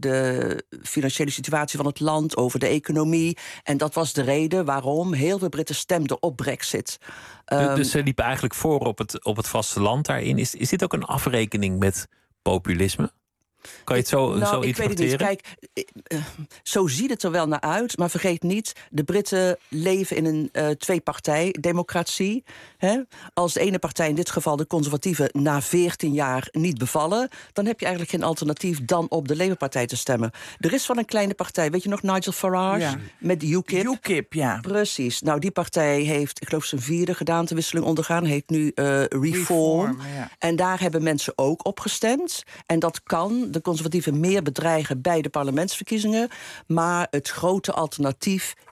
de financiële situatie van het land, over de economie. En dat was de reden waarom heel veel Britten stemden op Brexit. Um, dus ze liepen eigenlijk voor op het, op het vasteland daarin. Is, is dit ook een afrekening met populisme? Kan je het zo, nou, zo ik interpreteren? Weet het niet. Kijk, zo ziet het er wel naar uit. Maar vergeet niet, de Britten leven in een uh, twee-partij-democratie. Hè? Als de ene partij, in dit geval de conservatieven, na veertien jaar niet bevallen, dan heb je eigenlijk geen alternatief dan op de Labour-partij te stemmen. Er is wel een kleine partij, weet je nog, Nigel Farage? Ja. Met de U K I P. U K I P, ja. Precies. Nou, die partij heeft, ik geloof, zijn vierde gedaantewisseling ondergaan. Heet nu uh, Reform. Reform ja. En daar hebben mensen ook op gestemd. En dat kan de conservatieven meer bedreigen bij de parlementsverkiezingen. Maar het grote alternatief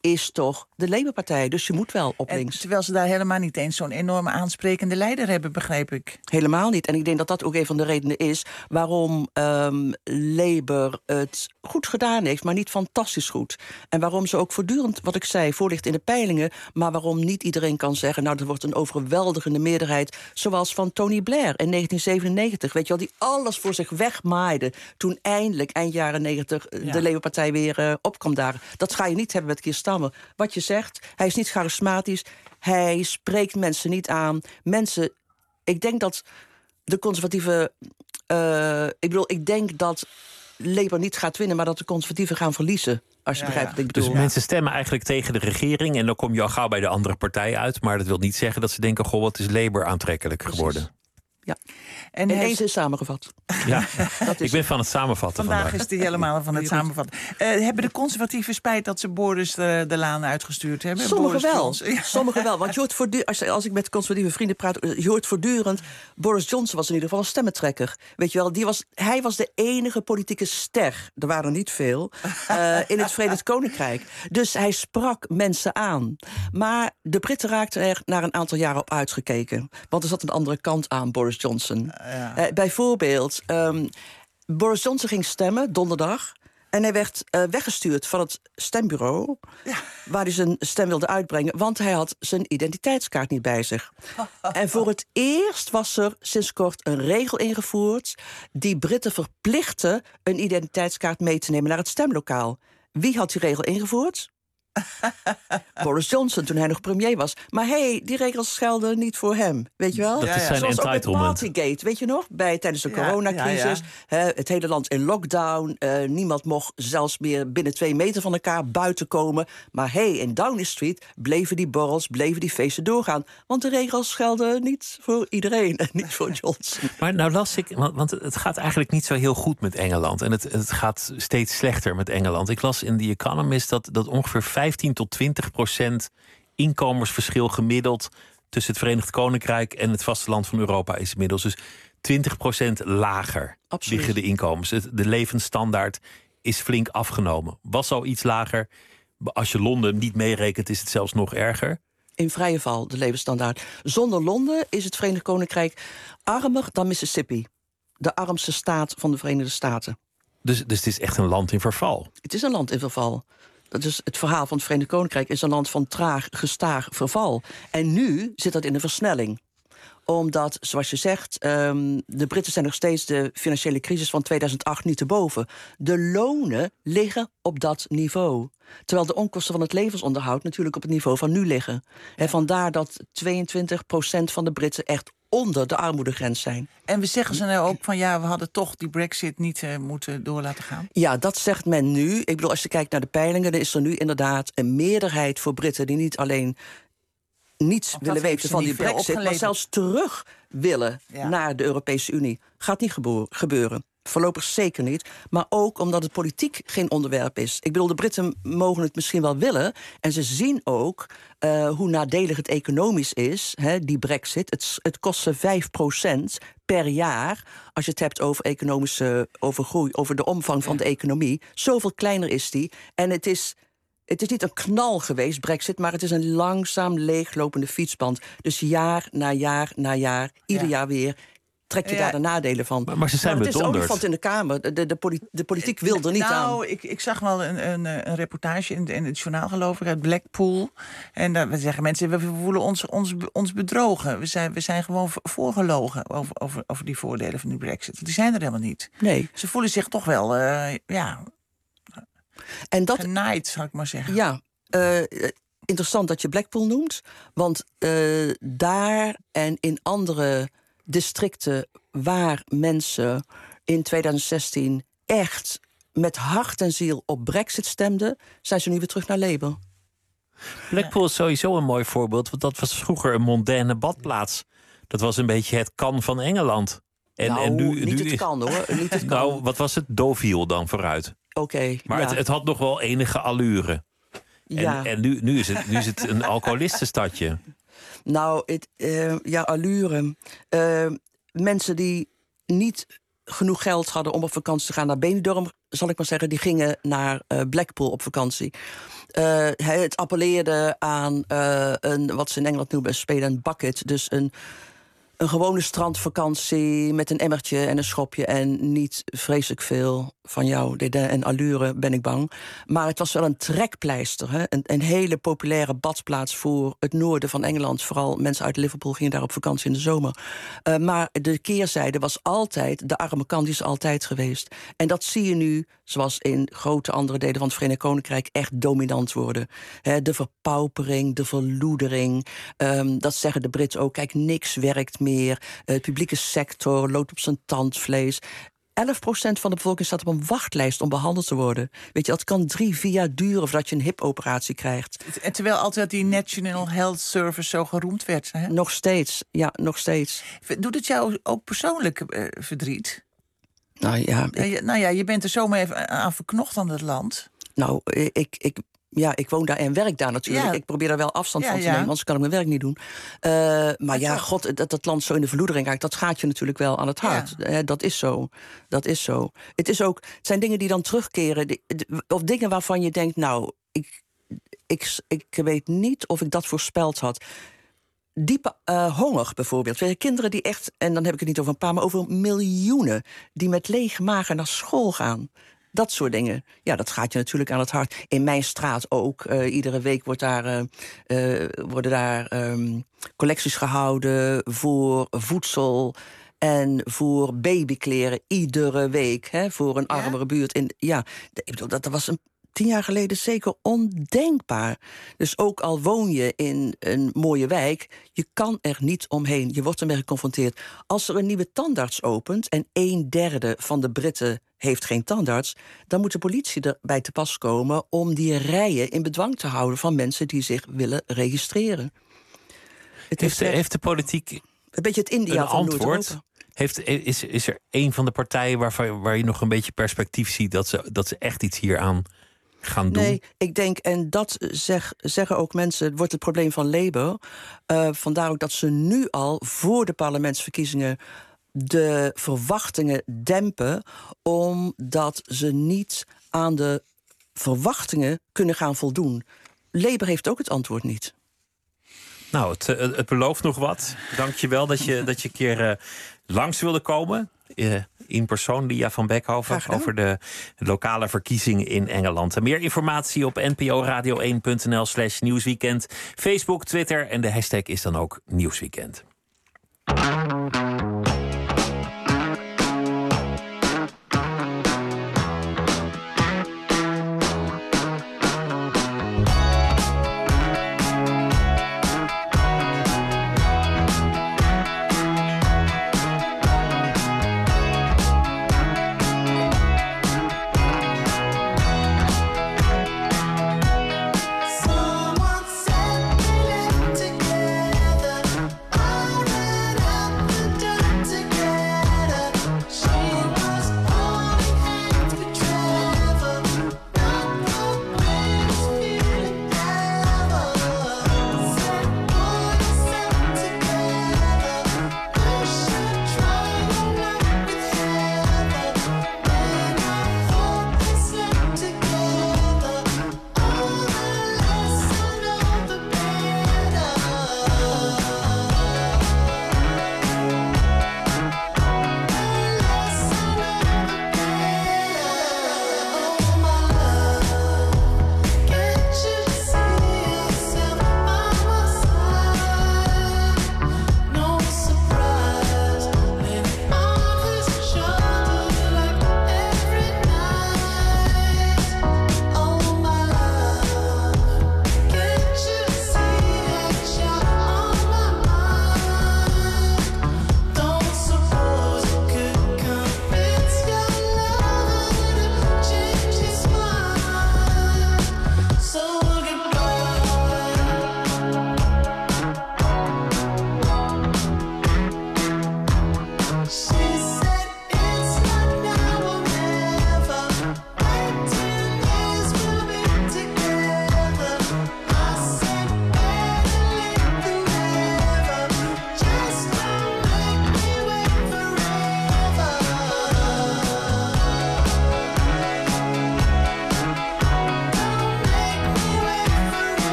is toch de Labour-partij. Dus je moet wel op En links. terwijl ze daar helemaal niet eens zo'n enorme aansprekende leider hebben, begreep ik. Helemaal niet. En ik denk dat dat ook een van de redenen is waarom um, Labour het goed gedaan heeft, maar niet fantastisch goed. En waarom ze ook voortdurend, wat ik zei, voorligt in de peilingen, maar waarom niet iedereen kan zeggen, nou, er wordt een overweldigende meerderheid, zoals van Tony Blair in negentien zevenennegentig, weet je wel, die alles voor zich wegmaaide toen eindelijk eind jaren negentig Ja. de Labour-partij weer uh, opkwam daar. Dat ga je niet hebben met Keir Starmer. Wat je zegt, hij is niet charismatisch, hij spreekt mensen niet aan. Mensen, ik denk dat de conservatieve, uh, ik bedoel, ik denk dat Labour niet gaat winnen, maar dat de conservatieven gaan verliezen. Als je Ja, begrijpt ja. wat ik bedoel. Dus mensen stemmen eigenlijk tegen de regering en dan kom je al gauw bij de andere partij uit. Maar dat wil niet zeggen dat ze denken, goh, wat is Labour aantrekkelijk geworden. Ja. En Ineens is samengevat. Ja, ik ben van het samenvatten Vandaag, vandaag. is die helemaal van het samenvatten. Uh, hebben de conservatieven spijt dat ze Boris de, de laan uitgestuurd hebben? Sommigen Boris wel. Johnson. Ja. Sommigen wel. Want je hoort voortdurend, als, als ik met conservatieve vrienden praat, je hoort voortdurend, Boris Johnson was in ieder geval een stemmentrekker. Weet je wel, die was, hij was de enige politieke ster, er waren er niet veel, uh, in het Verenigd Koninkrijk. Dus hij sprak mensen aan. Maar de Britten raakten er na een aantal jaren op uitgekeken. Want er zat een andere kant aan, Boris Johnson. Ja. Uh, bijvoorbeeld, um, Boris Johnson ging stemmen donderdag. En hij werd uh, weggestuurd van het stembureau, ja, waar hij zijn stem wilde uitbrengen, want hij had zijn identiteitskaart niet bij zich. En voor het eerst was er sinds kort een regel ingevoerd die Britten verplichtte een identiteitskaart mee te nemen naar het stemlokaal. Wie had die regel ingevoerd? Boris Johnson, toen hij nog premier was. Maar hé, hey, die regels gelden niet voor hem, weet je wel? Dat is zijn Zoals ook met entitlement. Partygate, weet je nog? Bij, tijdens de Ja, coronacrisis. ja, ja. Hè, het hele land in lockdown. Uh, niemand mocht zelfs meer binnen twee meter van elkaar buiten komen. Maar hé, hey, in Downing Street bleven die borrels, bleven die feesten doorgaan. Want de regels gelden niet voor iedereen en niet voor Johnson. Maar nou las ik, want, want het gaat eigenlijk niet zo heel goed met Engeland. En het, het gaat steeds slechter met Engeland. Ik las in The Economist dat, dat ongeveer vijftien tot twintig procent inkomensverschil gemiddeld tussen het Verenigd Koninkrijk en het vasteland van Europa is inmiddels. Dus twintig procent lager Absoluut. liggen de inkomens. Het, de levensstandaard is flink afgenomen. Was al iets lager. Als je Londen niet meerekent, is het zelfs nog erger. In vrije val, de levensstandaard. Zonder Londen is het Verenigd Koninkrijk armer dan Mississippi. De armste staat van de Verenigde Staten. Dus, dus het is echt een land in verval. Het is een land in verval. Dat is het verhaal van het Verenigd Koninkrijk is een land van traag, gestaag verval. En nu zit dat in een versnelling. Omdat, zoals je zegt, um, de Britten zijn nog steeds de financiële crisis van tweeduizend acht niet te boven. De lonen liggen op dat niveau. Terwijl de onkosten van het levensonderhoud natuurlijk op het niveau van nu liggen. En vandaar dat tweeëntwintig procent van de Britten echt onder de armoedegrens zijn. En we zeggen ze nou ook van ja, we hadden toch die Brexit niet uh, moeten door laten gaan? Ja, dat zegt men nu. Ik bedoel, als je kijkt naar de peilingen, dan is er nu inderdaad een meerderheid voor Britten die niet alleen niets willen weten van die Brexit, maar zelfs terug willen ja. naar de Europese Unie. Gaat niet gebo- gebeuren. Voorlopig zeker niet. Maar ook omdat het politiek geen onderwerp is. Ik bedoel, de Britten mogen het misschien wel willen. En ze zien ook uh, hoe nadelig het economisch is, hè, die Brexit. Het, het kost ze vijf procent per jaar. Als je het hebt over economische over groei, over de omvang van de economie. Zoveel kleiner is die. En het is... Het is niet een knal geweest, Brexit, maar het is een langzaam leeglopende fietsband. Dus jaar na jaar na jaar, ieder ja. jaar weer, trek je ja. daar de nadelen van. Maar, maar ze zijn maar het bedonderd. is de olifant in de Kamer. De, de, de, politi- de politiek wil er niet nou, aan. Nou, ik, ik zag wel een, een, een reportage in, in het journaal, geloof ik, uit Blackpool. En daar zeggen mensen, we voelen ons, ons, ons bedrogen. We zijn, we zijn gewoon voorgelogen over, over, over die voordelen van die Brexit. Die zijn er helemaal niet. Nee. Ze voelen zich toch wel, uh, ja... En dat, genaaid, zou ik maar zeggen. Ja, uh, interessant dat je Blackpool noemt. Want uh, daar en in andere districten waar mensen in tweeduizend zestien echt met hart en ziel op Brexit stemden, zijn ze nu weer terug naar Labour. Blackpool is sowieso een mooi voorbeeld, want dat was vroeger een mondaine badplaats. Dat was een beetje het kan van Engeland. En, nou, en nu, niet nu het is, kan hoor. Niet het kan. Nou, wat was het? Deauville dan vooruit. Oké. Okay, maar ja. het, het had nog wel enige allure. En, ja. en nu, nu, is het, nu is het een alcoholistenstadje. Nou, het, uh, ja, allure. Uh, mensen die niet genoeg geld hadden om op vakantie te gaan naar Benidorm zal ik maar zeggen, die gingen naar uh, Blackpool op vakantie. Uh, het appelleerde aan uh, een, wat ze in Engeland noemen, een spade and bucket. Dus een, een gewone strandvakantie met een emmertje en een schopje en niet vreselijk veel van jouw dédain en allure, ben ik bang. Maar het was wel een trekpleister. Hè? Een, een hele populaire badplaats voor het noorden van Engeland. Vooral mensen uit Liverpool gingen daar op vakantie in de zomer. Uh, maar de keerzijde was altijd, de arme kant is altijd geweest. En dat zie je nu, zoals in grote andere delen van het Verenigd Koninkrijk, echt dominant worden. Hè, de verpaupering, de verloedering. Um, dat zeggen de Britten ook. Kijk, niks werkt meer. Uh, het publieke sector loopt op zijn tandvlees. elf procent van de bevolking staat op een wachtlijst om behandeld te worden. Weet je, dat kan drie, vier jaar duren voordat je een hipoperatie krijgt. En terwijl altijd die National Health Service zo geroemd werd. Hè? Nog steeds, ja, nog steeds. Doet het jou ook persoonlijk uh, verdriet? Nou ja, ik... ja, je, nou ja, je bent er zomaar even aan verknocht aan het land. Nou, ik... ik Ja, ik woon daar en werk daar natuurlijk. Ja. Ik probeer daar wel afstand ja, van te nemen, ja. anders kan ik mijn werk niet doen. Uh, maar ja, toch? god, dat het land zo in de verloedering raakt, dat gaat je natuurlijk wel aan het hart. Ja. Uh, dat is zo. Dat is zo. Het, is ook, het zijn dingen die dan terugkeren, die, of dingen waarvan je denkt, nou, ik, ik, ik weet niet of ik dat voorspeld had. Diepe uh, honger bijvoorbeeld. We hebben kinderen die echt, en dan heb ik het niet over een paar, maar over miljoenen, die met lege magen naar school gaan. Dat soort dingen. Ja, dat gaat je natuurlijk aan het hart. In mijn straat ook. Uh, iedere week wordt daar, uh, uh, worden daar um, collecties gehouden voor voedsel en voor babykleren. Iedere week, hè, voor een armere ja? buurt. In, ja, ik bedoel, dat, dat was een tien jaar geleden zeker ondenkbaar. Dus ook al woon je in een mooie wijk, je kan er niet omheen. Je wordt ermee geconfronteerd. Als er een nieuwe tandarts opent en een derde van de Britten heeft geen tandarts, dan moet de politie erbij te pas komen om die rijen in bedwang te houden van mensen die zich willen registreren. Het heeft, de, heeft de politiek een beetje het India een van antwoord? Heeft, is, is er een van de partijen waarvan, waar je nog een beetje perspectief ziet dat ze, dat ze echt iets hieraan gaan doen? Nee, ik denk, en dat zeg, zeggen ook mensen, het wordt het probleem van Labour. Uh, vandaar ook dat ze nu al voor de parlementsverkiezingen de verwachtingen dempen, omdat ze niet aan de verwachtingen kunnen gaan voldoen. Labour heeft ook het antwoord niet. Nou, het, het belooft nog wat. Dank je wel dat je, dat je een keer uh, langs wilde komen. Uh, in persoon, Lia van Beckhoven, over de lokale verkiezingen in Engeland. En meer informatie op n p o radio één punt n l slash nieuwsweekend. Facebook, Twitter en de hashtag is dan ook Nieuwsweekend. Someone said we live together on and up the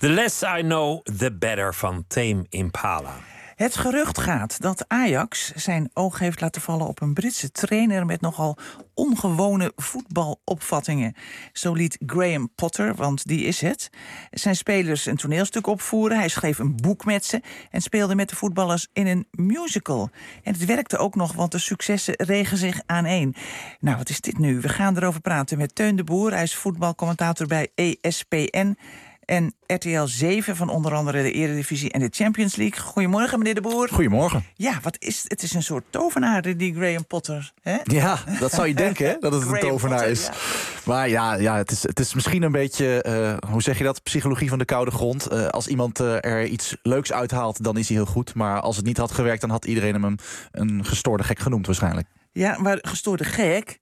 The less I know, the better van Tame Impala. Het gerucht gaat dat Ajax zijn oog heeft laten vallen op een Britse trainer met nogal ongewone voetbalopvattingen. Zo liet Graham Potter, want die is het, zijn spelers een toneelstuk opvoeren. Hij schreef een boek met ze en speelde met de voetballers in een musical. En het werkte ook nog, want de successen regen zich aaneen. Nou, wat is dit nu? We gaan erover praten met Teun de Boer. Hij is voetbalcommentator bij E S P N... en R T L zeven van onder andere de Eredivisie en de Champions League. Goedemorgen, meneer de Boer. Goedemorgen. Ja, wat is het? is een soort tovenaar, die Graham Potter. Hè? Ja, dat zou je denken, hè, dat het een tovenaar Potter, is. Ja. Maar ja, ja het, is, het is misschien een beetje, uh, hoe zeg je dat, psychologie van de koude grond. Uh, als iemand uh, er iets leuks uithaalt, dan is hij heel goed. Maar als het niet had gewerkt, dan had iedereen hem een, een gestoorde gek genoemd waarschijnlijk. Ja, maar gestoorde gek...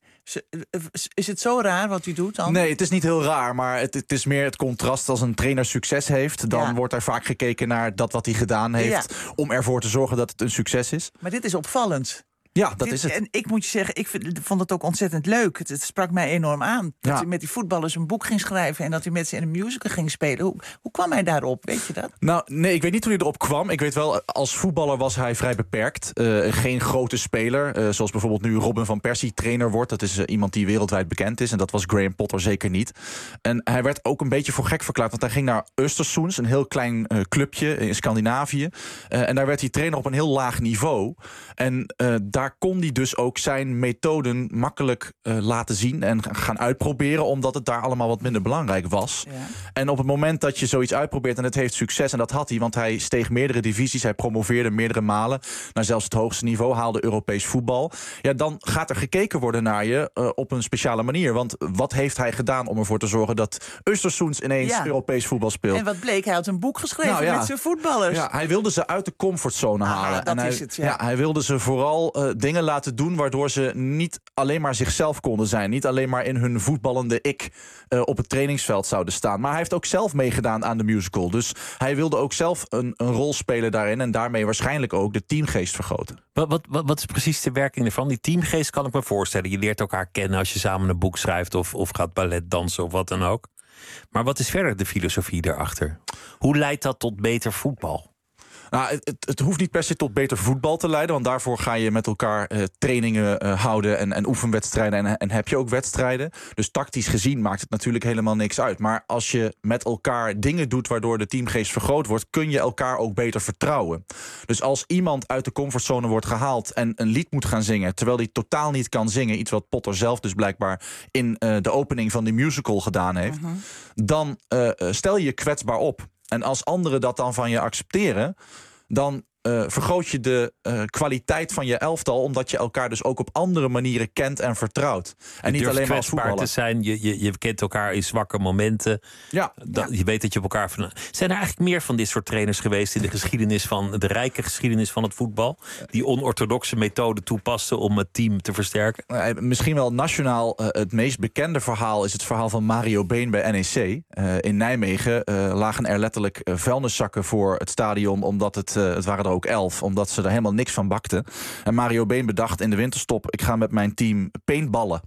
Is het zo raar wat u doet dan? Nee, het is niet heel raar, maar het, het is meer het contrast. Als een trainer succes heeft, dan ja. wordt er vaak gekeken naar dat wat hij gedaan heeft, ja. om ervoor te zorgen dat het een succes is. Maar dit is opvallend. Ja, dat dit, is het. En ik moet je zeggen, ik vind, vond het ook ontzettend leuk. Het, het sprak mij enorm aan. Dat ja. hij met die voetballers een boek ging schrijven en dat hij met ze in een musical ging spelen. Hoe, hoe kwam hij daarop? Weet je dat? Nou, nee, ik weet niet hoe hij erop kwam. Ik weet wel, als voetballer was hij vrij beperkt. Uh, geen grote speler. Uh, zoals bijvoorbeeld nu Robin van Persie trainer wordt. Dat is uh, iemand die wereldwijd bekend is. En dat was Graham Potter zeker niet. En hij werd ook een beetje voor gek verklaard. Want hij ging naar Östersunds, een heel klein uh, clubje in Scandinavië. Uh, en daar werd hij trainer op een heel laag niveau. En uh, daar kon hij dus ook zijn methoden makkelijk uh, laten zien en gaan uitproberen, omdat het daar allemaal wat minder belangrijk was. Ja. En op het moment dat je zoiets uitprobeert en het heeft succes, en dat had hij, want hij steeg meerdere divisies, hij promoveerde meerdere malen naar zelfs het hoogste niveau, haalde Europees voetbal. Ja, dan gaat er gekeken worden naar je uh, op een speciale manier. Want wat heeft hij gedaan om ervoor te zorgen dat Östersunds ineens ja. Europees voetbal speelt? En wat bleek, hij had een boek geschreven nou, ja. met zijn voetballers. Ja, hij wilde ze uit de comfortzone ah, halen. Dat en is hij, het, ja. Ja, hij wilde ze vooral uh, dingen laten doen waardoor ze niet alleen maar zichzelf konden zijn. Niet alleen maar in hun voetballende ik uh, op het trainingsveld zouden staan. Maar hij heeft ook zelf meegedaan aan de musical. Dus hij wilde ook zelf een, een rol spelen daarin en daarmee waarschijnlijk ook de teamgeest vergroten. Wat, wat, wat, wat is precies de werking ervan? Die teamgeest kan ik me voorstellen. Je leert elkaar kennen als je samen een boek schrijft of, of gaat ballet dansen of wat dan ook. Maar wat is verder de filosofie daarachter? Hoe leidt dat tot beter voetbal? Nou, het, het, het hoeft niet per se tot beter voetbal te leiden, want daarvoor ga je met elkaar uh, trainingen uh, houden en, en oefenwedstrijden en, en heb je ook wedstrijden. Dus tactisch gezien maakt het natuurlijk helemaal niks uit. Maar als je met elkaar dingen doet waardoor de teamgeest vergroot wordt, kun je elkaar ook beter vertrouwen. Dus als iemand uit de comfortzone wordt gehaald en een lied moet gaan zingen, terwijl hij totaal niet kan zingen, iets wat Potter zelf dus blijkbaar in uh, de opening van die musical gedaan heeft, uh-huh. dan uh, stel je je kwetsbaar op. En als anderen dat dan van je accepteren, dan uh, vergroot je de uh, kwaliteit van je elftal, omdat je elkaar dus ook op andere manieren kent en vertrouwt. En niet alleen maar als voetballer te zijn. Je, je, je kent elkaar in zwakke momenten. Ja. Dat, je weet dat je op elkaar van. Zijn er eigenlijk meer van dit soort trainers geweest in de geschiedenis van de rijke geschiedenis van het voetbal, die onorthodoxe methoden toepasten om het team te versterken? Uh, misschien wel nationaal uh, het meest bekende verhaal is het verhaal van Mario Been bij N E C. Uh, in Nijmegen uh, lagen er letterlijk uh, vuilniszakken voor het stadion, omdat het, uh, het waren er ook elf, omdat ze er helemaal niks van bakten. En Mario Been bedacht in de winterstop, ik ga met mijn team paintballen.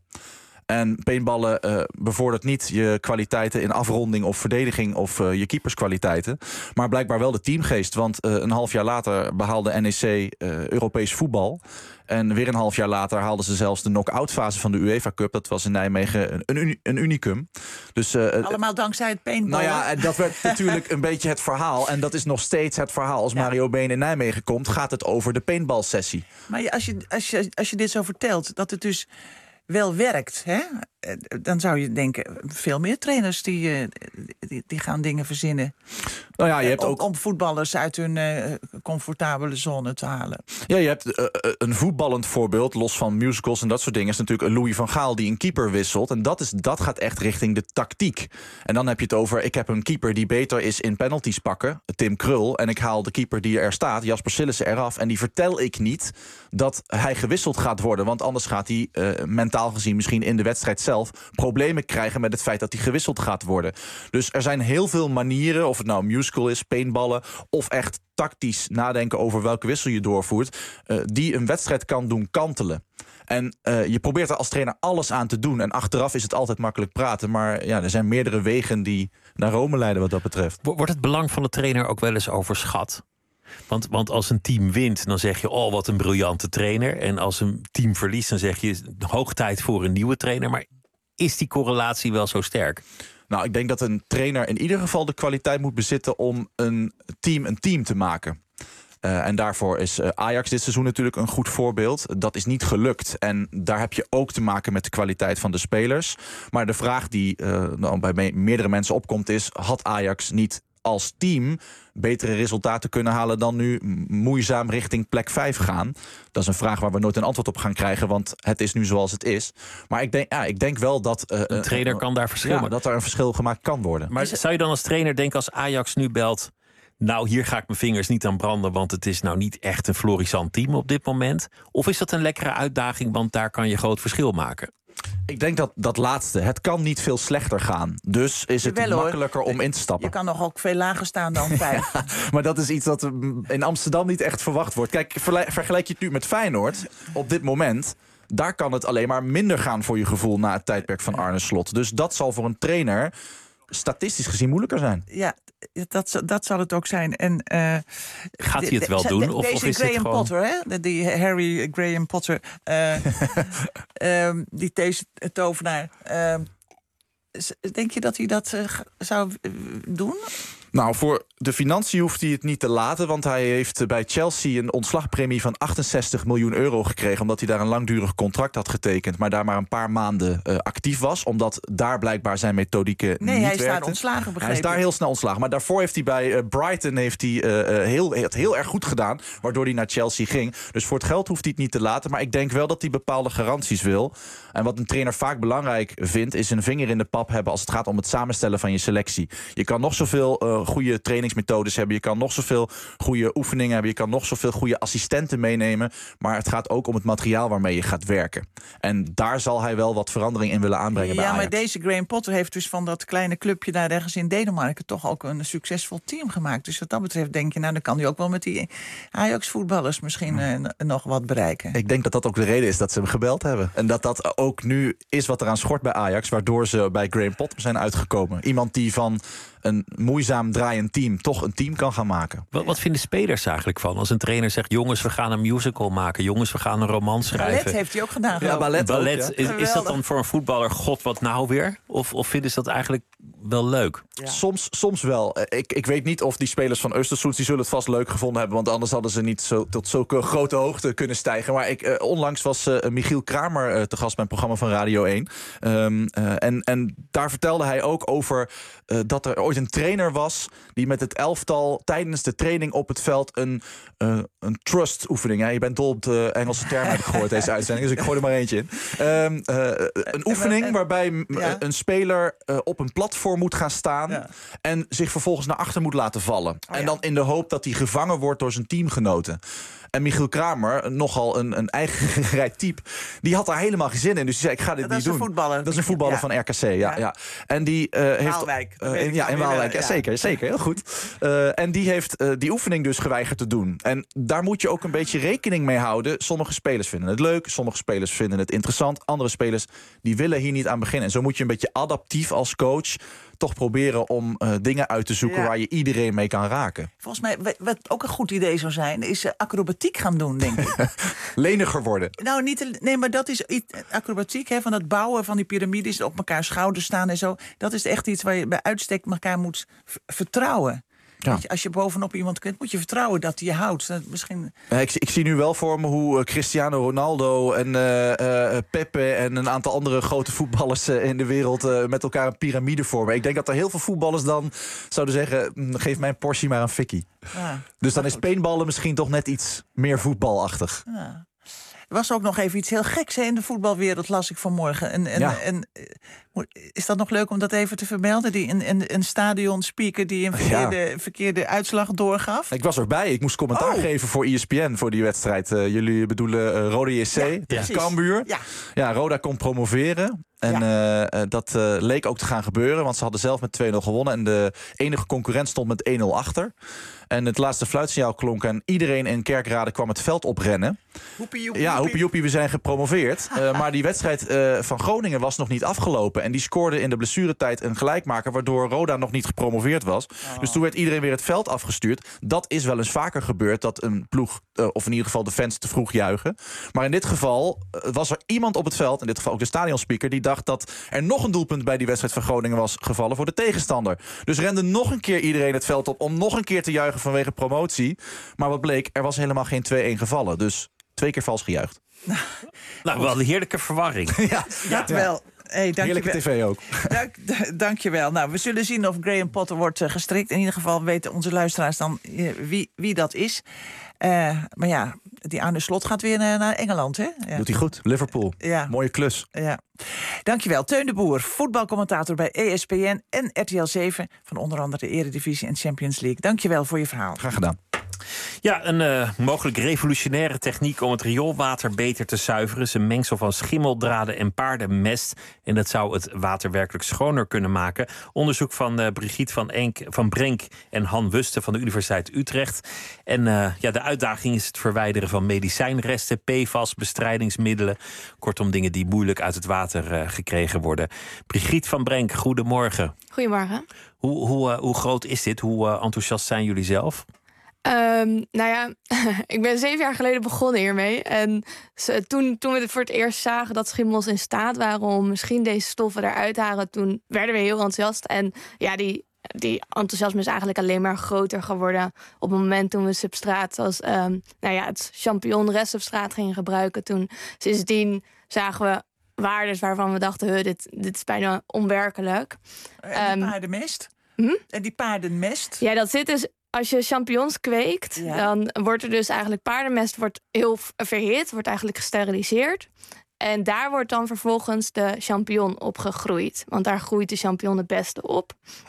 En paintballen uh, bevordert niet je kwaliteiten in afronding of verdediging of uh, je keeperskwaliteiten, maar blijkbaar wel de teamgeest. Want uh, een half jaar later behaalde N E C uh, Europees voetbal. En weer een half jaar later haalden ze zelfs de knock-out fase van de UEFA Cup. Dat was in Nijmegen een, een, een unicum. Dus, uh, allemaal dankzij het paintballen. Nou ja, dat werd natuurlijk een beetje het verhaal. En dat is nog steeds het verhaal. Als ja. Mario Been in Nijmegen komt, gaat het over de paintball-sessie. Maar als je, als je, als je dit zo vertelt, dat het dus wel werkt, hè? Dan zou je denken, veel meer trainers die, die, die gaan dingen verzinnen. Nou ja, je hebt om, ook om voetballers uit hun uh, comfortabele zone te halen. Ja, je hebt uh, een voetballend voorbeeld, los van musicals en dat soort dingen, is natuurlijk een Louis van Gaal die een keeper wisselt. En dat, is, dat gaat echt richting de tactiek. En dan heb je het over, ik heb een keeper die beter is in penalties pakken, Tim Krul, en ik haal de keeper die er staat, Jasper Sillissen, eraf. En die vertel ik niet dat hij gewisseld gaat worden, want anders gaat hij uh, mentaal gezien misschien in de wedstrijd zelf zichzelf problemen krijgen met het feit dat hij gewisseld gaat worden. Dus er zijn heel veel manieren, of het nou een musical is, paintballen, of echt tactisch nadenken over welke wissel je doorvoert, uh, die een wedstrijd kan doen kantelen. En uh, je probeert er als trainer alles aan te doen. En achteraf is het altijd makkelijk praten. Maar ja, er zijn meerdere wegen die naar Rome leiden wat dat betreft. Wordt het belang van de trainer ook wel eens overschat? Want, want als een team wint, dan zeg je, oh, wat een briljante trainer. En als een team verliest, dan zeg je, hoog tijd voor een nieuwe trainer. Maar is die correlatie wel zo sterk? Nou, ik denk dat een trainer in ieder geval de kwaliteit moet bezitten om een team een team te maken. Uh, en daarvoor is uh, Ajax dit seizoen natuurlijk een goed voorbeeld. Dat is niet gelukt. En daar heb je ook te maken met de kwaliteit van de spelers. Maar de vraag die uh, nou, bij me- meerdere mensen opkomt is, had Ajax niet als team betere resultaten kunnen halen dan nu moeizaam richting plek vijf gaan? Dat is een vraag waar we nooit een antwoord op gaan krijgen, want het is nu zoals het is. Maar ik denk, ja, ik denk wel dat Uh, een trainer uh, kan daar verschil ja, maken. dat er een verschil gemaakt kan worden. Maar zou je dan als trainer denken, als Ajax nu belt, nou, hier ga ik mijn vingers niet aan branden, want het is nou niet echt een florissant team op dit moment? Of is dat een lekkere uitdaging, want daar kan je groot verschil maken? Ik denk dat dat laatste. Het kan niet veel slechter gaan. Dus is het Jawel, makkelijker hoor. om in te stappen. Je kan nog ook veel lager staan dan vijf. Ja, maar dat is iets dat in Amsterdam niet echt verwacht wordt. Kijk, vergelijk je het nu met Feyenoord op dit moment. Daar kan het alleen maar minder gaan voor je gevoel na het tijdperk van Arne Slot. Dus dat zal voor een trainer statistisch gezien moeilijker zijn. Ja, dat, dat zal het ook zijn. En, uh, Gaat hij het wel de, doen? De, of, deze of is Graham het gewoon... Potter, hè? Die Harry Graham Potter, uh, uh, die deze tovenaar. Uh, denk je dat hij dat uh, zou doen? Nou, voor de financiën hoeft hij het niet te laten, want hij heeft bij Chelsea een ontslagpremie van achtenzestig miljoen euro gekregen, omdat hij daar een langdurig contract had getekend, maar daar maar een paar maanden uh, actief was, omdat daar blijkbaar zijn methodieken nee, niet werkten. Nee, hij is daar ontslagen, begrepen. Hij is daar heel snel ontslagen, maar daarvoor heeft hij bij uh, Brighton heeft hij, uh, heel, het heel erg goed gedaan, waardoor hij naar Chelsea ging. Dus voor het geld hoeft hij het niet te laten, maar ik denk wel dat hij bepaalde garanties wil. En wat een trainer vaak belangrijk vindt, is een vinger in de pap hebben als het gaat om het samenstellen van je selectie. Je kan nog zoveel uh, goede trainingsmethodes hebben, je kan nog zoveel goede oefeningen hebben, je kan nog zoveel goede assistenten meenemen, maar het gaat ook om het materiaal waarmee je gaat werken. En daar zal hij wel wat verandering in willen aanbrengen ja, bij Ajax. Maar deze Graham Potter heeft dus van dat kleine clubje daar ergens in Denemarken toch ook een succesvol team gemaakt. Dus wat dat betreft denk je, nou dan kan hij ook wel met die Ajax-voetballers misschien uh, nog wat bereiken. Ik denk dat dat ook de reden is dat ze hem gebeld hebben. En dat dat ook nu is wat eraan schort bij Ajax, waardoor ze bij Graham Potter zijn uitgekomen. Iemand die van een moeizaam draaiend team toch een team kan gaan maken. Wat, wat vinden spelers eigenlijk van? Als een trainer zegt, jongens, we gaan een musical maken. Jongens, we gaan een roman schrijven. Ballet heeft hij ook gedaan. Ja, ballet, ballet ook, ja. Is, is dat dan voor een voetballer, god, wat nou weer? Of, of vinden ze dat eigenlijk wel leuk? Ja. Soms, soms wel. Ik, ik weet niet of die spelers van Östersund, die zullen het vast leuk gevonden hebben, want anders hadden ze niet zo, tot zulke grote hoogte kunnen stijgen. Maar ik, uh, onlangs was uh, Michiel Kramer uh, te gast bij een programma van Radio één. Um, uh, en, en daar vertelde hij ook over uh, dat er ooit een trainer was die met het elftal tijdens de training op het veld een, uh, een trust oefening. Hè? Je bent dol op de Engelse term, heb ik gehoord, deze uitzending. Dus ik gooi er maar eentje in. Um, uh, een oefening waarbij ja. een speler uh, op een platform moet gaan staan ja. en zich vervolgens naar achter moet laten vallen. Oh, en ja. dan in de hoop dat hij gevangen wordt door zijn teamgenoten. En Michiel Kramer, nogal een, een eigen gereid type, die had daar helemaal geen zin in. Dus die zei, ik ga dit dat niet doen. Voetballer. Dat is een voetballer ja. van R K C, ja. ja. ja. En die uh, heeft Waalwijk. Uh, in, ja, in Waalwijk. Ja, ja. Zeker, zeker, heel goed. Uh, en die heeft uh, die oefening dus geweigerd te doen. En daar moet je ook een beetje rekening mee houden. Sommige spelers vinden het leuk, sommige spelers vinden het interessant. Andere spelers die willen hier niet aan beginnen. En zo moet je een beetje adaptief als coach toch proberen om uh, dingen uit te zoeken ja. waar je iedereen mee kan raken. Volgens mij, wat ook een goed idee zou zijn, is uh, acrobatiek gaan doen, denk ik. Leniger worden. Nou, niet, nee, maar dat is iets, acrobatiek, hè, van het bouwen van die piramides, op elkaar schouders staan en zo. Dat is echt iets waar je bij uitstek elkaar moet v- vertrouwen. Ja. Je, als je bovenop iemand kunt, moet je vertrouwen dat hij je houdt. Dat misschien... ja, ik, ik zie nu wel voor me hoe uh, Cristiano Ronaldo en uh, uh, Pepe en een aantal andere grote voetballers uh, in de wereld uh, met elkaar een piramide vormen. Ik denk dat er heel veel voetballers dan zouden zeggen, geef mijn portie maar een fikkie. Ja, dus dan is paintballen misschien toch net iets meer voetbalachtig. Ja. Er was ook nog even iets heel geks hè, in de voetbalwereld, las ik vanmorgen. En, en, ja. en, Is dat nog leuk om dat even te vermelden? Die, een, een, een stadionspeaker die een verkeerde, Ja. verkeerde uitslag doorgaf? Ik was erbij. Ik moest commentaar Oh. geven voor E S P N voor die wedstrijd. Uh, jullie bedoelen uh, Roda J C tegen precies. Cambuur. Ja. Ja, Roda kon promoveren. En uh, uh, dat uh, leek ook te gaan gebeuren, want ze hadden zelf met twee nul gewonnen. En de enige concurrent stond met één nul achter. En het laatste fluitsignaal klonk en iedereen in Kerkrade kwam het veld oprennen. Hoepie, joepie, Ja, joepie. hoepie joepie, we zijn gepromoveerd. Uh, maar die wedstrijd uh, van Groningen was nog niet afgelopen. En die scoorde in de blessuretijd een gelijkmaker, waardoor Roda nog niet gepromoveerd was. Oh. Dus toen werd iedereen weer het veld afgestuurd. Dat is wel eens vaker gebeurd, dat een ploeg, uh, of in ieder geval de fans, te vroeg juichen. Maar in dit geval uh, was er iemand op het veld, in dit geval ook de stadionspeaker, die dacht dat er nog een doelpunt bij die wedstrijd van Groningen was gevallen voor de tegenstander. Dus rende nog een keer iedereen het veld op om nog een keer te juichen vanwege promotie. Maar wat bleek, er was helemaal geen twee-een gevallen. Dus twee keer vals gejuicht. Nou, wel een heerlijke verwarring. Ja, dat wel. Hey, dank Heerlijke je wel. tv ook. Dank, dank je wel. Nou, we zullen zien of Graham Potter wordt uh, gestrikt. In ieder geval weten onze luisteraars dan uh, wie, wie dat is. Uh, maar ja, die Arne Slot gaat weer uh, naar Engeland, hè? Ja. Doet hij goed. Liverpool. Ja. Mooie klus. Ja. Dankjewel. Teun de Boer, voetbalcommentator bij E S P N en R T L zeven... van onder andere de Eredivisie en Champions League. Dankjewel voor je verhaal. Graag gedaan. Ja, een uh, mogelijk revolutionaire techniek om het rioolwater beter te zuiveren is een mengsel van schimmeldraden en paardenmest. En dat zou het water werkelijk schoner kunnen maken. Onderzoek van uh, Brigitte van, Enk, van Brenk en Han Wusten van de Universiteit Utrecht. En uh, ja, de uitdaging is het verwijderen van medicijnresten, P F A S, bestrijdingsmiddelen. Kortom, dingen die moeilijk uit het water uh, gekregen worden. Brigitte van Brenk, goedemorgen. Goedemorgen. Hoe, hoe, uh, hoe groot is dit? Hoe uh, enthousiast zijn jullie zelf? Um, nou ja, ik ben zeven jaar geleden begonnen hiermee. En toen, toen we het voor het eerst zagen dat schimmels in staat waren om misschien deze stoffen eruit te halen, toen werden we heel enthousiast. En ja, die, die enthousiasme is eigenlijk alleen maar groter geworden op het moment toen we substraat zoals um, nou ja, het champignon-restsubstraat gingen gebruiken. Toen sindsdien zagen we waardes waarvan we dachten, huh, dit, dit is bijna onwerkelijk. En die paardenmest? Hm? En die paardenmest? Ja, dat zit dus. Als je champignons kweekt, ja. dan wordt er dus eigenlijk paardenmest wordt heel verhit, wordt eigenlijk gesteriliseerd. En daar wordt dan vervolgens de champignon op gegroeid. Want daar groeit de champignon het beste op.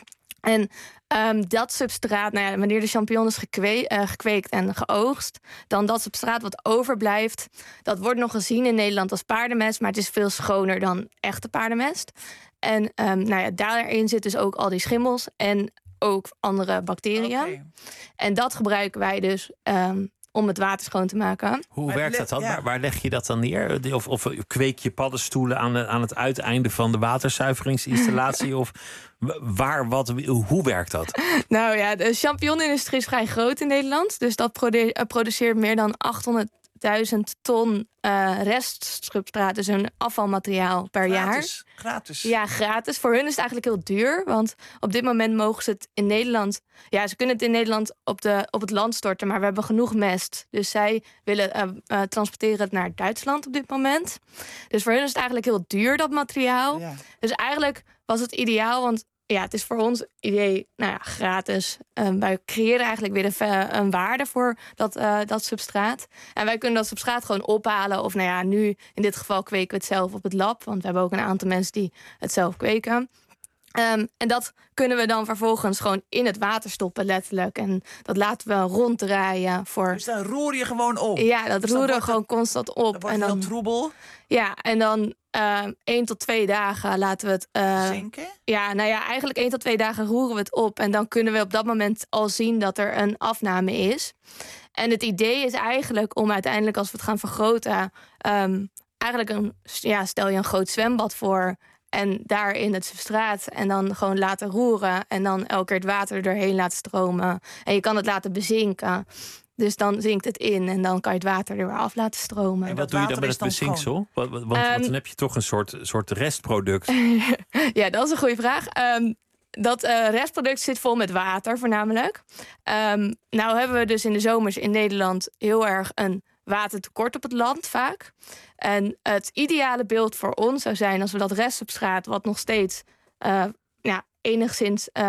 En um, dat substraat, nou ja, wanneer de champignon is gekwe- uh, gekweekt en geoogst, dan dat substraat wat overblijft, dat wordt nog gezien in Nederland als paardenmest, maar het is veel schoner dan echte paardenmest. En um, nou ja, daarin zitten dus ook al die schimmels en ook andere bacteriën. Okay. En dat gebruiken wij dus um, om het water schoon te maken. Hoe werkt dat dan? Ja. Waar, waar leg je dat dan neer? Of, of kweek je paddenstoelen aan, de, aan het uiteinde van de waterzuiveringsinstallatie? Of waar, wat, hoe werkt dat? Nou ja, de champignonindustrie is vrij groot in Nederland. Dus dat produ- produceert meer dan achthonderdduizend ton uh, restsubstraat, dus een afvalmateriaal per gratis, jaar. Gratis. Ja, gratis. Voor hun is het eigenlijk heel duur. Want op dit moment mogen ze het in Nederland. Ja, ze kunnen het in Nederland op, de, op het land storten, maar we hebben genoeg mest. Dus zij willen uh, uh, transporteren het naar Duitsland op dit moment. Dus voor hun is het eigenlijk heel duur, dat materiaal. Ja. Dus eigenlijk was het ideaal, want ja, het is voor ons idee nou ja, gratis. Um, wij creëren eigenlijk weer een, een waarde voor dat, uh, dat substraat. En wij kunnen dat substraat gewoon ophalen. Of nou ja, nu in dit geval kweken we het zelf op het lab. Want we hebben ook een aantal mensen die het zelf kweken. Um, en dat kunnen we dan vervolgens gewoon in het water stoppen, letterlijk. En dat laten we ronddraaien. Voor... Dus dan roer je gewoon op? Ja, dat dus roeren we het, gewoon constant op. Dan wordt en dan heel troebel? Ja, en dan uh, één tot twee dagen laten we het Uh, zinken? Ja, nou ja, eigenlijk één tot twee dagen roeren we het op. En dan kunnen we op dat moment al zien dat er een afname is. En het idee is eigenlijk om uiteindelijk, als we het gaan vergroten, Um, eigenlijk een, ja, stel je een groot zwembad voor en daarin het substraat en dan gewoon laten roeren en dan elke keer het water doorheen laten stromen. En je kan het laten bezinken. Dus dan zinkt het in en dan kan je het water er weer af laten stromen. En wat doe je dan met het bezinksel? Want, want, want um, dan heb je toch een soort, soort restproduct. Ja, dat is een goede vraag. Um, dat uh, restproduct zit vol met water voornamelijk. Um, nou hebben we dus in de zomers in Nederland heel erg een watertekort op het land vaak. En het ideale beeld voor ons zou zijn als we dat restsubstraat, wat nog steeds uh, ja, enigszins uh,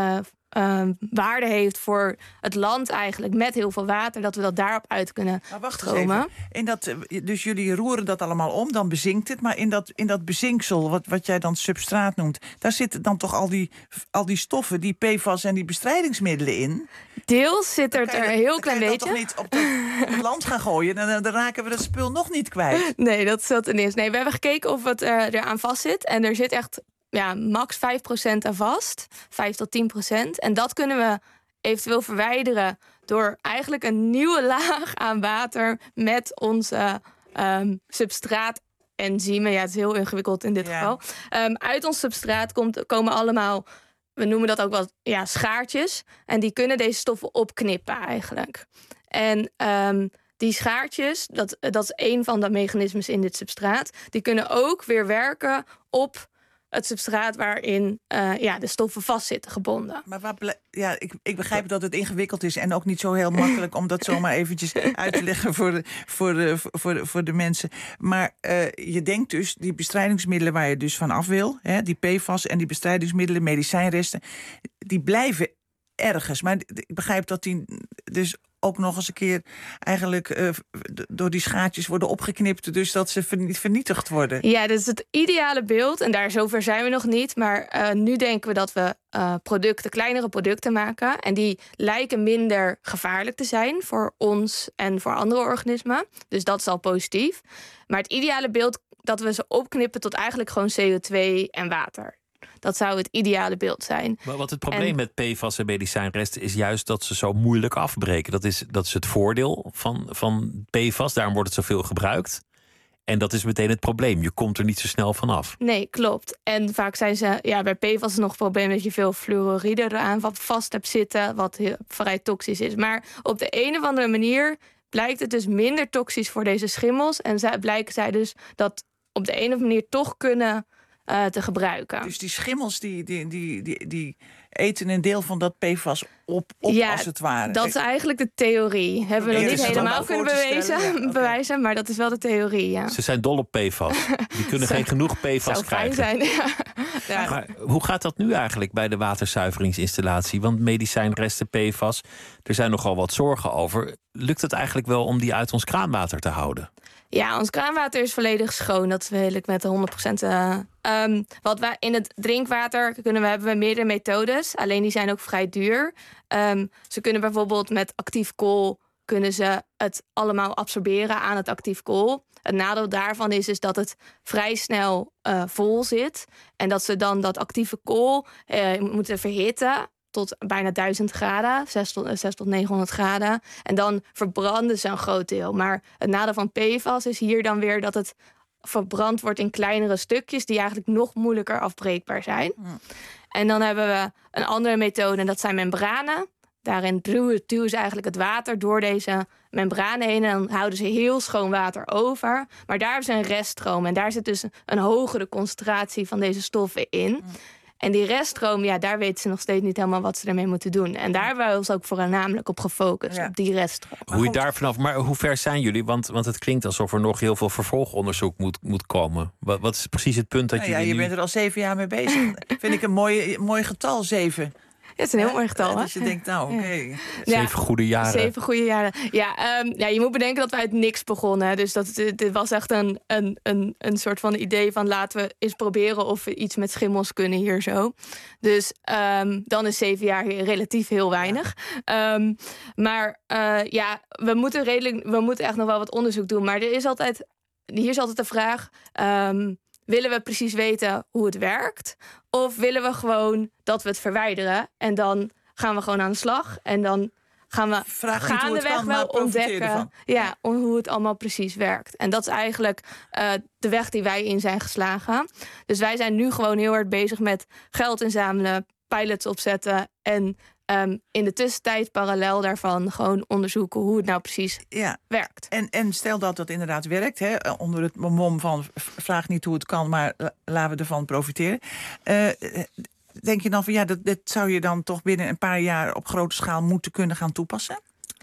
um, waarde heeft voor het land eigenlijk... met heel veel water, dat we dat daarop uit kunnen maar wacht komen. eens even. In dat, dus jullie roeren dat allemaal om, dan bezinkt het. Maar in dat, in dat bezinksel, wat, wat jij dan substraat noemt... daar zitten dan toch al die, al die stoffen, die P F A S en die bestrijdingsmiddelen in? Deels zit er een heel klein beetje. Dan toch niet op, de, op het land gaan gooien... en dan, dan raken we dat spul nog niet kwijt. Nee, dat is wat het is. Nee, we hebben gekeken of het er, er aan vast zit. En er zit echt ja, max vijf procent aan vast. vijf tot tien procent. En dat kunnen we eventueel verwijderen... door eigenlijk een nieuwe laag aan water... met onze um, substraatenzymen. Ja, het is heel ingewikkeld in dit ja. geval. Um, uit ons substraat komt, komen allemaal... we noemen dat ook wel ja, schaartjes. En die kunnen deze stoffen opknippen eigenlijk. En um, die schaartjes, dat, dat is één van de mechanismes in dit substraat... die kunnen ook weer werken op het substraat... waarin uh, ja, de stoffen vastzitten gebonden. Maar waar ble- ja, ik, ik begrijp dat het ingewikkeld is... en ook niet zo heel makkelijk om dat zomaar eventjes uit te leggen... voor de, voor de, voor de, voor de mensen. Maar uh, je denkt dus, die bestrijdingsmiddelen waar je dus van af wil... Hè, die P F A S en die bestrijdingsmiddelen, medicijnresten... die blijven ergens. Maar ik begrijp dat die dus... ook nog eens een keer eigenlijk uh, door die schaartjes worden opgeknipt... dus dat ze vernietigd worden. Ja, dat is het ideale beeld. En daar zover zijn we nog niet. Maar uh, nu denken we dat we uh, producten, kleinere producten maken. En die lijken minder gevaarlijk te zijn voor ons en voor andere organismen. Dus dat is al positief. Maar het ideale beeld dat we ze opknippen tot eigenlijk gewoon C O twee en water. Dat zou het ideale beeld zijn. Maar wat het probleem en... met P F A S en medicijnresten is juist dat ze zo moeilijk afbreken. Dat is, dat is het voordeel van, van P F A S. Daarom wordt het zoveel gebruikt. En dat is meteen het probleem. Je komt er niet zo snel vanaf. Nee, klopt. En vaak zijn ze... ja, bij P F A S is nog het probleem dat je veel fluoride eraan vast hebt zitten... wat heel, vrij toxisch is. Maar op de een of andere manier blijkt het dus minder toxisch voor deze schimmels. En zij, blijken zij dus dat op de een of andere manier toch kunnen... Uh, te gebruiken. Dus die schimmels die, die, die, die, die eten een deel van dat P F A S op, op ja, als het ware. Dat is eigenlijk de theorie. Hebben we nog niet helemaal kunnen bewijzen, ja, okay. bewijzen, maar dat is wel de theorie. Ja. Ze zijn dol op P F A S. Die kunnen geen genoeg P F A S zou krijgen. Fijn zijn. Ja. Ja. Maar hoe gaat dat nu eigenlijk bij de waterzuiveringsinstallatie? Want medicijnresten, P F A S, er zijn nogal wat zorgen over. Lukt het eigenlijk wel om die uit ons kraanwater te houden? Ja, ons kraanwater is volledig schoon. Dat wil ik met de honderd procent. Uh, um, wat wij in het drinkwater kunnen we hebben we meerdere methodes. Alleen die zijn ook vrij duur. Um, ze kunnen bijvoorbeeld met actief kool kunnen ze het allemaal absorberen aan het actief kool. Het nadeel daarvan is, is dat het vrij snel uh, vol zit. En dat ze dan dat actieve kool uh, moeten verhitten tot bijna duizend graden, zes tot negenhonderd graden. En dan verbranden ze een groot deel. Maar het nadeel van P F A S is hier dan weer dat het verbrand wordt in kleinere stukjes die eigenlijk nog moeilijker afbreekbaar zijn. Mm. En dan hebben we een andere methode en dat zijn membranen. Daarin duwen, duwen ze eigenlijk het water door deze membranen heen. En dan houden ze heel schoon water over. Maar daar hebben ze een reststroom. En daar zit dus een hogere concentratie van deze stoffen in. Mm. En die reststroom, ja, daar weten ze nog steeds niet helemaal wat ze ermee moeten doen. En daar hebben we ons ook voornamelijk op gefocust, ja. op die reststroom. Hoe je daar vanaf, maar hoe ver zijn jullie? Want, want het klinkt alsof er nog heel veel vervolgonderzoek moet, moet komen. Wat, wat is precies het punt dat nou jullie ja, je nu... bent er al zeven jaar mee bezig. Vind ik een mooi, mooi getal, zeven. Ja, het is een heel mooi getal, hè? Dus je denkt, nou, oké. Okay. Ja. Zeven goede jaren. Zeven goede jaren. Ja, um, ja, je moet bedenken dat we uit niks begonnen. Dus dat, dit was echt een, een, een, een soort van idee van... laten we eens proberen of we iets met schimmels kunnen hier zo. Dus um, dan is zeven jaar relatief heel weinig. Ja. Um, maar uh, ja, we moeten, redelijk, we moeten echt nog wel wat onderzoek doen. Maar er is altijd, hier is altijd de vraag... Um, willen we precies weten hoe het werkt? Of willen we gewoon dat we het verwijderen? En dan gaan we gewoon aan de slag. En dan gaan we gaandeweg wel ontdekken ja, hoe het allemaal precies werkt. En dat is eigenlijk uh, de weg die wij in zijn geslagen. Dus wij zijn nu gewoon heel hard bezig met geld inzamelen, pilots opzetten en Um, in de tussentijd parallel daarvan gewoon onderzoeken hoe het nou precies ja. werkt. En, en stel dat dat inderdaad werkt, hè, onder het mom van vraag niet hoe het kan, maar laten we ervan profiteren. Uh, denk je dan van ja, dat, dat zou je dan toch binnen een paar jaar op grote schaal moeten kunnen gaan toepassen?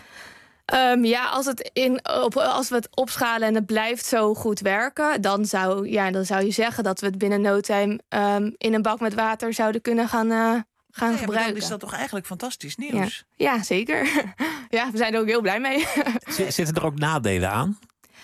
Um, ja, als, het in, op, als we het opschalen en het blijft zo goed werken... dan zou, ja, dan zou je zeggen dat we het binnen no time um, in een bak met water zouden kunnen gaan... Uh, gaan Ja, gebruiken. dan is dat toch eigenlijk fantastisch nieuws? Ja, ja zeker. Ja, we zijn er ook heel blij mee. Zitten er ook nadelen aan?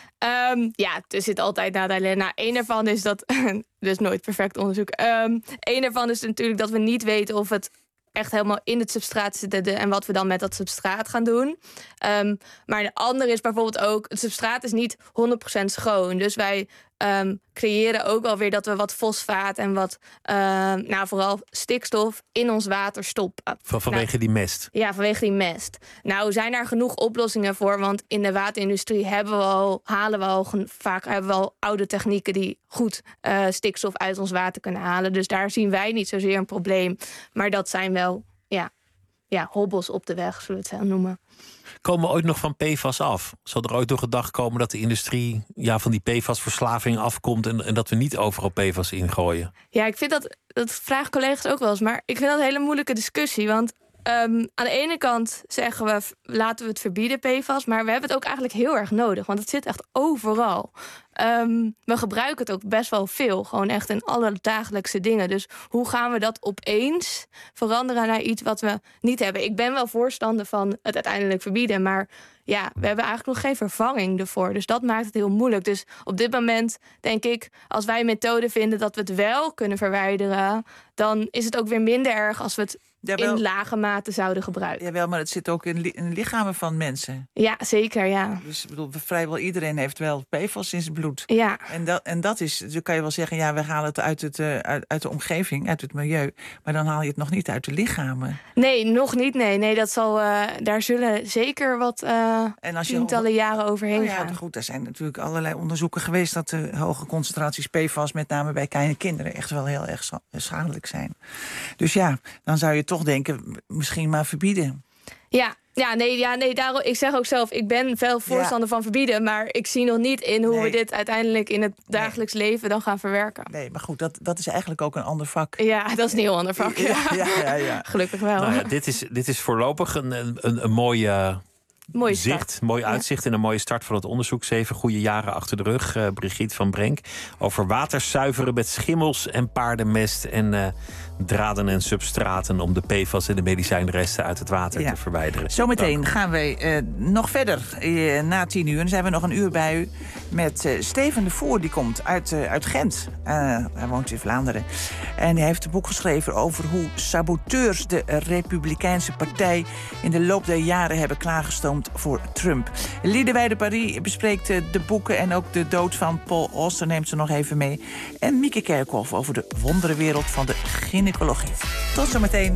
Um, ja, er zit altijd nadelen. Nou, één daarvan is dat... dus nooit perfect onderzoek. Um, Eén daarvan is natuurlijk dat we niet weten of het echt helemaal in het substraat zit en wat we dan met dat substraat gaan doen. Um, maar de andere is bijvoorbeeld ook... het substraat is niet honderd procent schoon. Dus wij um, creëren ook wel weer dat we wat fosfaat en wat... Uh, nou, vooral stikstof in ons water stoppen. Van, vanwege nou, die mest? Ja, vanwege die mest. Nou, zijn daar genoeg oplossingen voor? Want in de waterindustrie hebben we al, halen we al vaak hebben we al oude technieken die goed uh, stikstof uit ons water kunnen halen. Dus daar zien wij niet zozeer een probleem. Maar dat zijn wel ja, ja, hobbels op de weg, zullen we het zo noemen. Komen we ooit nog van P F A S af? Zal er ooit nog een dag komen dat de industrie ja, van die P F A S-verslaving afkomt en, en dat we niet overal P F A S ingooien? Ja, ik vind dat, dat vragen collega's ook wel eens, maar ik vind dat een hele moeilijke discussie. Want um, aan de ene kant zeggen we, laten we het verbieden, P F A S, maar we hebben het ook eigenlijk heel erg nodig, want het zit echt overal. Um, we gebruiken het ook best wel veel, gewoon echt in alle dagelijkse dingen. Dus hoe gaan we dat opeens veranderen naar iets wat we niet hebben? Ik ben wel voorstander van het uiteindelijk verbieden, maar ja, we hebben eigenlijk nog geen vervanging ervoor. Dus dat maakt het heel moeilijk. Dus op dit moment denk ik, als wij een methode vinden dat we het wel kunnen verwijderen, dan is het ook weer minder erg als we het Jawel. in lage mate zouden gebruiken. Jawel, maar het zit ook in, li- in lichamen van mensen. Ja, zeker, ja. Dus ik bedoel, vrijwel iedereen heeft wel P F A S in zijn bloed. Ja. En dat, en dat is, dus kan je wel zeggen, ja, we halen het uit, het, uh, uit, uit de omgeving, uit het milieu. Maar dan haal je het nog niet uit de lichamen. Nee, nog niet, nee. nee dat zal, uh, daar zullen zeker wat uh, en als je tientallen jaren overheen nou ja, gaan. Goed, er zijn natuurlijk allerlei onderzoeken geweest dat de hoge concentraties P F A S, met name bij kleine kinderen, echt wel heel erg schadelijk zijn. Dus ja, dan zou je toch denken, misschien maar verbieden. Ja, ja, nee, ja, nee daarom, ik zeg ook zelf, ik ben veel voorstander ja. van verbieden, maar ik zie nog niet in hoe nee. we dit uiteindelijk in het dagelijks nee. leven dan gaan verwerken. Nee, maar goed, dat, dat is eigenlijk ook een ander vak. Ja, dat is een heel ander vak. Ja, ja, ja, ja, ja. Gelukkig wel. Nou ja, dit, is, dit is voorlopig een, een, een mooie... Mooi zicht, mooi uitzicht en een mooie start van het onderzoek. Zeven goede jaren achter de rug, uh, Brigitte van Brenk. Over waterzuiveren met schimmels en paardenmest en uh, draden en substraten om de P F A S en de medicijnresten uit het water ja. te verwijderen. Zometeen gaan wij uh, nog verder uh, na tien uur. Dan zijn we nog een uur bij u met uh, Steven de Voer. Die komt uit, uh, uit Gent. Uh, hij woont in Vlaanderen. En hij heeft een boek geschreven over hoe saboteurs de Republikeinse Partij in de loop der jaren hebben klaargestoomd voor Trump. Liedewij de Paris bespreekt de boeken en ook de dood van Paul Auster neemt ze nog even mee. En Mieke Kerkhoff over de wonderenwereld van de gynaecologie. Tot zometeen.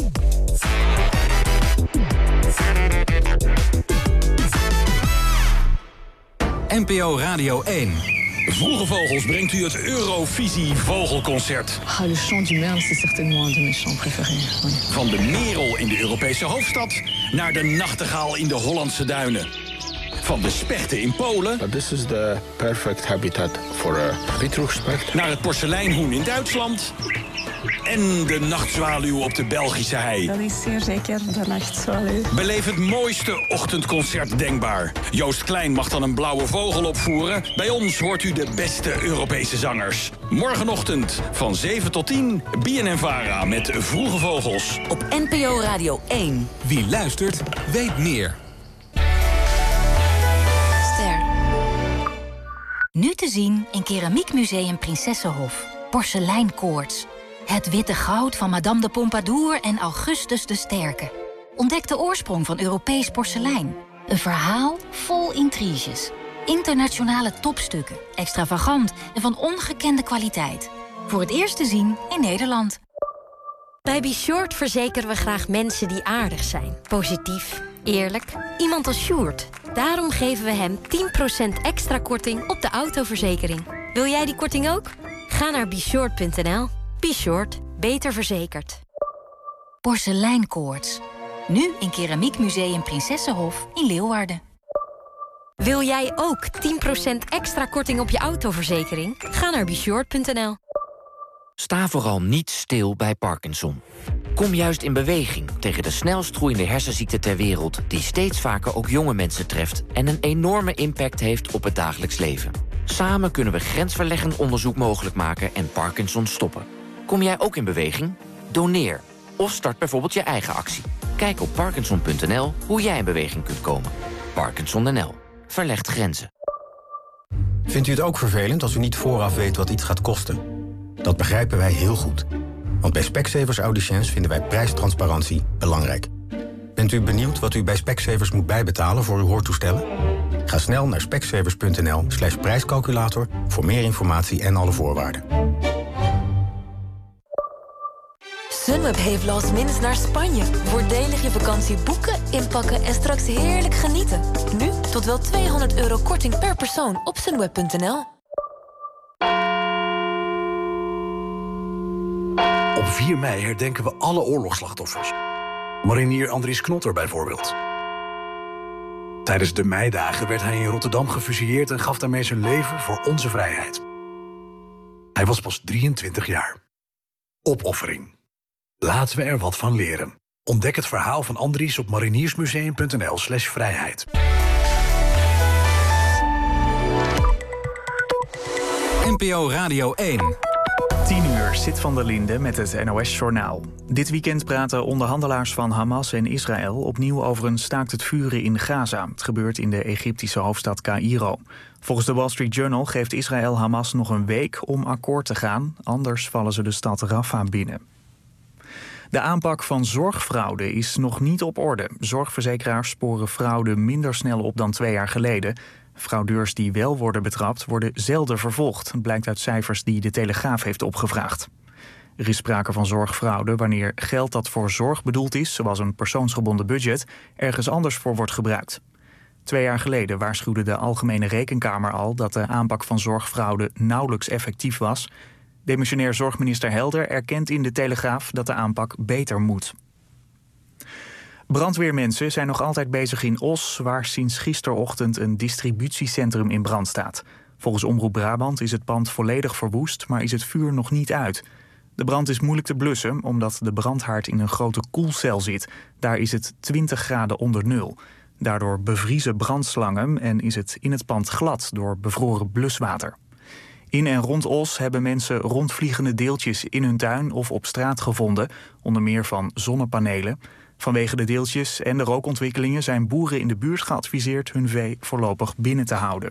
N P O Radio één. Vroege Vogels brengt u het Eurovisie Vogelconcert. Ah, le chant du merle, c'est certainement un de mes chants préférés. Oui. Van de merel in de Europese hoofdstad naar de nachtegaal in de Hollandse duinen. Van de spechten in Polen. But this is the perfect habitat for a wittroegspecht. Naar het porseleinhoen in Duitsland. En de nachtzwaluw op de Belgische hei. Dat is zeer zeker de nachtzwaluw. Beleef het mooiste ochtendconcert denkbaar. Joost Klein mag dan een blauwe vogel opvoeren. Bij ons hoort u de beste Europese zangers. Morgenochtend van zeven tot tien, B N N Vara met Vroege Vogels. Op N P O Radio één. Wie luistert, weet meer. Ster. Nu te zien in Keramiekmuseum Prinsessenhof. Porseleinkoorts. Het witte goud van Madame de Pompadour en Augustus de Sterke. Ontdek de oorsprong van Europees porselein. Een verhaal vol intriges. Internationale topstukken, extravagant en van ongekende kwaliteit. Voor het eerst te zien in Nederland. Bij Be Short verzekeren we graag mensen die aardig zijn. Positief, eerlijk, iemand als Sjoerd. Daarom geven we hem tien procent extra korting op de autoverzekering. Wil jij die korting ook? Ga naar be short punt n l. Be Short, beter verzekerd. Porseleinkoorts. Nu in Keramiekmuseum Prinsessenhof in Leeuwarden. Wil jij ook tien procent extra korting op je autoverzekering? Ga naar be short punt n l. Sta vooral niet stil bij Parkinson. Kom juist in beweging tegen de snelst groeiende hersenziekte ter wereld, die steeds vaker ook jonge mensen treft en een enorme impact heeft op het dagelijks leven. Samen kunnen we grensverleggend onderzoek mogelijk maken en Parkinson stoppen. Kom jij ook in beweging? Doneer. Of start bijvoorbeeld je eigen actie. Kijk op Parkinson punt n l hoe jij in beweging kunt komen. Parkinson punt n l. Verlegt grenzen. Vindt u het ook vervelend als u niet vooraf weet wat iets gaat kosten? Dat begrijpen wij heel goed. Want bij Specsavers Audiciëns vinden wij prijstransparantie belangrijk. Bent u benieuwd wat u bij Specsavers moet bijbetalen voor uw hoortoestellen? Ga snel naar specsavers punt n l slash prijscalculator voor meer informatie en alle voorwaarden. Sunweb heeft last minutes naar Spanje. Voordelig je vakantie boeken, inpakken en straks heerlijk genieten. Nu tot wel tweehonderd euro korting per persoon op sunweb punt n l. Op vier mei herdenken we alle oorlogsslachtoffers. Marinier Andries Knotter bijvoorbeeld. Tijdens de meidagen werd hij in Rotterdam gefusilleerd en gaf daarmee zijn leven voor onze vrijheid. Hij was pas drieëntwintig jaar. Opoffering. Laten we er wat van leren. Ontdek het verhaal van Andries op mariniersmuseum punt n l slash vrijheid. N P O Radio één. tien uur, Zit van der Linde met het N O S-journaal. Dit weekend praten onderhandelaars van Hamas en Israël opnieuw over een staakt het vuren in Gaza. Het gebeurt in de Egyptische hoofdstad Caïro. Volgens de Wall Street Journal geeft Israël Hamas nog een week om akkoord te gaan. Anders vallen ze de stad Rafah binnen. De aanpak van zorgfraude is nog niet op orde. Zorgverzekeraars sporen fraude minder snel op dan twee jaar geleden. Fraudeurs die wel worden betrapt worden zelden vervolgd, blijkt uit cijfers die de Telegraaf heeft opgevraagd. Er is sprake van zorgfraude wanneer geld dat voor zorg bedoeld is, zoals een persoonsgebonden budget, ergens anders voor wordt gebruikt. Twee jaar geleden waarschuwde de Algemene Rekenkamer al dat de aanpak van zorgfraude nauwelijks effectief was. Demissionair zorgminister Helder erkent in de Telegraaf dat de aanpak beter moet. Brandweermensen zijn nog altijd bezig in Os, waar sinds gisterochtend een distributiecentrum in brand staat. Volgens Omroep Brabant is het pand volledig verwoest, maar is het vuur nog niet uit. De brand is moeilijk te blussen, omdat de brandhaard in een grote koelcel zit. Daar is het twintig graden onder nul. Daardoor bevriezen brandslangen en is het in het pand glad door bevroren bluswater. In en rond Os hebben mensen rondvliegende deeltjes in hun tuin of op straat gevonden, onder meer van zonnepanelen. Vanwege de deeltjes en de rookontwikkelingen zijn boeren in de buurt geadviseerd hun vee voorlopig binnen te houden.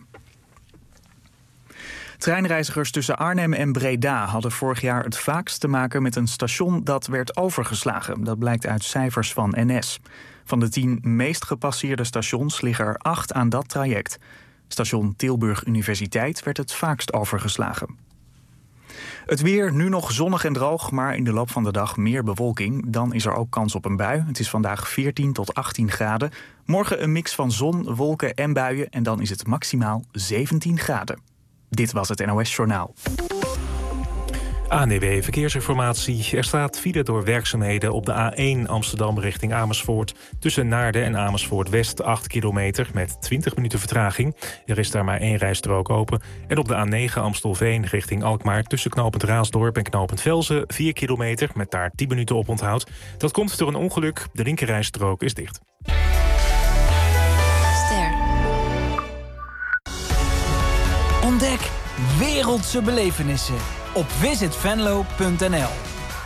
Treinreizigers tussen Arnhem en Breda hadden vorig jaar het vaakst te maken met een station dat werd overgeslagen. Dat blijkt uit cijfers van N S. Van de tien meest gepasseerde stations liggen er acht aan dat traject. Station Tilburg Universiteit werd het vaakst overgeslagen. Het weer, nu nog zonnig en droog, maar in de loop van de dag meer bewolking. Dan is er ook kans op een bui. Het is vandaag veertien tot achttien graden. Morgen een mix van zon, wolken en buien en dan is het maximaal zeventien graden. Dit was het N O S-journaal. A N W B Verkeersinformatie. Er staat file door werkzaamheden op de A één Amsterdam richting Amersfoort. Tussen Naarden en Amersfoort West acht kilometer met twintig minuten vertraging. Er is daar maar één rijstrook open. En op de A negen Amstelveen richting Alkmaar tussen knooppunt Raasdorp en knooppunt Velzen vier kilometer met daar tien minuten op onthoud. Dat komt door een ongeluk. De linkerrijstrook is dicht. Ster. Ontdek wereldse belevenissen op visit venlo punt n l.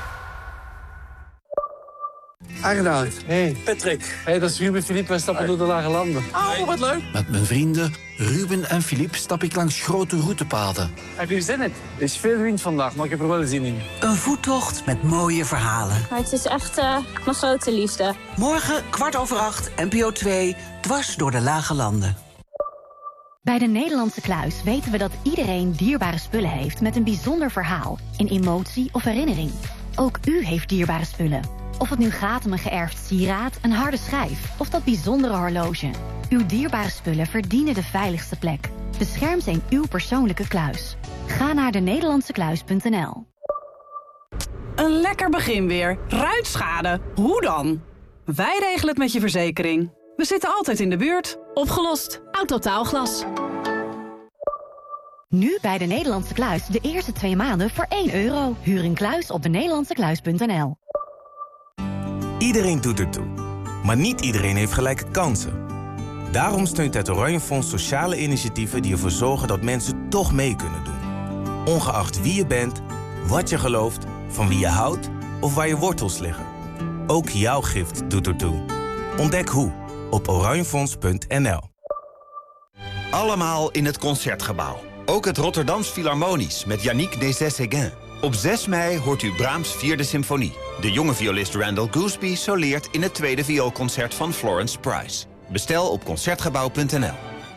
Aangedaan. Hey. Patrick. Hey, dat is Ruben Philippe. Wij stappen door de Lage Landen. Oh, wat leuk. Met mijn vrienden Ruben en Philippe stap ik langs grote routepaden. Heb je zin in het? Er is veel wind vandaag, maar ik heb er wel zin in. Een voettocht met mooie verhalen. Maar het is echt uh, mijn grote liefde. Morgen, kwart over acht, N P O twee, dwars door de Lage Landen. Bij de Nederlandse Kluis weten we dat iedereen dierbare spullen heeft met een bijzonder verhaal, een emotie of herinnering. Ook u heeft dierbare spullen. Of het nu gaat om een geërfd sieraad, een harde schijf of dat bijzondere horloge. Uw dierbare spullen verdienen de veiligste plek. Bescherm ze in uw persoonlijke kluis. Ga naar de nederlandse kluis punt n l. Een lekker begin weer. Ruitschade. Hoe dan? Wij regelen het met je verzekering. We zitten altijd in de buurt. Opgelost. Autotaalglas. Nu bij de Nederlandse Kluis de eerste twee maanden voor één euro. Huur een kluis op de nederlandse kluis punt n l. Iedereen doet ertoe, maar niet iedereen heeft gelijke kansen. Daarom steunt het Oranje Fonds sociale initiatieven die ervoor zorgen dat mensen toch mee kunnen doen. Ongeacht wie je bent, wat je gelooft, van wie je houdt of waar je wortels liggen. Ook jouw gift doet ertoe. Ontdek hoe op oranjefonds punt n l. Allemaal in het Concertgebouw. Ook het Rotterdams Philharmonisch met Yannick Nézet-Séguin. Op zes mei hoort u Brahms' vierde symfonie. De jonge violist Randall Gooseby soleert in het tweede vioolconcert van Florence Price. Bestel op concertgebouw punt n l.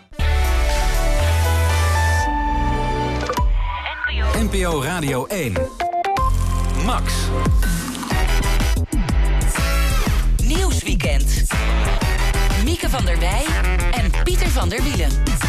N P O Radio één. Max. Nieuwsweekend. Mieke van der Wij en Pieter van der Wielen.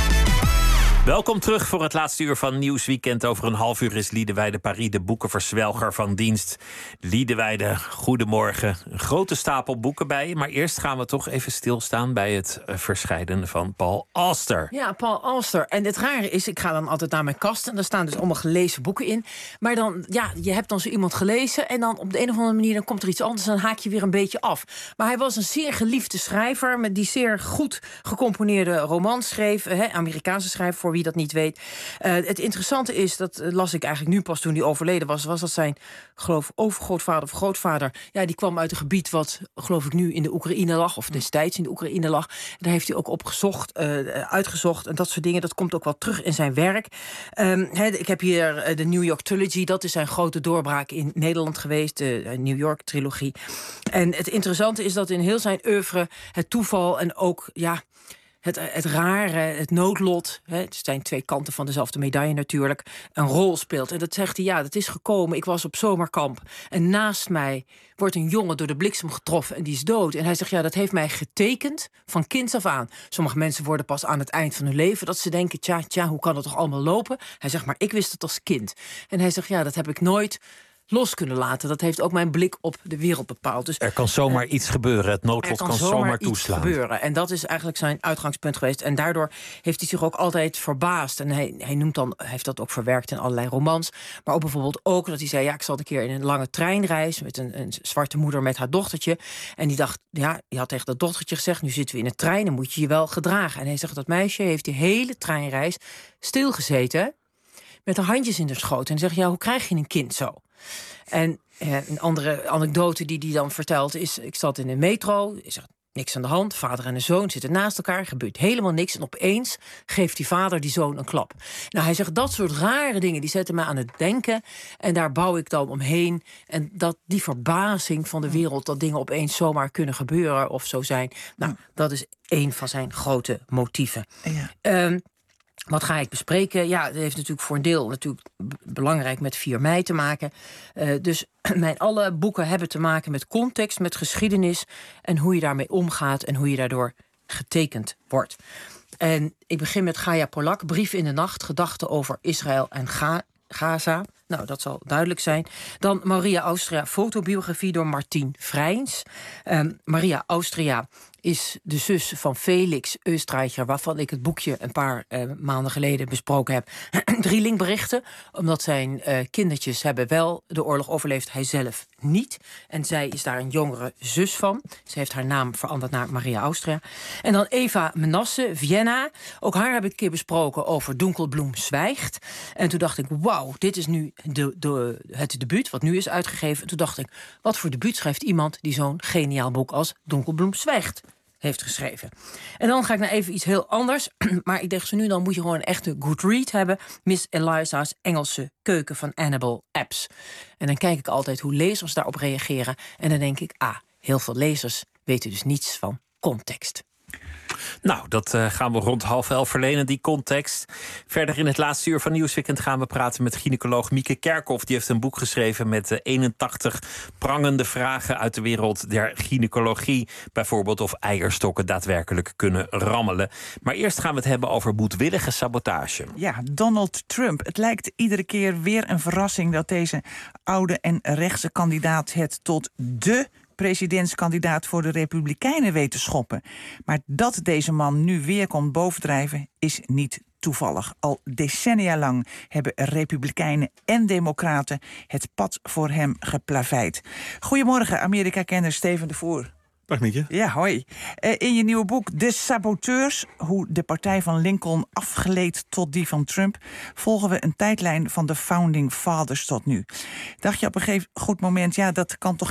Welkom terug voor het laatste uur van Nieuwsweekend. Over een half uur is Liedewijde Paris, de boekenverzwelger van dienst. Liedewijde, goedemorgen. Een grote stapel boeken bij je. Maar eerst gaan we toch even stilstaan bij het verschijnen van Paul Auster. Ja, Paul Auster. En het rare is, ik ga dan altijd naar mijn kast en daar staan dus allemaal gelezen boeken in. Maar dan, ja, je hebt dan zo iemand gelezen en dan op de een of andere manier dan komt er iets anders en dan haak je weer een beetje af. Maar hij was een zeer geliefde schrijver met die zeer goed gecomponeerde romans schreef. Hè, Amerikaanse schrijver, voor wie dat niet weet. Uh, het interessante is, dat las ik eigenlijk nu pas toen hij overleden was, was dat zijn, geloof overgrootvader of grootvader, ja, die kwam uit een gebied wat, geloof ik, nu in de Oekraïne lag, of destijds in de Oekraïne lag. Daar heeft hij ook opgezocht, uh, uitgezocht en dat soort dingen. Dat komt ook wel terug in zijn werk. Um, he, ik heb hier uh, de New York Trilogy, dat is zijn grote doorbraak in Nederland geweest, de uh, New York trilogie. En het interessante is dat in heel zijn oeuvre het toeval en ook, ja, Het, het rare, het noodlot, hè, het zijn twee kanten van dezelfde medaille natuurlijk, een rol speelt. En dat zegt hij, ja, dat is gekomen. Ik was op zomerkamp en naast mij wordt een jongen door de bliksem getroffen en die is dood. En hij zegt, ja, dat heeft mij getekend van kinds af aan. Sommige mensen worden pas aan het eind van hun leven dat ze denken, tja, tja, hoe kan het toch allemaal lopen? Hij zegt, maar ik wist het als kind. En hij zegt, ja, dat heb ik nooit los kunnen laten. Dat heeft ook mijn blik op de wereld bepaald. Dus er kan zomaar uh, iets gebeuren. Het noodlot kan, kan zomaar, zomaar toeslaan. Iets gebeuren. En dat is eigenlijk zijn uitgangspunt geweest. En daardoor heeft hij zich ook altijd verbaasd. En hij, hij noemt dan, hij heeft dat ook verwerkt in allerlei romans. Maar ook bijvoorbeeld ook dat hij zei, ja, ik zat een keer in een lange treinreis met een, een zwarte moeder met haar dochtertje. En die dacht, ja, die had tegen dat dochtertje gezegd, nu zitten we in een trein, dan moet je je wel gedragen. En hij zegt, dat meisje heeft die hele treinreis stilgezeten met haar handjes in de schoot. En zegt, ja, hoe krijg je een kind zo? En eh, een andere anekdote die hij dan vertelt is, ik zat in een metro, is er niks aan de hand, vader en een zoon zitten naast elkaar, gebeurt helemaal niks. En opeens geeft die vader die zoon een klap. Nou, hij zegt, dat soort rare dingen, die zetten me aan het denken. En daar bouw ik dan omheen. En dat die verbazing van de wereld, dat dingen opeens zomaar kunnen gebeuren of zo zijn. Nou, dat is één van zijn grote motieven. Ja. Um, Wat ga ik bespreken? Ja, dat heeft natuurlijk voor een deel natuurlijk b- belangrijk met vier mei te maken. Uh, dus mijn alle boeken hebben te maken met context, met geschiedenis en hoe je daarmee omgaat en hoe je daardoor getekend wordt. En ik begin met Gaia Polak, Brief in de Nacht, gedachten over Israël en Ga- Gaza. Nou, dat zal duidelijk zijn. Dan Maria Austria, fotobiografie door Martien Vrijns. Um, Maria Austria is de zus van Felix Österreicher, waarvan ik het boekje een paar uh, maanden geleden besproken heb. Drielingberigten, omdat zijn uh, kindertjes hebben wel de oorlog overleefd, hij zelf niet. En zij is daar een jongere zus van. Ze heeft haar naam veranderd naar Maria Austria. En dan Eva Menasse, Vienna. Ook haar heb ik een keer besproken over Donkelbloem zwijgt. En toen dacht ik, wauw, dit is nu de, de, het debuut, wat nu is uitgegeven. En toen dacht ik, wat voor debuut schrijft iemand die zo'n geniaal boek als Donkelbloem zwijgt heeft geschreven. En dan ga ik naar even iets heel anders. Maar ik dacht, zo nu dan moet je gewoon een echte good read hebben. Miss Eliza's Engelse keuken van Annabel Apps. En dan kijk ik altijd hoe lezers daarop reageren. En dan denk ik, ah, heel veel lezers weten dus niets van context. Nou, dat uh, gaan we rond half elf verlenen, die context. Verder in het laatste uur van Nieuwsweekend gaan we praten met gynaecoloog Mieke Kerkhoff. Die heeft een boek geschreven met uh, eenentachtig prangende vragen uit de wereld der gynaecologie. Bijvoorbeeld of eierstokken daadwerkelijk kunnen rammelen. Maar eerst gaan we het hebben over moedwillige sabotage. Ja, Donald Trump. Het lijkt iedere keer weer een verrassing dat deze oude en rechtse kandidaat het tot de presidentskandidaat voor de Republikeinen weet te schoppen. Maar dat deze man nu weer komt bovendrijven is niet toevallig. Al decennia lang hebben Republikeinen en Democraten het pad voor hem geplaveid. Goedemorgen, Amerika-kenner Steven de Voer. Dag Mieke. Ja, hoi. Uh, in je nieuwe boek De Saboteurs, hoe de partij van Lincoln afgeleed tot die van Trump, volgen we een tijdlijn van de Founding Fathers tot nu. Dacht je op een gegeven goed moment, ja, dat kan toch geen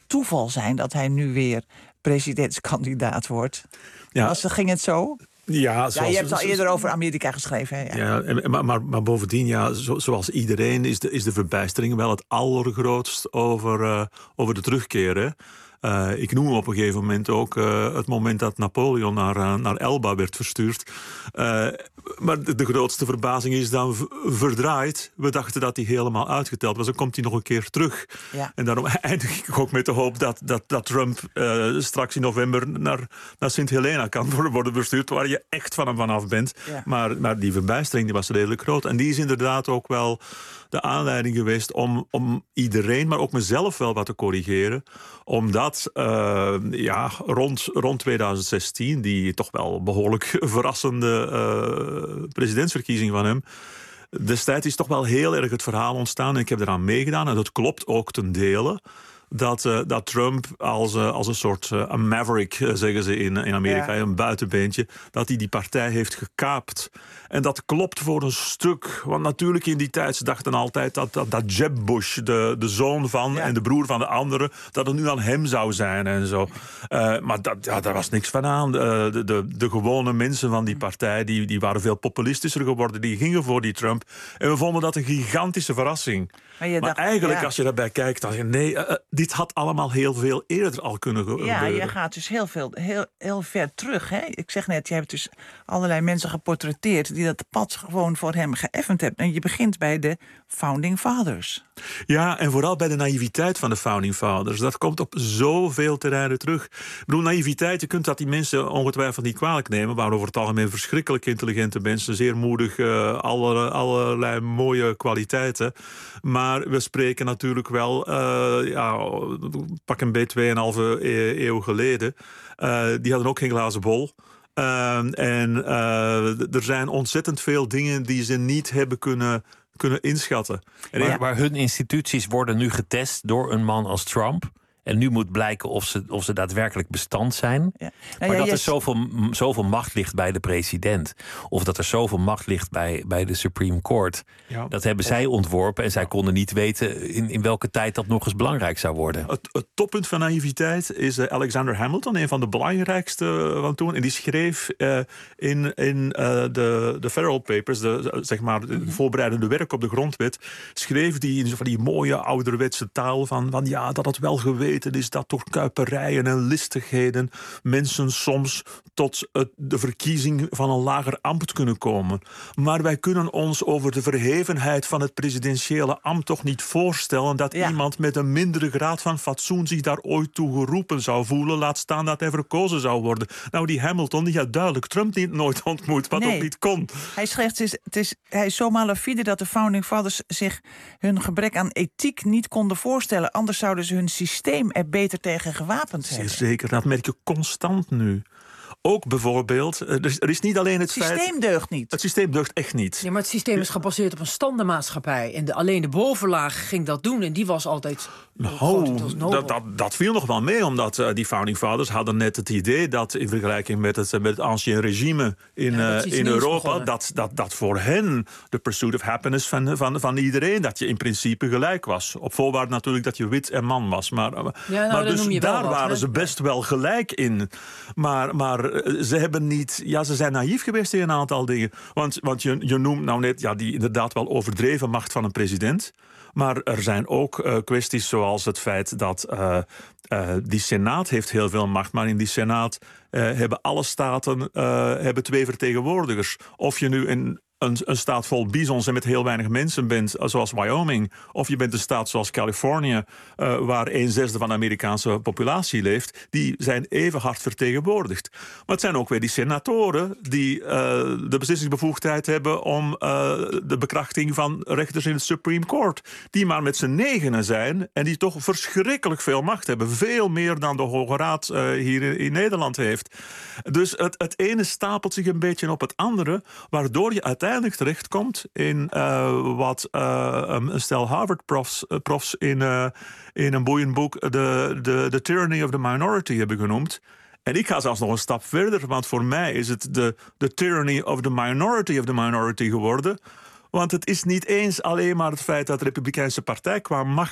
toeval zijn dat hij nu weer presidentskandidaat wordt. Ja. Was, ging het zo? Ja, ja, je hebt al eerder over Amerika geschreven. Hè? Ja. Ja, en, maar, maar, maar bovendien, ja, zo, zoals iedereen, is de, is de verbijstering wel het allergrootst over, uh, over de terugkeer. Hè? Uh, ik noem op een gegeven moment ook uh, het moment dat Napoleon naar, uh, naar Elba werd verstuurd. Uh, maar de, de grootste verbazing is dan v- verdraaid. We dachten dat hij helemaal uitgeteld was. Dan komt hij nog een keer terug. Ja. En daarom eindig ik ook met de hoop dat, dat, dat Trump uh, straks in november naar, naar Sint Helena kan worden verstuurd, waar je echt van hem vanaf bent. Ja. Maar, maar die verbijstering die was redelijk groot. En die is inderdaad ook wel de aanleiding geweest om, om iedereen, maar ook mezelf wel wat te corrigeren. Omdat uh, ja, rond, rond twintig zestien, die toch wel behoorlijk verrassende uh, presidentsverkiezing van hem, destijds is toch wel heel erg het verhaal ontstaan. En ik heb eraan meegedaan en dat klopt ook ten dele. Dat, uh, dat Trump als, uh, als een soort uh, een maverick, uh, zeggen ze in, in Amerika, ja. een buitenbeentje, dat hij die partij heeft gekaapt. En dat klopt voor een stuk. Want natuurlijk in die tijd, ze dachten altijd dat, dat, dat Jeb Bush, de, de zoon van ja. en de broer van de andere, dat het nu aan hem zou zijn en zo. Uh, maar dat, ja, daar was niks van aan. Uh, de, de, de gewone mensen van die partij, die, die waren veel populistischer geworden. Die gingen voor die Trump. En we vonden dat een gigantische verrassing. Maar, maar dacht, eigenlijk, ja. als je daarbij kijkt, dan denk je, nee, uh, dit had allemaal heel veel eerder al kunnen gebeuren. Ja, je gaat dus heel, veel, heel, heel ver terug. Hè? Ik zeg net, je hebt dus allerlei mensen geportretteerd die dat pad gewoon voor hem geëffend hebben. En je begint bij de Founding Fathers. Ja, en vooral bij de naïviteit van de Founding Fathers. Dat komt op zoveel terreinen terug. Ik bedoel, naïviteit, je kunt dat die mensen ongetwijfeld niet kwalijk nemen, maar over het algemeen verschrikkelijk intelligente mensen, zeer moedig, uh, alle, allerlei mooie kwaliteiten. Maar we spreken natuurlijk wel, uh, ja, pak een beetje tweeënhalve eeuw geleden. Uh, die hadden ook geen glazen bol. Uh, en uh, er zijn ontzettend veel dingen die ze niet hebben kunnen, kunnen inschatten. En waar, waar hun instituties worden nu getest door een man als Trump. En nu moet blijken of ze, of ze daadwerkelijk bestand zijn. Ja. Nou, maar ja, dat er zoveel, zoveel macht ligt bij de president. Of dat er zoveel macht ligt bij, bij de Supreme Court. Ja. Dat hebben zij ontworpen. En zij konden niet weten in, in welke tijd dat nog eens belangrijk zou worden. Het, het toppunt van naïviteit is uh, Alexander Hamilton. Een van de belangrijkste van toen. En die schreef uh, in, in uh, de, de Federal Papers, de, zeg maar, het voorbereidende werk op de grondwet, schreef die in zo van die mooie ouderwetse taal van, van ja, dat het wel geweest is dat door kuiperijen en listigheden mensen soms tot het, de verkiezing van een lager ambt kunnen komen. Maar wij kunnen ons over de verhevenheid van het presidentiële ambt toch niet voorstellen dat ja. iemand met een mindere graad van fatsoen zich daar ooit toe geroepen zou voelen, laat staan dat hij verkozen zou worden. Nou, die Hamilton, die had duidelijk Trump niet nooit ontmoet, wat nee. ook niet kon. Hij schreef, het is, het is, hij is zo malafide dat de Founding Fathers zich hun gebrek aan ethiek niet konden voorstellen. Anders zouden ze hun systeem er beter tegen gewapend zijn. Zeker, dat merk je constant nu. Ook bijvoorbeeld, er is, er is niet alleen het, het systeem feit, deugt niet. Het systeem deugt echt niet. Ja, maar het systeem is gebaseerd op een standenmaatschappij. En de, alleen de bovenlaag ging dat doen. En die was altijd... Nou, dat, dat, dat viel nog wel mee, omdat uh, die Founding Fathers hadden net het idee dat in vergelijking met het, met het ancien regime in, ja, uh, in Europa, dat, dat, dat voor hen de pursuit of happiness van, van, van iedereen, dat je in principe gelijk was. Op voorwaarde natuurlijk dat je wit en man was. Maar, ja, nou, maar dus daar wat, waren he? ze best wel gelijk in. Maar, maar ze hebben niet, ja, ze zijn naïef geweest in een aantal dingen. Want, want je, je noemt nou net ja, die inderdaad wel overdreven macht van een president. Maar er zijn ook uh, kwesties zoals het feit dat uh, uh, die Senaat heeft heel veel macht. Maar in die Senaat uh, hebben alle staten uh, hebben twee vertegenwoordigers. Of je nu in Een, een staat vol bizons en met heel weinig mensen bent, zoals Wyoming, of je bent een staat zoals Californië, uh, waar een zesde van de Amerikaanse populatie leeft, die zijn even hard vertegenwoordigd. Maar het zijn ook weer die senatoren die uh, de beslissingsbevoegdheid hebben om uh, de bekrachting van rechters in het Supreme Court, die maar met z'n negenen zijn en die toch verschrikkelijk veel macht hebben. Veel meer dan de Hoge Raad uh, hier in, in Nederland heeft. Dus het, het ene stapelt zich een beetje op het andere, waardoor je uiteindelijk terechtkomt in uh, wat uh, een stel Harvard-profs uh, profs in, uh, in een boeiend boek de, de, de Tyranny of the Minority hebben genoemd. En ik ga zelfs nog een stap verder, want voor mij is het de, de Tyranny of the Minority of the Minority geworden. Want het is niet eens alleen maar het feit dat de Republikeinse Partij qua macht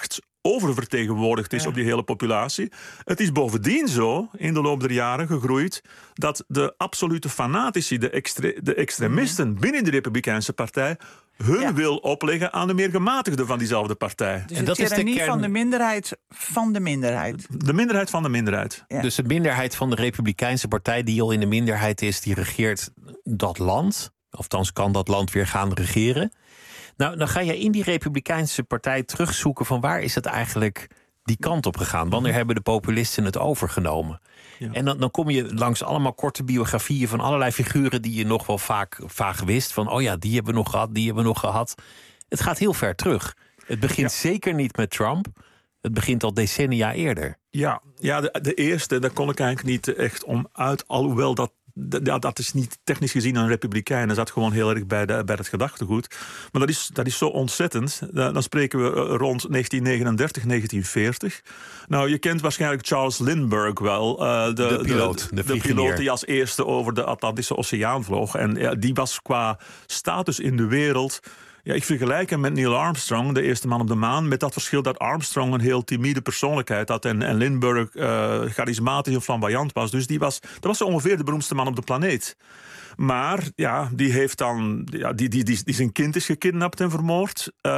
oververtegenwoordigd is ja. op die hele populatie. Het is bovendien zo, in de loop der jaren gegroeid, dat de absolute fanatici, de, extre- de extremisten mm. binnen de Republikeinse Partij hun ja. wil opleggen aan de meer gematigden van diezelfde partij. Dus en dat is de kern van de minderheid van de minderheid. De minderheid van de minderheid. Ja. Dus de minderheid van de Republikeinse Partij, die al in de minderheid is, die regeert dat land. Althans kan dat land weer gaan regeren. Nou, dan ga je in die Republikeinse Partij terugzoeken van waar is het eigenlijk die kant op gegaan? Wanneer hebben de populisten het overgenomen? Ja. En dan, dan kom je langs allemaal korte biografieën van allerlei figuren die je nog wel vaak vaag wist. Van, oh ja, die hebben we nog gehad, die hebben we nog gehad. Het gaat heel ver terug. Het begint ja. zeker niet met Trump. Het begint al decennia eerder. Ja, ja de, de eerste, daar kon ik eigenlijk niet echt om uit. Alhoewel dat Ja, dat is niet technisch gezien een republikein. Dat zat gewoon heel erg bij, de, bij het gedachtegoed. Maar dat is, dat is zo ontzettend. Dan spreken we rond negentien negenendertig, negentien veertig. Nou, je kent waarschijnlijk Charles Lindbergh wel. Uh, de, de piloot. De, de, de piloot die als eerste over de Atlantische Oceaan vloog. En ja, die was qua status in de wereld... Ja, ik vergelijk hem met Neil Armstrong, de eerste man op de maan... met dat verschil dat Armstrong een heel timide persoonlijkheid had... en, en Lindbergh uh, charismatisch en flamboyant was. Dus die was, dat was zo ongeveer de beroemdste man op de planeet. Maar ja, die heeft dan... Ja, die, die, die, die zijn kind is gekidnapt en vermoord. Uh,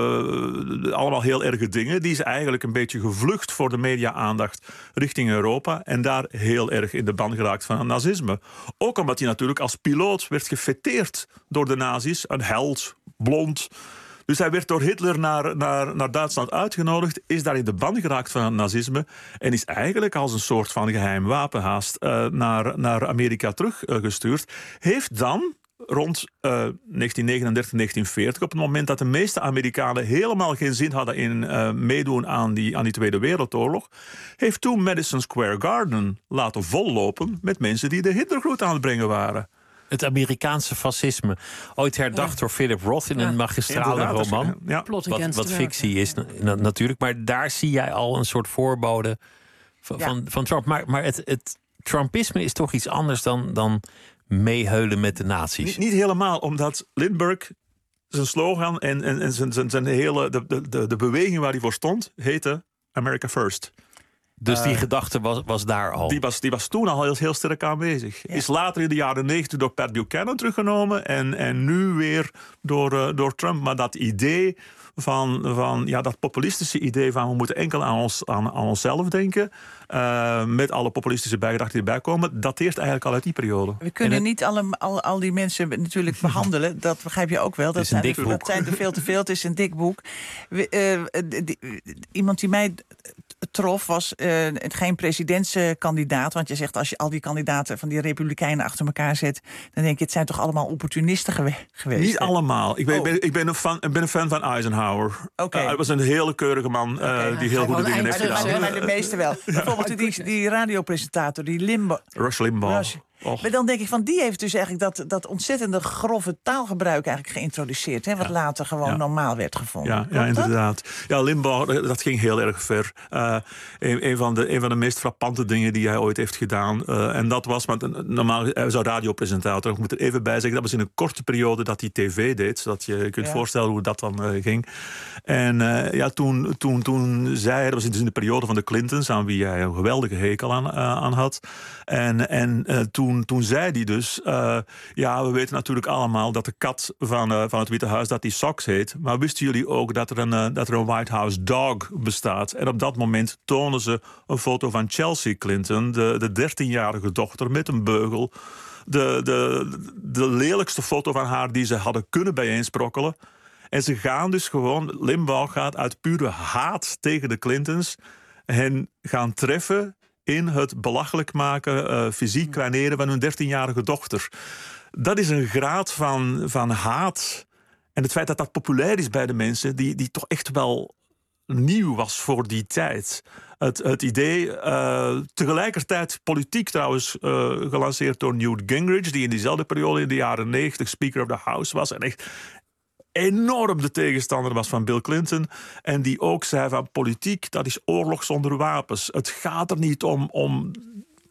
allemaal heel erge dingen. Die is eigenlijk een beetje gevlucht voor de media-aandacht richting Europa... en daar heel erg in de ban geraakt van het nazisme. Ook omdat hij natuurlijk als piloot werd gefeteerd door de nazi's. Een held, blond... Dus hij werd door Hitler naar, naar, naar Duitsland uitgenodigd... is daar in de ban geraakt van het nazisme... en is eigenlijk als een soort van geheim wapenhaast uh, naar, naar Amerika teruggestuurd. Uh, heeft dan rond uh, negentien negenendertig, negentien veertig... op het moment dat de meeste Amerikanen helemaal geen zin hadden... in uh, meedoen aan die, aan die Tweede Wereldoorlog... heeft toen Madison Square Garden laten vollopen... met mensen die de Hitlergroet aan het brengen waren... Het Amerikaanse fascisme. Ooit herdacht ja. door Philip Roth in ja. een magistrale Inderdaad, roman. Ja. Wat, wat fictie is na, natuurlijk. Maar daar zie jij al een soort voorbode van, ja. van, van Trump. Maar, maar het, het Trumpisme is toch iets anders dan, dan meeheulen met de nazi's. Niet, niet helemaal, omdat Lindbergh zijn slogan en, en, en zijn, zijn, zijn hele, de, de, de beweging waar hij voor stond, heette America First. Dus die uh, gedachte was, was daar al? Die was, die was toen al heel, heel sterk aanwezig. Ja. Is later in de jaren negentig door Pat Buchanan teruggenomen... en, en nu weer door, uh, door Trump. Maar dat idee van, van ja, dat populistische idee van... we moeten enkel aan, ons, aan, aan onszelf denken... Uh, met alle populistische bijgedachten die erbij komen... dateert eigenlijk al uit die periode. We kunnen het... niet alle, al, al die mensen natuurlijk behandelen. Dat begrijp je ook wel. Dat zijn, er, dat zijn er veel te veel. Het is een dik boek. We, uh, die, iemand die mij... trof was uh, geen presidentskandidaat. Want je zegt, als je al die kandidaten van die republikeinen achter elkaar zet... dan denk je, het zijn toch allemaal opportunisten gewe- geweest? Niet hè? allemaal. Ik ben, oh. ben, ik ben, een fan, ben een fan van Eisenhower. Okay. Uh, hij was een hele keurige man uh, okay. die heel goede dingen heeft gedaan. Maar, maar de meeste wel. Ja. Bijvoorbeeld die, die radiopresentator, die Limbaugh. Rush Limbaugh. Rush. Maar dan denk ik van, die heeft dus eigenlijk dat, dat ontzettende grove taalgebruik eigenlijk geïntroduceerd. Hè, wat ja. later gewoon ja. normaal werd gevonden. Ja, ja inderdaad. Dat? Ja, Limbaugh, dat ging heel erg ver. Uh, een, een, van de, een van de meest frappante dingen die hij ooit heeft gedaan. Uh, en dat was, maar normaal hij zou radiopresentator. Ik moet er even bij zeggen, dat was in een korte periode dat hij tv deed. Zodat je je kunt ja. voorstellen hoe dat dan uh, ging. En uh, ja, toen, toen, toen zei hij, dat was dus in de periode van de Clintons, aan wie hij een geweldige hekel aan, uh, aan had. En, en uh, toen, toen zei hij dus, uh, ja, we weten natuurlijk allemaal dat de kat van, uh, van het Witte Huis, dat die Sox heet. Maar wisten jullie ook dat er, een, uh, dat er een White House Dog bestaat? En op dat moment tonen ze een foto van Chelsea Clinton, de, de dertienjarige dochter met een beugel. De, de, de lelijkste foto van haar die ze hadden kunnen bijeensprokkelen. En ze gaan dus gewoon, Limbaugh gaat uit pure haat tegen de Clintons hen gaan treffen in het belachelijk maken, uh, fysiek kleineren van hun dertienjarige dochter. Dat is een graad van, van haat. En het feit dat dat populair is bij de mensen, die, die toch echt wel nieuw was voor die tijd. Het, het idee, uh, tegelijkertijd politiek trouwens uh, gelanceerd door Newt Gingrich, die in diezelfde periode in de jaren negentig Speaker of the House was en echt enorm de tegenstander was van Bill Clinton. En die ook zei van politiek, dat is oorlog zonder wapens. Het gaat er niet om, om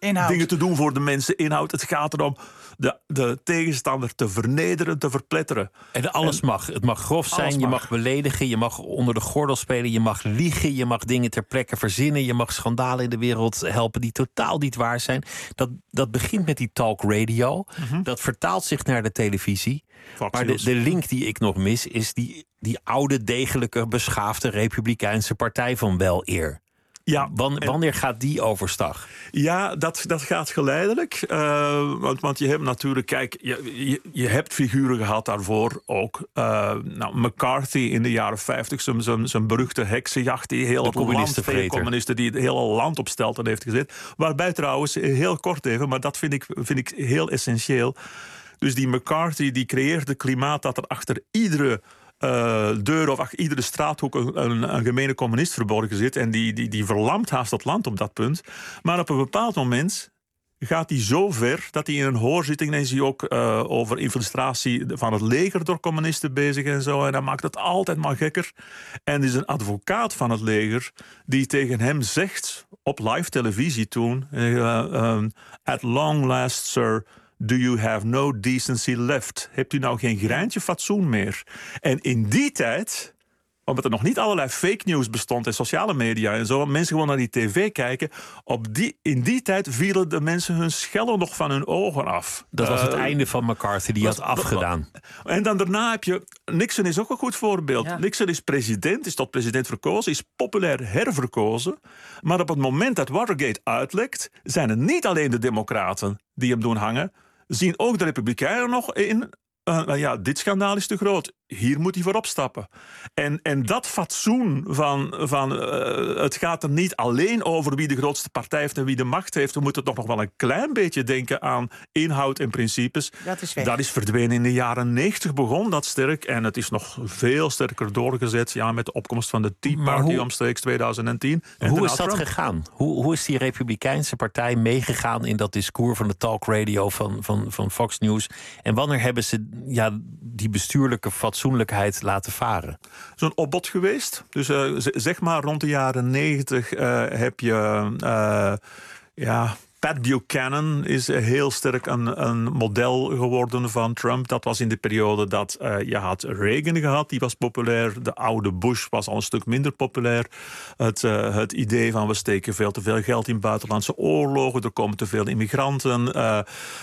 Inhoud. dingen te doen voor de mensen. Inhoud. Het gaat erom de, de tegenstander te vernederen, te verpletteren. En alles en, mag. Het mag grof zijn, mag. je mag beledigen, je mag onder de gordel spelen, je mag liegen, je mag dingen ter plekke verzinnen, je mag schandalen in de wereld helpen die totaal niet waar zijn. Dat, dat begint met die talk radio. Mm-hmm. Dat vertaalt zich naar de televisie. Fox maar de, de link die ik nog mis is die, die oude, degelijke, beschaafde Republikeinse partij van wel eer. Ja, Wanneer en, gaat die overstag? Ja, dat, dat gaat geleidelijk. Uh, want, want je hebt natuurlijk, kijk, je, je, je hebt figuren gehad daarvoor ook. Uh, nou, McCarthy in de jaren vijftig, zijn, zijn, zijn beruchte heksenjacht, die heel het land, veel communisten, die het hele land op stelten heeft gezet. Waarbij trouwens, heel kort even, maar dat vind ik, vind ik heel essentieel. Dus die McCarthy, die creëert het klimaat dat er achter iedere Uh, deur of achter iedere straathoek een, een, een gemene communist verborgen zit. En die, die, die verlamt haast het land op dat punt. Maar op een bepaald moment gaat hij zo ver dat hij in een hoorzitting is hij ook uh, over infiltratie van het leger door communisten bezig en zo. En dat maakt het altijd maar gekker. En er is een advocaat van het leger die tegen hem zegt op live televisie toen: uh, um, at long last, sir, do you have no decency left? Hebt u nou geen greintje fatsoen meer? En in die tijd, omdat er nog niet allerlei fake news bestond en sociale media en zo, mensen gewoon naar die tv kijken, op die, in die tijd vielen de mensen hun schellen nog van hun ogen af. Dat was het uh, einde van McCarthy, die was, had afgedaan. En dan daarna heb je, Nixon is ook een goed voorbeeld. Ja. Nixon is president, is tot president verkozen, is populair herverkozen. Maar op het moment dat Watergate uitlekt, zijn het niet alleen de democraten die hem doen hangen, zien ook de Republikeinen nog in, uh, ja, dit schandaal is te groot. Hier moet hij voor opstappen. En, en dat fatsoen van, van uh, het gaat er niet alleen over wie de grootste partij heeft en wie de macht heeft. We moeten toch nog wel een klein beetje denken aan inhoud en principes. Dat is weg. Dat is verdwenen in de jaren negentig, begon dat sterk. En het is nog veel sterker doorgezet, ja, met de opkomst van de Tea Party hoe, omstreeks twintig tien. Hoe is dat Trump. gegaan? Hoe, hoe is die Republikeinse partij meegegaan in dat discours van de talk radio van, van, van Fox News? En wanneer hebben ze ja, die bestuurlijke fatsoenlijkheid laten varen? Zo'n opbod geweest. Dus uh, zeg maar rond de jaren negentig uh, heb je uh, ja, Pat Buchanan is heel sterk een, een model geworden van Trump. Dat was in de periode dat uh, je had Reagan gehad, die was populair. De oude Bush was al een stuk minder populair. Het, uh, het idee van we steken veel te veel geld in buitenlandse oorlogen, er komen te veel immigranten, uh, uh,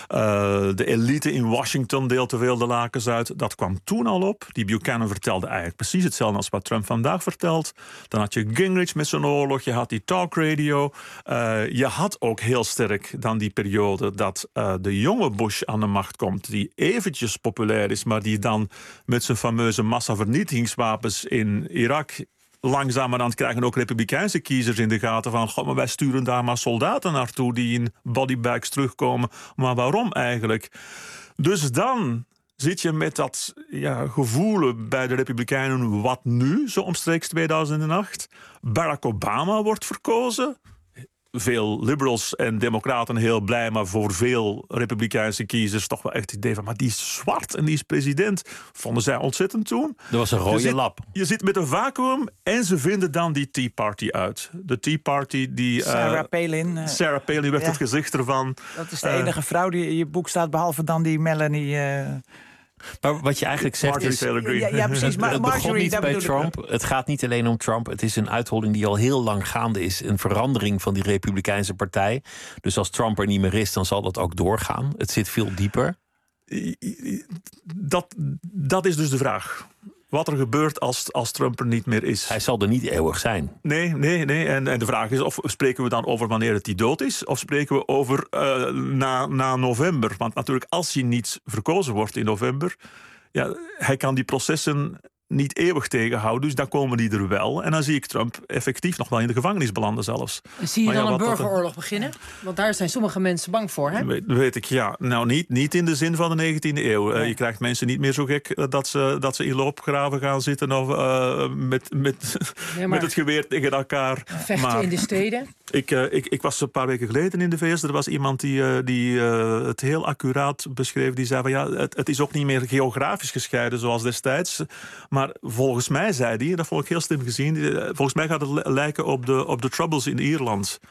de elite in Washington deelt te veel de lakens uit. Dat kwam toen al op. Die Buchanan vertelde eigenlijk precies hetzelfde als wat Trump vandaag vertelt. Dan had je Gingrich met zijn oorlog, je had die talk radio. Uh, je had ook heel sterk dan die periode dat uh, de jonge Bush aan de macht komt, die eventjes populair is, maar die dan met zijn fameuze massavernietigingswapens in Irak langzamerhand krijgen ook Republikeinse kiezers in de gaten van, god, maar wij sturen daar maar soldaten naartoe die in bodybags terugkomen. Maar waarom eigenlijk? Dus dan zit je met dat ja, gevoel bij de Republikeinen, wat nu, zo omstreeks tweeduizend acht. Barack Obama wordt verkozen. Veel liberals en democraten heel blij, maar voor veel Republikeinse kiezers toch wel echt het idee van, maar die is zwart en die is president. Vonden zij ontzettend toen. Er was een rode je zit, lap. Je zit met een vacuüm en ze vinden dan die Tea Party uit. De Tea Party die... Sarah uh, Palin. Uh, Sarah Palin werd ja. het gezicht ervan. Dat is de uh, enige vrouw die in je boek staat, behalve dan die Melanie... Uh, Maar wat je eigenlijk zegt is... Ja, ja, precies. Maar het begon niet bij Trump. Ik. Het gaat niet alleen om Trump. Het is een uitholling die al heel lang gaande is. Een verandering van die Republikeinse partij. Dus als Trump er niet meer is, dan zal dat ook doorgaan. Het zit veel dieper. Dat, dat is dus de vraag. Wat er gebeurt als, als Trump er niet meer is. Hij zal er niet eeuwig zijn. Nee, nee, nee. En, en de vraag is, of spreken we dan over wanneer het die dood is? Of spreken we over uh, na, na november? Want natuurlijk, als hij niet verkozen wordt in november, ja, hij kan die processen niet eeuwig tegenhouden, dus dan komen die er wel. En dan zie ik Trump effectief nog wel in de gevangenis belanden zelfs. Zie je maar dan ja, een burgeroorlog dat... beginnen? Want daar zijn sommige mensen bang voor, hè? Weet, weet ik, ja. Nou, niet, niet in de zin van de negentiende eeuw. Nee. Uh, je krijgt mensen niet meer zo gek dat ze, dat ze in loopgraven gaan zitten of uh, met, met, nee, met het geweer tegen elkaar. Vechten maar, in de steden. Ik, uh, ik, ik was een paar weken geleden in de V S. Er was iemand die, uh, die uh, het heel accuraat beschreef. Die zei van ja, het, het is ook niet meer geografisch gescheiden zoals destijds. Maar volgens mij, zei hij, dat vond ik heel slim gezien, volgens mij gaat het lijken op de, op de Troubles in Ierland.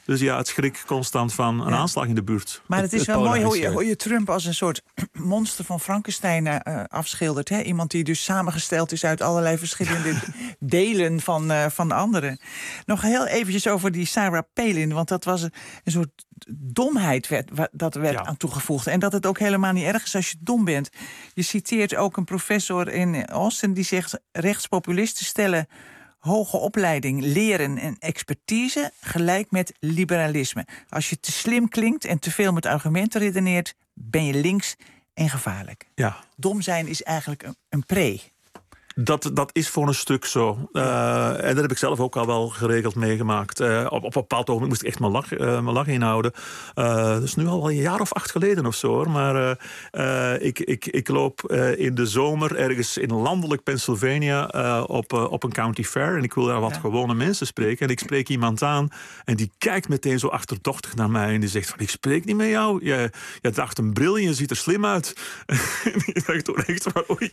Dus ja, het schrik constant van een ja. aanslag in de buurt. Maar het is wel mooi hoe je, hoe je Trump als een soort monster van Frankenstein uh, afschildert. Hè? Iemand die dus samengesteld is uit allerlei verschillende delen van, uh, van anderen. Nog heel eventjes over die Sarah Palin. Want dat was een, een soort domheid werd, dat werd ja. aan toegevoegd. En dat het ook helemaal niet erg is als je dom bent. Je citeert ook een professor in Austin die zegt: rechtspopulisten stellen hoge opleiding, leren en expertise gelijk met liberalisme. Als je te slim klinkt en te veel met argumenten redeneert, ben je links en gevaarlijk. Ja. Dom zijn is eigenlijk een, een pre. Dat, dat is voor een stuk zo. Uh, en dat heb ik zelf ook al wel geregeld meegemaakt. Uh, op, op een bepaald ogenblik moest ik echt mijn lach, uh, mijn lach inhouden. Uh, dat is nu al wel een jaar of acht geleden of zo, hoor. Maar uh, uh, ik, ik, ik loop uh, in de zomer ergens in landelijk Pennsylvania uh, op, uh, op een county fair. En ik wil daar wat ja. gewone mensen spreken. En ik spreek iemand aan en die kijkt meteen zo achterdochtig naar mij. En die zegt van: ik spreek niet met jou. Je, je draagt een bril en je ziet er slim uit. En ik dacht toen echt van: oei,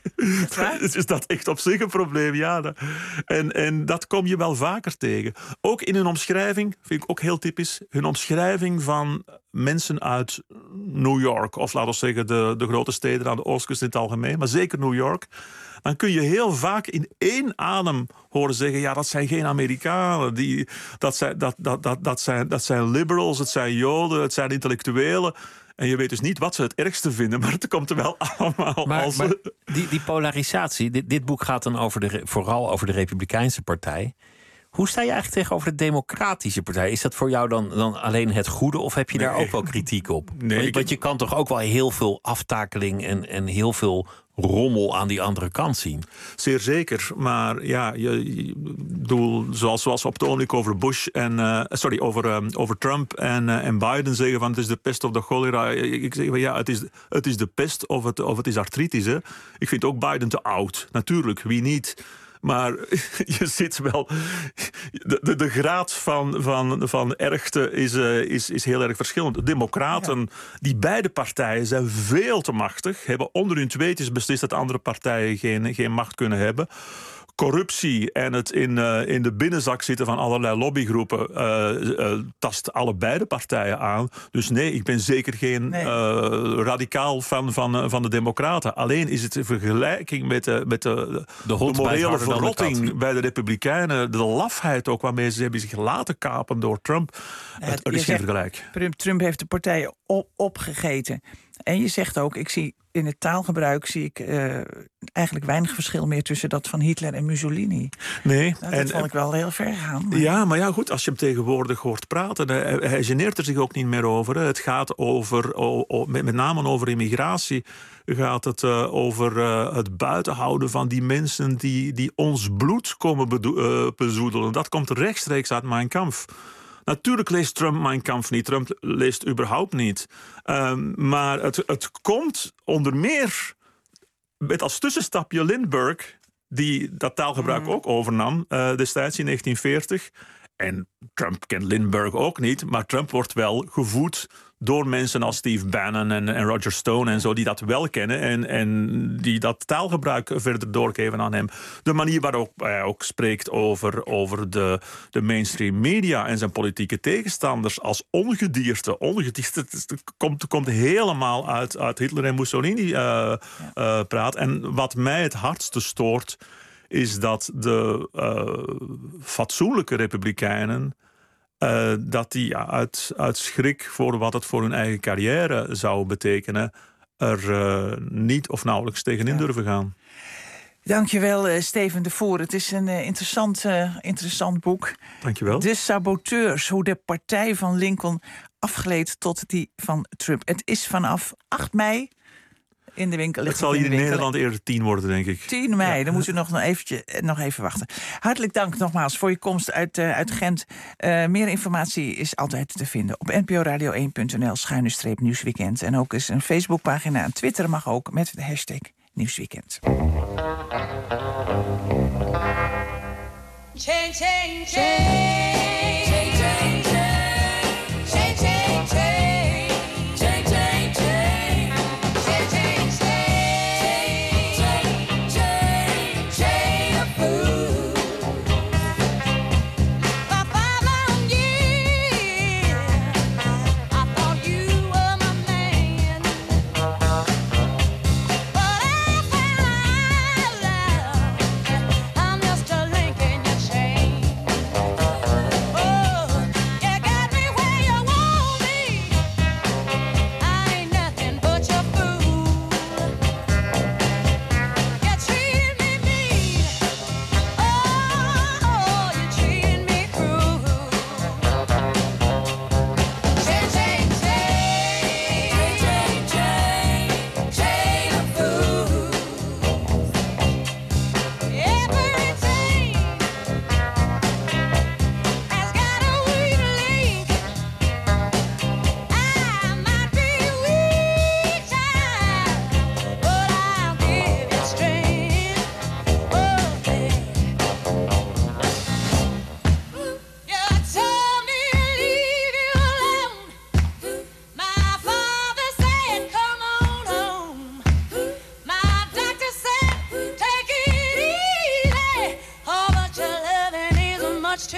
is dat echt op zich een probleem, ja. En, en dat kom je wel vaker tegen. Ook in hun omschrijving, vind ik ook heel typisch, hun omschrijving van mensen uit New York, of laten we zeggen de, de grote steden aan de oostkust in het algemeen, maar zeker New York, dan kun je heel vaak in één adem horen zeggen: ja, dat zijn geen Amerikanen. Die, dat, zijn, dat, dat, dat, dat, zijn, dat zijn liberals, het zijn Joden, het zijn intellectuelen. En je weet dus niet wat ze het ergste vinden, maar het komt er wel allemaal maar, als... Maar die, die polarisatie, dit, dit boek gaat dan over de, vooral over de Republikeinse partij. Hoe sta je eigenlijk tegenover de Democratische partij? Is dat voor jou dan, dan alleen het goede of heb je nee. daar ook wel kritiek op? Nee, Want, want je kan toch ook wel heel veel aftakeling en, en heel veel rommel aan die andere kant zien. Zeer zeker, maar ja, je, je bedoel, zoals, zoals we op het ogenblik over Bush en uh, sorry, over, um, over Trump en, uh, en Biden zeggen van het is de pest of de cholera. Ik zeg van ja, het is, het is de pest of het, of het is artritis. Hè. Ik vind ook Biden te oud. Natuurlijk, wie niet? Maar je zit wel. De, de, de graad van, van, van ergte is, uh, is, is heel erg verschillend. De Democraten, ja. die beide partijen zijn veel te machtig, hebben onder hun tweetjes beslist dat andere partijen geen, geen macht kunnen hebben. Corruptie en het in, uh, in de binnenzak zitten van allerlei lobbygroepen uh, uh, tast allebei de partijen aan. Dus nee, ik ben zeker geen nee. uh, radicaal fan van, uh, van de Democraten. Alleen is het in vergelijking met, uh, met uh, de, de, de morele verrotting de bij de Republikeinen, de lafheid ook waarmee ze hebben zich laten kapen door Trump. Ja, het, het is geen vergelijk. Trump heeft de partijen op, opgegeten. En je zegt ook, ik zie in het taalgebruik zie ik uh, eigenlijk weinig verschil meer tussen dat van Hitler en Mussolini. Nee. Nou, dat en, vond ik wel heel ver gaan. Maar... Ja, maar ja, goed, als je hem tegenwoordig hoort praten, hij, hij geneert er zich ook niet meer over. Hè. Het gaat over, o, o, met, met name over immigratie, gaat het uh, over uh, het buitenhouden van die mensen die, die ons bloed komen bedo- uh, bezoedelen. Dat komt rechtstreeks uit Mein Kampf. Natuurlijk leest Trump Mein Kampf niet. Trump leest überhaupt niet. Um, maar het, het komt onder meer met als tussenstapje Lindbergh, die dat taalgebruik mm. ook overnam uh, destijds in negentien veertig. En Trump kent Lindbergh ook niet, maar Trump wordt wel gevoed door mensen als Steve Bannon en, en Roger Stone en zo, die dat wel kennen en, en die dat taalgebruik verder doorgeven aan hem. De manier waarop hij ook spreekt over, over de, de mainstream media en zijn politieke tegenstanders als ongedierte. Ongedierte het komt, komt helemaal uit, uit Hitler en Mussolini uh, ja. uh, praat. En wat mij het hardste stoort, is dat de uh, fatsoenlijke republikeinen Uh, dat die ja, uit, uit schrik voor wat het voor hun eigen carrière zou betekenen, er uh, niet of nauwelijks tegenin ja. durven gaan. Dankjewel, uh, Steven de Voer. Het is een uh, interessant, uh, interessant boek. Dankjewel. De saboteurs, hoe de partij van Lincoln afgleed tot die van Trump. Het is vanaf acht mei in de winkel. Het zal hier in, in Nederland eerder tien worden, denk ik. tien mei, ja. Dan moeten we nog, nog, eventje, nog even wachten. Hartelijk dank nogmaals voor je komst uit, uh, uit Gent. Uh, meer informatie is altijd te vinden op n p o radio één punt n l schuine streep nieuwsweekend. En ook is een Facebookpagina en Twitter mag ook met de hashtag Nieuwsweekend. Change, change, change.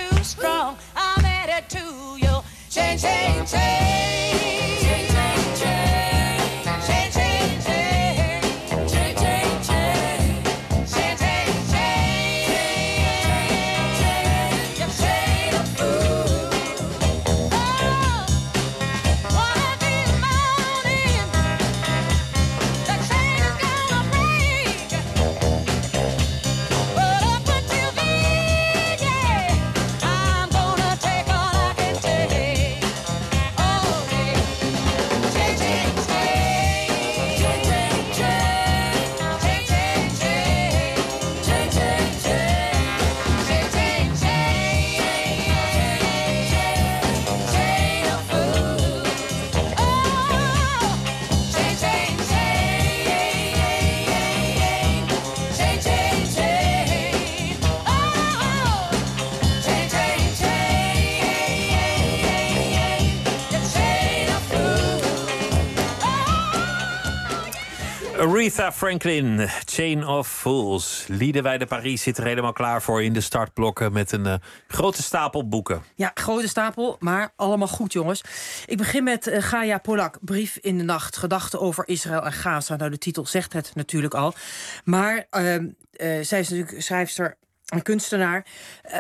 too strong. I'm headed to you. Change, change, change. Change, change, change. Change, change, change. Change, change, change. Change, change, change. Your shade of blue. Oh, one of these mornings, the chain is gonna break. But up until then, yeah, I'm gonna take all I can take. Oh, yeah. Change, change, change. Change, change, change. Change, change, change. Change, change, change. Change, change, change. Shade of blue. Oh, change, change, change. Change, change, change. Oh, change, change, change. The shade of blue. Aretha Franklin, Chain of Fools. Liedewij de Paris zit er helemaal klaar voor in de startblokken met een uh, grote stapel boeken. Ja, grote stapel, maar allemaal goed, jongens. Ik begin met uh, Gaia Polak, Brief in de Nacht. Gedachten over Israël en Gaza. Nou, de titel zegt het natuurlijk al. Maar uh, uh, zij is natuurlijk schrijfster en kunstenaar. Uh,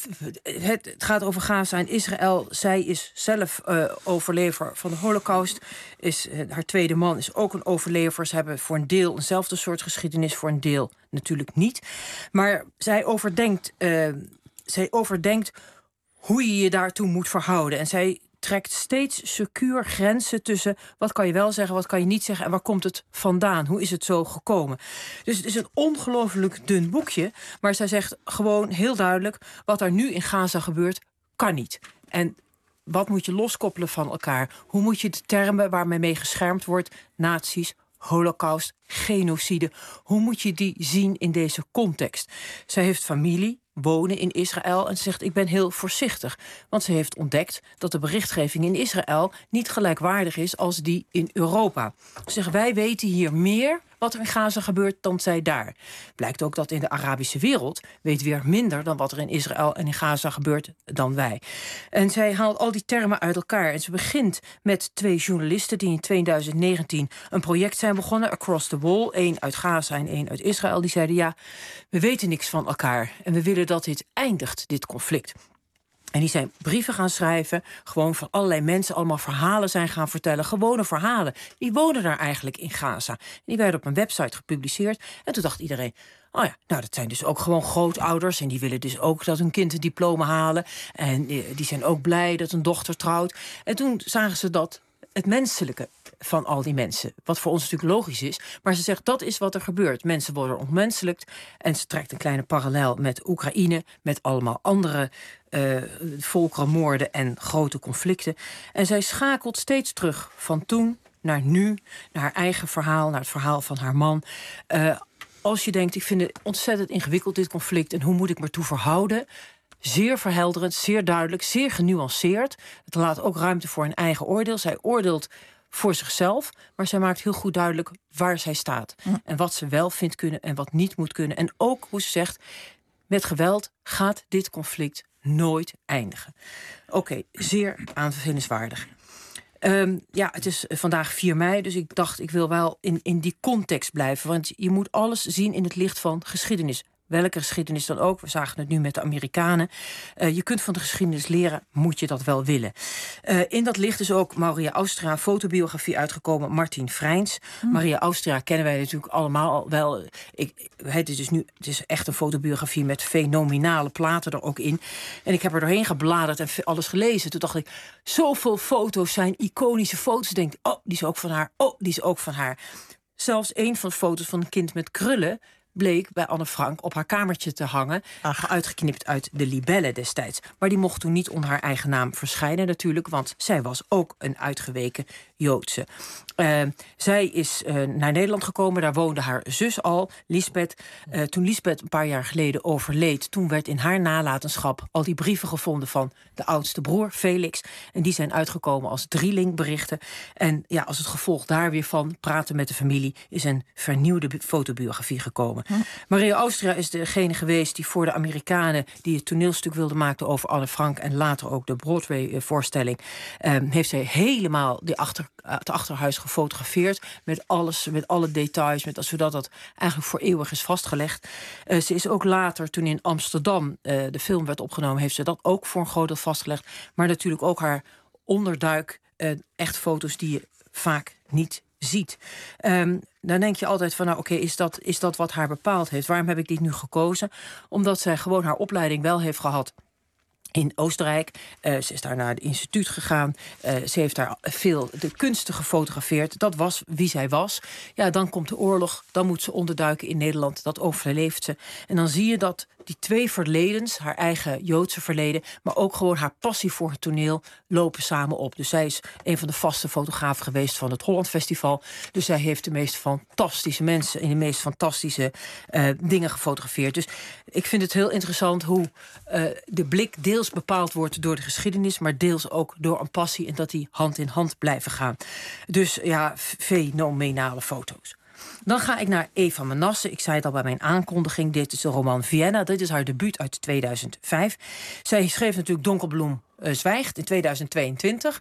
het, het gaat over Gaza en Israël. Zij is zelf uh, overlever van de Holocaust. Is, uh, haar tweede man is ook een overlever. Ze hebben voor een deel eenzelfde soort geschiedenis, voor een deel natuurlijk niet. Maar zij overdenkt, uh, zij overdenkt hoe je je daartoe moet verhouden. En zij trekt steeds secuur grenzen tussen wat kan je wel zeggen, wat kan je niet zeggen en waar komt het vandaan? Hoe is het zo gekomen? Dus het is een ongelooflijk dun boekje, maar zij zegt gewoon heel duidelijk wat er nu in Gaza gebeurt, kan niet. En wat moet je loskoppelen van elkaar? Hoe moet je de termen waarmee mee geschermd wordt, nazi's, Holocaust, genocide, hoe moet je die zien in deze context? Zij heeft familie, wonen in Israël en ze zegt ik ben heel voorzichtig. Want ze heeft ontdekt dat de berichtgeving in Israël niet gelijkwaardig is als die in Europa. Ze zegt wij weten hier meer wat er in Gaza gebeurt dan zij daar. Blijkt ook dat in de Arabische wereld weet weer minder dan wat er in Israël en in Gaza gebeurt dan wij. En zij haalt al die termen uit elkaar. En ze begint met twee journalisten die in twintig negentien een project zijn begonnen, Across the Wall, één uit Gaza en één uit Israël. Die zeiden ja, we weten niks van elkaar en we willen dat dit eindigt, dit conflict. En die zijn brieven gaan schrijven, gewoon van allerlei mensen, allemaal verhalen zijn gaan vertellen, gewone verhalen. Die wonen daar eigenlijk in Gaza. En die werden op een website gepubliceerd. En toen dacht iedereen, oh ja, nou dat zijn dus ook gewoon grootouders. En die willen dus ook dat hun kind een diploma halen. En die zijn ook blij dat een dochter trouwt. En toen zagen ze dat het menselijke van al die mensen, wat voor ons natuurlijk logisch is. Maar ze zegt, dat is wat er gebeurt. Mensen worden ontmenselijkt. En ze trekt een kleine parallel met Oekraïne, met allemaal andere uh, volkerenmoorden en grote conflicten. En zij schakelt steeds terug van toen naar nu, naar haar eigen verhaal, naar het verhaal van haar man. Uh, als je denkt, ik vind het ontzettend ingewikkeld, dit conflict, en hoe moet ik me toe verhouden? Zeer verhelderend, zeer duidelijk, zeer genuanceerd. Het laat ook ruimte voor een eigen oordeel. Zij oordeelt voor zichzelf, maar zij maakt heel goed duidelijk waar zij staat. Hm. En wat ze wel vindt kunnen en wat niet moet kunnen. En ook hoe ze zegt, met geweld gaat dit conflict nooit eindigen. Oké, okay, zeer aanbevelenswaardig. Um, ja, het is vandaag vier mei, dus ik dacht ik wil wel in, in die context blijven. Want je moet alles zien in het licht van geschiedenis. Welke geschiedenis dan ook. We zagen het nu met de Amerikanen. Uh, je kunt van de geschiedenis leren, moet je dat wel willen. Uh, in dat licht is ook Maria Austria, een fotobiografie uitgekomen. Martin Freins. Hmm. Maria Austria kennen wij natuurlijk allemaal wel. Ik, het, is dus nu, het is echt een fotobiografie met fenomenale platen er ook in. En ik heb er doorheen gebladerd en alles gelezen. Toen dacht ik, zoveel foto's zijn iconische foto's. Ik denk, oh, die is ook van haar. Oh, die is ook van haar. Zelfs een van de foto's van een kind met krullen bleek bij Anne Frank op haar kamertje te hangen. Ach. Uitgeknipt uit de Libelle destijds. Maar die mocht toen niet onder haar eigen naam verschijnen natuurlijk, want zij was ook een uitgeweken Joodse. Uh, zij is uh, naar Nederland gekomen, daar woonde haar zus al, Lisbeth. Uh, toen Lisbeth een paar jaar geleden overleed, toen werd in haar nalatenschap al die brieven gevonden van de oudste broer, Felix. En die zijn uitgekomen als drielingberichten. En ja, als het gevolg daar weer van praten met de familie is een vernieuwde fotobiografie gekomen. Hm. Maria Austria is degene geweest die voor de Amerikanen die het toneelstuk wilde maken over Anne Frank en later ook de Broadway-voorstelling, uh, heeft zij helemaal die achter, het achterhuis gefotografeerd met alles, met alle details, met, zodat dat eigenlijk voor eeuwig is vastgelegd. Uh, ze is ook later, toen in Amsterdam uh, de film werd opgenomen, heeft ze dat ook voor een groot deel vastgelegd. Maar natuurlijk ook haar onderduik, uh, echt foto's die je vaak niet ziet. Um, dan denk je altijd van, nou oké, okay, is, dat, is dat wat haar bepaald heeft? Waarom heb ik dit nu gekozen? Omdat zij gewoon haar opleiding wel heeft gehad in Oostenrijk. Uh, ze is daar naar het instituut gegaan. Uh, ze heeft daar veel de kunsten gefotografeerd. Dat was wie zij was. Ja, dan komt de oorlog. Dan moet ze onderduiken in Nederland. Dat overleeft ze. En dan zie je dat die twee verledens, haar eigen Joodse verleden, maar ook gewoon haar passie voor het toneel, lopen samen op. Dus zij is een van de vaste fotografen geweest van het Holland Festival. Dus zij heeft de meest fantastische mensen in de meest fantastische uh, dingen gefotografeerd. Dus ik vind het heel interessant hoe uh, de blik deels bepaald wordt door de geschiedenis, maar deels ook door een passie en dat die hand in hand blijven gaan. Dus ja, fenomenale foto's. Dan ga ik naar Eva Menasse. Ik zei het al bij mijn aankondiging. Dit is de roman Vienna. Dit is haar debuut uit tweeduizend vijf. Zij schreef natuurlijk Donkerbloem uh, Zwijgt in tweeduizend tweeëntwintig.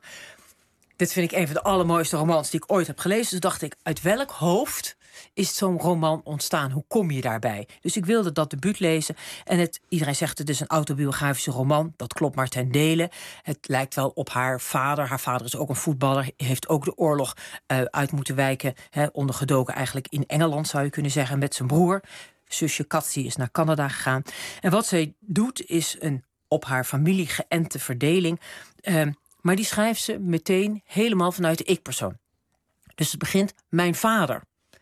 Dit vind ik een van de allermooiste romans die ik ooit heb gelezen. Dus dacht ik, uit welk hoofd is zo'n roman ontstaan? Hoe kom je daarbij? Dus ik wilde dat debuut lezen. En het, iedereen zegt het is een autobiografische roman. Dat klopt maar ten dele. Het lijkt wel op haar vader. Haar vader is ook een voetballer. Heeft ook de oorlog uh, uit moeten wijken. Hè, ondergedoken eigenlijk in Engeland zou je kunnen zeggen. Met zijn broer. Zusje Katsi is naar Canada gegaan. En wat zij doet is een op haar familie geënte verdeling. Uh, maar die schrijft ze meteen helemaal vanuit de ik-persoon. Dus het begint, mijn vader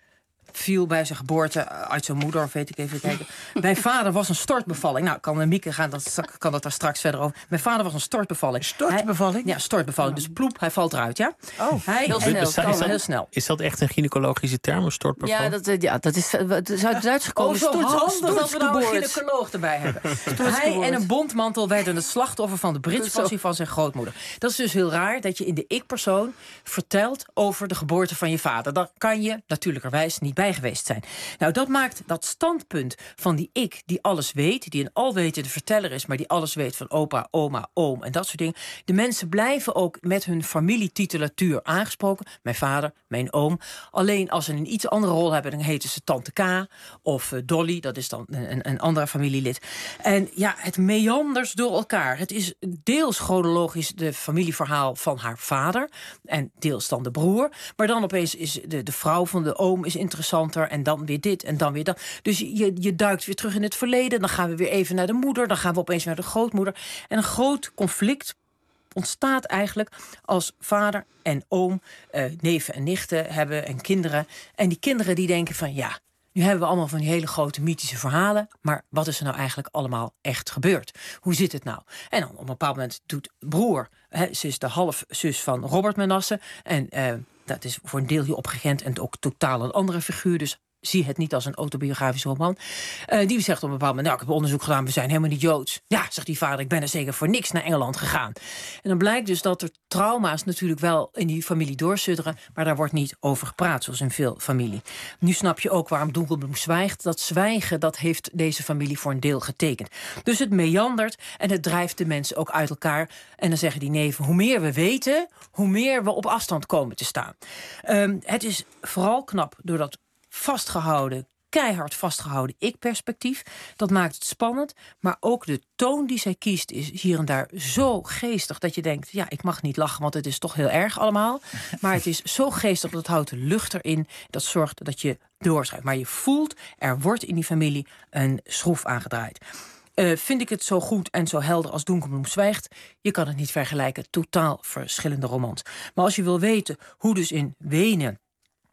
viel bij zijn geboorte uit zijn moeder, of weet ik even kijken. Mijn vader was een stortbevalling. Nou, kan Mieke gaan, dat, kan dat daar straks verder over. Mijn vader was een stortbevalling. Stortbevalling? Hij, ja, stortbevalling. Dus ploep, hij valt eruit, ja? Oh, hij heel, snel, is, dat, heel, heel snel. Is dat echt een gynaecologische term, een stortbevalling? Ja, dat, ja, dat is uit het Duits gekomen. Oh, zo handig dat we nou een gynaecoloog erbij hebben. Hij en een bondmantel werden het slachtoffer van de britspassie van zijn grootmoeder. Dat is dus heel raar dat je in de ik-persoon vertelt over de geboorte van je vader. Daar kan je natuurlijkerwijs niet bij geweest zijn. Nou, dat maakt dat standpunt van die ik, die alles weet, die een alwetende verteller is, maar die alles weet van opa, oma, oom en dat soort dingen. De mensen blijven ook met hun familietitulatuur aangesproken. Mijn vader, mijn oom. Alleen als ze een iets andere rol hebben, dan heten ze tante K of uh, Dolly. Dat is dan een, een andere familielid. En ja, het meanders door elkaar. Het is deels chronologisch de familieverhaal van haar vader en deels dan de broer. Maar dan opeens is de, de vrouw van de oom is interessanter en dan weer dit en dan weer dat. Dus je, je duikt weer terug in het verleden. Dan gaan we weer even naar de moeder. Dan gaan we opeens naar de grootmoeder. En een groot conflict ontstaat eigenlijk als vader en oom uh, neven en nichten hebben en kinderen. En die kinderen die denken van ja, nu hebben we allemaal van die hele grote mythische verhalen. Maar wat is er nou eigenlijk allemaal echt gebeurd? Hoe zit het nou? En dan op een bepaald moment doet broer, hè, ze is de halfzus van Robert Menasse. En uh, dat is voor een deel hier opgegend en ook totaal een andere figuur. Dus zie het niet als een autobiografische roman. Uh, die zegt op een bepaald moment, nou, ik heb onderzoek gedaan, we zijn helemaal niet Joods. Ja, zegt die vader, ik ben er zeker voor niks naar Engeland gegaan. En dan blijkt dus dat er trauma's natuurlijk wel in die familie doorsudderen, maar daar wordt niet over gepraat, zoals in veel familie. Nu snap je ook waarom Donkerbloem zwijgt. Dat zwijgen, dat heeft deze familie voor een deel getekend. Dus het meandert en het drijft de mensen ook uit elkaar. En dan zeggen die neven, hoe meer we weten, hoe meer we op afstand komen te staan. Um, het is vooral knap doordat vastgehouden, keihard vastgehouden ik-perspectief. Dat maakt het spannend, maar ook de toon die zij kiest is hier en daar zo geestig dat je denkt, ja, ik mag niet lachen, want het is toch heel erg allemaal. Maar het is zo geestig, dat houdt de lucht erin. Dat zorgt dat je doorschrijft. Maar je voelt, er wordt in die familie een schroef aangedraaid. Uh, vind ik het zo goed en zo helder als Donkerbloem zwijgt? Je kan het niet vergelijken. Totaal verschillende romans. Maar als je wil weten hoe dus in Wenen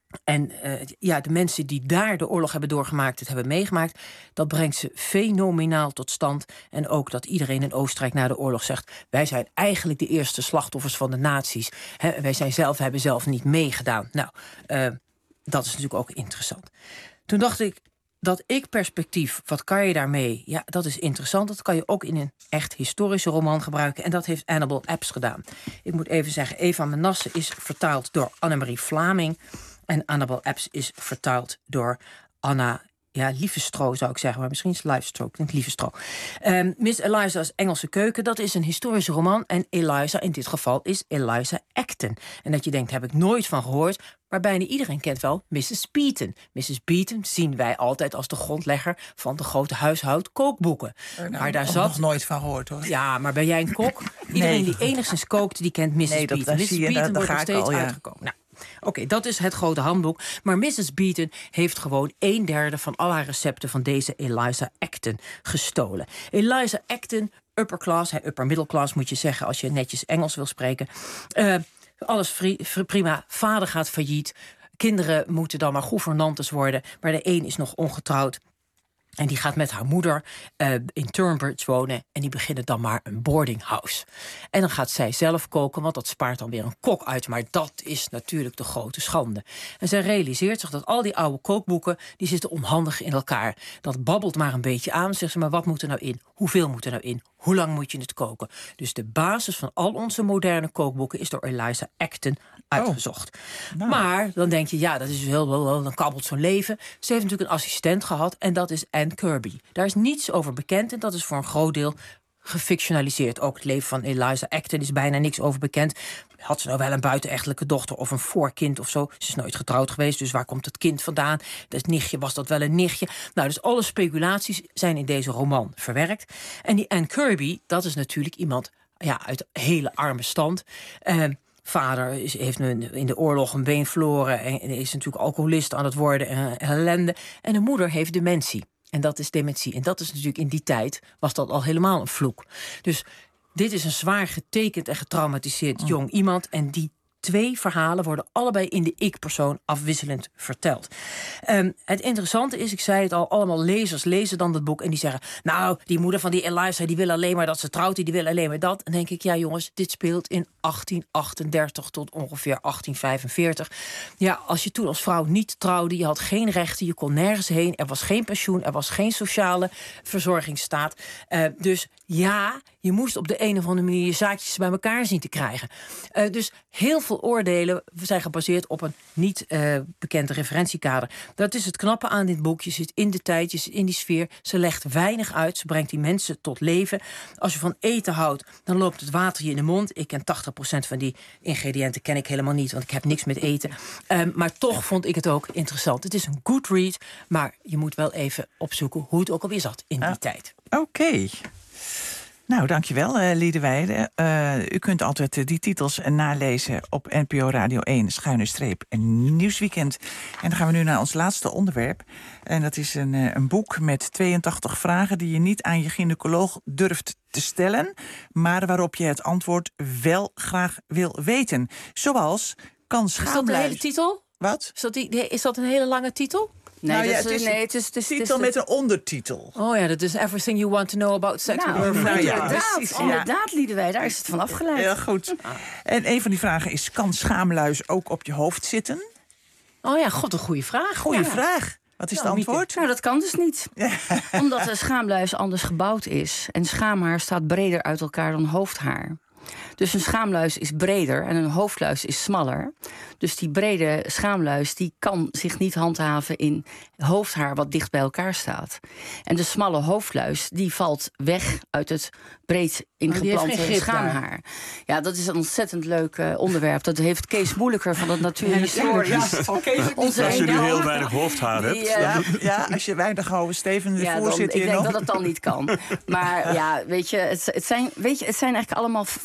En uh, ja, de mensen die daar de oorlog hebben doorgemaakt, het hebben meegemaakt, dat brengt ze fenomenaal tot stand. En ook dat iedereen in Oostenrijk na de oorlog zegt, wij zijn eigenlijk de eerste slachtoffers van de nazi's. He, wij zijn zelf, hebben zelf niet meegedaan. Nou, uh, dat is natuurlijk ook interessant. Toen dacht ik, dat ik-perspectief, wat kan je daarmee? Ja, dat is interessant. Dat kan je ook in een echt historische roman gebruiken. En dat heeft Annabel Apps gedaan. Ik moet even zeggen, Eva Menasse is vertaald door Annemarie Vlaming. En Annabel Apps is vertaald door Anna... Ja, Lievestro zou ik zeggen, maar misschien is Livestro. Ik denk Lievestro. Um, Miss Eliza's Engelse Keuken, dat is een historische roman. En Eliza in dit geval is Eliza Acton. En dat je denkt, heb ik nooit van gehoord. Maar bijna iedereen kent wel missus Beeton. missus Beeton zien wij altijd als de grondlegger van de grote huishoudkookboeken. Nou, maar daar zat zat nog nooit van gehoord, hoor. Ja, maar ben jij een kok? Iedereen Nee. die enigszins kookt, die kent missus Nee, dat- Beeton. dat missus zie je, Beeton daar- daar wordt nog ga ik steeds al, ja. uitgekomen. Nou, Oké, okay, dat is het grote handboek. Maar missus Beeton heeft gewoon een derde van al haar recepten van deze Eliza Acton gestolen. Eliza Acton, upper class, hey, upper middle class moet je zeggen als je netjes Engels wil spreken. Uh, alles fri- fri- prima, vader gaat failliet. Kinderen moeten dan maar gouvernantes worden. Maar de een is nog ongetrouwd. En die gaat met haar moeder uh, in Turnbridge wonen. En die beginnen dan maar een boarding house. En dan gaat zij zelf koken, want dat spaart dan weer een kok uit. Maar dat is natuurlijk de grote schande. En zij realiseert zich dat al die oude kookboeken, die zitten onhandig in elkaar. Dat babbelt maar een beetje aan. Zegt ze, maar wat moet er nou in? Hoeveel moet er nou in? Hoe lang moet je het koken? Dus de basis van al onze moderne kookboeken is door Eliza Acton uitgezocht. Oh. Nou. Maar dan denk je, ja, dat is heel, heel, heel dan kabbelt zo'n leven. Ze heeft natuurlijk een assistent gehad en dat is Anne Kirby. Daar is niets over bekend en dat is voor een groot deel gefictionaliseerd. Ook het leven van Eliza Acton is bijna niks over bekend. Had ze nou wel een buitenechtelijke dochter of een voorkind of zo? Ze is nooit getrouwd geweest, dus waar komt het kind vandaan? Dat nichtje, was dat wel een nichtje? Nou, dus alle speculaties zijn in deze roman verwerkt. En die Anne Kirby, dat is natuurlijk iemand ja, uit hele arme stand. Uh, Vader is, heeft een, in de oorlog een been verloren en is natuurlijk alcoholist aan het worden en ellende. En de moeder heeft dementie. En dat is dementie. En dat is natuurlijk in die tijd was dat al helemaal een vloek. Dus dit is een zwaar getekend en getraumatiseerd oh. jong iemand. En die twee verhalen worden allebei in de ik-persoon afwisselend verteld. Um, het interessante is, ik zei het al, allemaal lezers lezen dan dat boek en die zeggen, nou, die moeder van die Eliza, die wil alleen maar dat ze trouwt, die wil alleen maar dat. En dan denk ik, ja jongens, dit speelt in achttien achtendertig tot ongeveer achttien vijfenveertig. Ja, als je toen als vrouw niet trouwde, je had geen rechten, je kon nergens heen, er was geen pensioen, er was geen sociale verzorgingsstaat. Uh, dus ja, je moest op de een of andere manier je zaakjes bij elkaar zien te krijgen. Uh, dus heel veel oordelen zijn gebaseerd op een niet uh, bekend referentiekader. Dat is het knappe aan dit boek. Je zit in de tijd, je zit in die sfeer. Ze legt weinig uit, ze brengt die mensen tot leven. Als je van eten houdt, dan loopt het water je in de mond. Ik ken tachtig procent van die ingrediënten ken ik helemaal niet, want ik heb niks met eten. Um, maar toch vond ik het ook interessant. Het is een good read, maar je moet wel even opzoeken hoe het ook alweer zat in die ah, tijd. Oké. Okay. Nou, dankjewel, uh, Liedewijde. Uh, u kunt altijd uh, die titels uh, nalezen op N P O Radio één, schuine streep, Nieuwsweekend. En dan gaan we nu naar ons laatste onderwerp. En dat is een, uh, een boek met tweeëntachtig vragen die je niet aan je gynaecoloog durft te stellen, maar waarop je het antwoord wel graag wil weten. Zoals, kan schaamluis... Is dat de hele titel? Wat? Is dat, die, is dat een hele lange titel? Nee, nou, ja, het is, nee, het is, het is titel het is, met een ondertitel. Oh ja, dat is Everything You Want to Know About Sex. Nou, nou, nou, ja, inderdaad, precies, inderdaad, Liedewij, daar is het van afgeleid. Heel goed. En een van die vragen is, kan schaamluis ook op je hoofd zitten? Oh ja, god, een goede vraag. Goeie ja. vraag. Wat is nou, het antwoord? Nou, dat kan dus niet. Omdat de schaamluis anders gebouwd is. En schaamhaar staat breder uit elkaar dan hoofdhaar. Dus een schaamluis is breder en een hoofdluis is smaller. Dus die brede schaamluis die kan zich niet handhaven in hoofdhaar wat dicht bij elkaar staat. En de smalle hoofdluis die valt weg uit het breed ingeplante schaamhaar. Ja, dat is een ontzettend leuk uh, onderwerp. Dat heeft Kees Moeilijker van het Natuurhistorisch. Ja, okay, als je nu heel weinig hoofdhaar hebt. Die, uh, ja, ja, als je weinig houden, Steven, de ja, voorzitter dan, hier nog. Ik denk dat het dan niet kan. Maar ja, weet je, het, het, zijn, weet je, het zijn eigenlijk allemaal... Ja, ik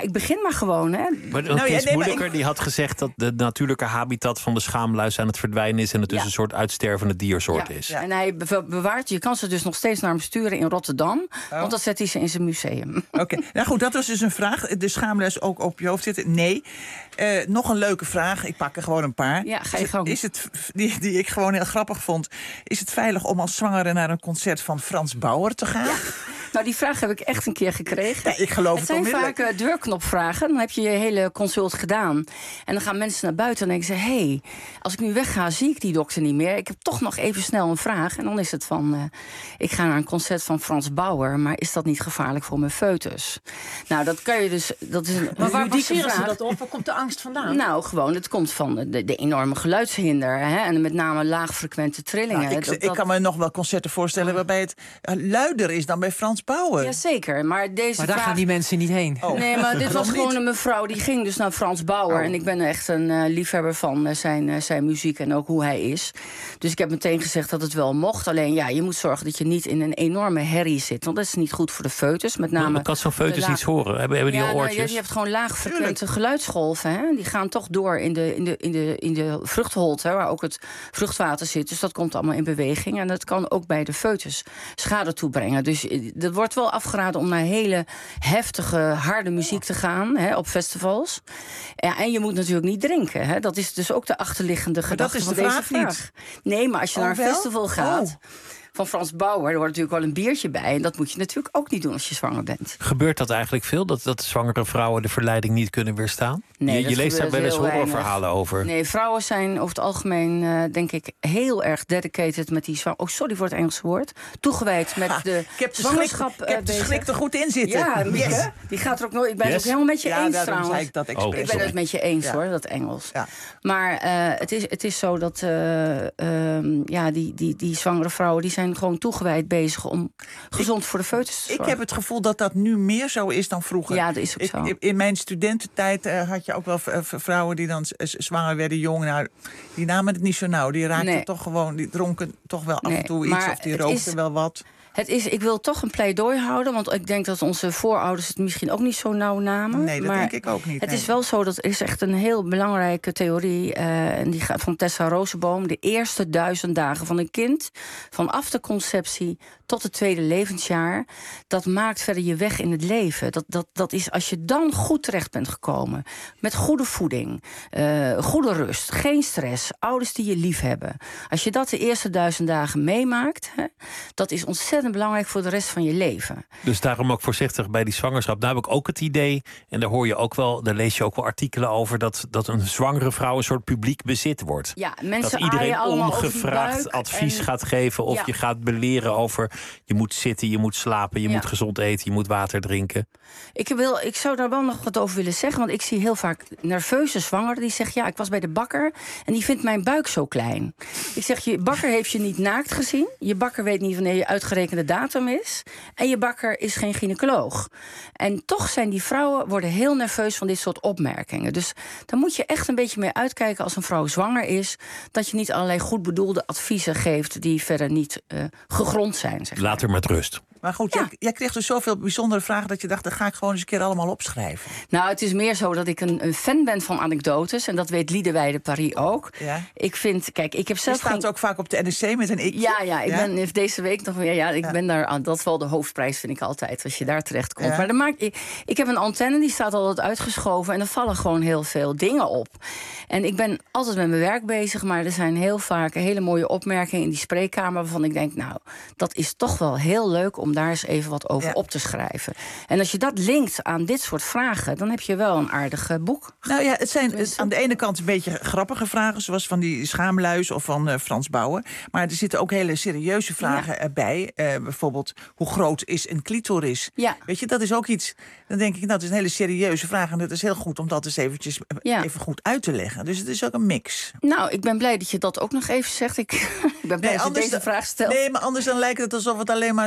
ik begin maar gewoon, hè. Maar nou, Kees ja, nee, Moeilijker ik... die had gezegd dat de natuurlijke habitat van de schaamluis aan het verdwijnen is en het dus Ja. een soort uitstervende diersoort ja, is. Ja. En hij be- bewaart, je kan ze dus nog steeds naar hem sturen in Rotterdam, oh. want dan zet hij ze in zijn museum. Oké, okay. Nou goed, dat was dus een vraag. De schaamluis ook op je hoofd zitten? Nee. Uh, nog een leuke vraag. Ik pak er gewoon een paar. Ja, ga je gang. Is het, die, die ik gewoon heel grappig vond. Is het veilig om als zwangere naar een concert van Frans Bauer te gaan? Ja. Nou, die vraag heb ik echt een keer gekregen. Ja, ik geloof het Het zijn vaak uh, deurknopvragen. Dan heb je je hele consult gedaan. En dan gaan mensen naar buiten en denken ze... hé, hey, als ik nu wegga, zie ik die dokter niet meer. Ik heb toch nog even snel een vraag. En dan is het van... Uh, ik ga naar een concert van Frans Bauer... maar is dat niet gevaarlijk voor mijn foetus? Nou, dat kan je dus... Dat is een maar waar baseren vraag. ze dat op? Waar komt de angst vandaan? Nou, gewoon, het komt van de, de enorme geluidshinder. Hè? En met name laagfrequente trillingen. Nou, ik, dat, ik kan dat... me nog wel concerten voorstellen... waarbij het uh, luider is dan bij Frans Bauer. Jazeker, maar deze Maar daar vraag... gaan die mensen niet heen. Oh. Nee, maar dit was gewoon een mevrouw die ging dus naar Frans Bauer. Oh. En ik ben echt een uh, liefhebber van uh, zijn, uh, zijn muziek en ook hoe hij is. Dus ik heb meteen gezegd dat het wel mocht. Alleen ja, je moet zorgen dat je niet in een enorme herrie zit. Want dat is niet goed voor de foetus. Met name maar kan zo'n foetus laag... iets horen? Hebben, hebben die ja, al oortjes? Nou, je, je hebt gewoon laagfrequente geluidsgolven. Hè? Die gaan toch door in de, in, de, in, de, in de vruchtholte, waar ook het vruchtwater zit. Dus dat komt allemaal in beweging. En dat kan ook bij de foetus schade toebrengen. Dus er wordt wel afgeraden om naar hele heftige, harde muziek te gaan, hè, op festivals. Ja, en je moet natuurlijk niet drinken. Hè. Dat is dus ook de achterliggende gedachte van deze vraag. Niet. Nee, maar als je oh, naar een wel? festival gaat... Oh. van Frans Bauer, er hoort natuurlijk wel een biertje bij. En dat moet je natuurlijk ook niet doen als je zwanger bent. Gebeurt dat eigenlijk veel? Dat, dat zwangere vrouwen de verleiding niet kunnen weerstaan? Nee, je je leest daar wel eens horrorverhalen over. Nee, vrouwen zijn over het algemeen, uh, denk ik, heel erg dedicated met die zwanger... Oh, sorry voor het Engelse woord. Toegewijd met ha, de ik heb de zwangerschap. Schrik, ik heb de schrik er goed in zitten. Ja, Mieke, yes. Die gaat er ook nooit... Ik ben yes. het ook helemaal met je ja, eens trouwens. Zei ik, dat oh, ik ben het met je eens, ja. hoor, dat Engels. Ja. Maar uh, het, is, het is zo dat uh, uh, ja, die, die, die zwangere vrouwen... die zijn gewoon toegewijd bezig om gezond ik, voor de foetus te zorgen. Ik heb het gevoel dat dat nu meer zo is dan vroeger. Ja, dat is ook zo. Ik, in mijn studententijd uh, had je ook wel uh, vrouwen die dan zwanger werden, jong. Nou, die namen het niet zo nauw. Die raakten nee. toch gewoon, die dronken toch wel af nee, en toe iets of die rookten is, wel wat. Het is, ik wil toch een pleidooi houden, want ik denk dat onze voorouders het misschien ook niet zo nauw namen. Nee, dat maar denk ik ook niet. Het nee. is wel zo, dat is echt een heel belangrijke theorie uh, en die gaat van Tessa Rosenboom. De eerste duizend dagen van een kind, vanaf de conceptie tot het tweede levensjaar, dat maakt verder je weg in het leven. Dat, dat, dat is als je dan goed terecht bent gekomen, met goede voeding, uh, goede rust, geen stress, ouders die je lief hebben. Als je dat de eerste duizend dagen meemaakt, hè, dat is ontzettend belangrijk voor de rest van je leven. Dus daarom ook voorzichtig bij die zwangerschap. Daar heb ik ook het idee, en daar hoor je ook wel, daar lees je ook wel artikelen over, dat, dat een zwangere vrouw een soort publiek bezit wordt. Ja, mensen dat iedereen ongevraagd advies en... gaat geven of ja. je gaat beleren over je moet zitten, je moet slapen, je ja. moet gezond eten, je moet water drinken. Ik, wil, ik zou daar wel nog wat over willen zeggen, want ik zie heel vaak nerveuze zwangeren die zeggen, ja, ik was bij de bakker en die vindt mijn buik zo klein. Ik zeg, je bakker heeft je niet naakt gezien, je bakker weet niet wanneer je uitgerekende datum is en je bakker is geen gynaecoloog. En toch zijn die vrouwen worden heel nerveus van dit soort opmerkingen. Dus daar moet je echt een beetje mee uitkijken als een vrouw zwanger is, dat je niet allerlei goed bedoelde adviezen geeft die verder niet uh, gegrond zijn. Zeg maar. Laat er met rust. Maar goed, ja. jij, jij kreeg dus zoveel bijzondere vragen dat je dacht, dat ga ik gewoon eens een keer allemaal opschrijven. Nou, het is meer zo dat ik een, een fan ben van anekdotes. En dat weet Liedewijde Paris ook. Ja. Ik vind, kijk, ik heb zelf... Je staat geen... ook vaak op de N S C met een ikje. Ja, ja, ik ja? ben deze week nog weer... Ja, ik ja. ben daar aan. Dat is wel de hoofdprijs, vind ik altijd, als je daar terecht komt. Ja. Maar dan maak ik, ik heb een antenne, die staat altijd uitgeschoven. En er vallen gewoon heel veel dingen op. En ik ben altijd met mijn werk bezig. Maar er zijn heel vaak hele mooie opmerkingen in die spreekkamer, waarvan ik denk, nou, dat is toch wel heel leuk om daar eens even wat over ja. op te schrijven. En als je dat linkt aan dit soort vragen, dan heb je wel een aardig uh, boek. Nou ja, het zijn het, aan de ene kant een beetje grappige vragen, zoals van die schaamluis of van uh, Frans Bauer. Maar er zitten ook hele serieuze vragen ja. bij. Uh, bijvoorbeeld, hoe groot is een clitoris? Ja. Weet je, dat is ook iets. Dan denk ik, nou, dat is een hele serieuze vraag. En het is heel goed om dat eens eventjes ja. even goed uit te leggen. Dus het is ook een mix. Nou, ik ben blij dat je dat ook nog even zegt. Ik, ik ben blij nee, dat je deze dan, vraag stelt. Nee, maar anders dan lijkt het alsof het alleen maar een soort malligheid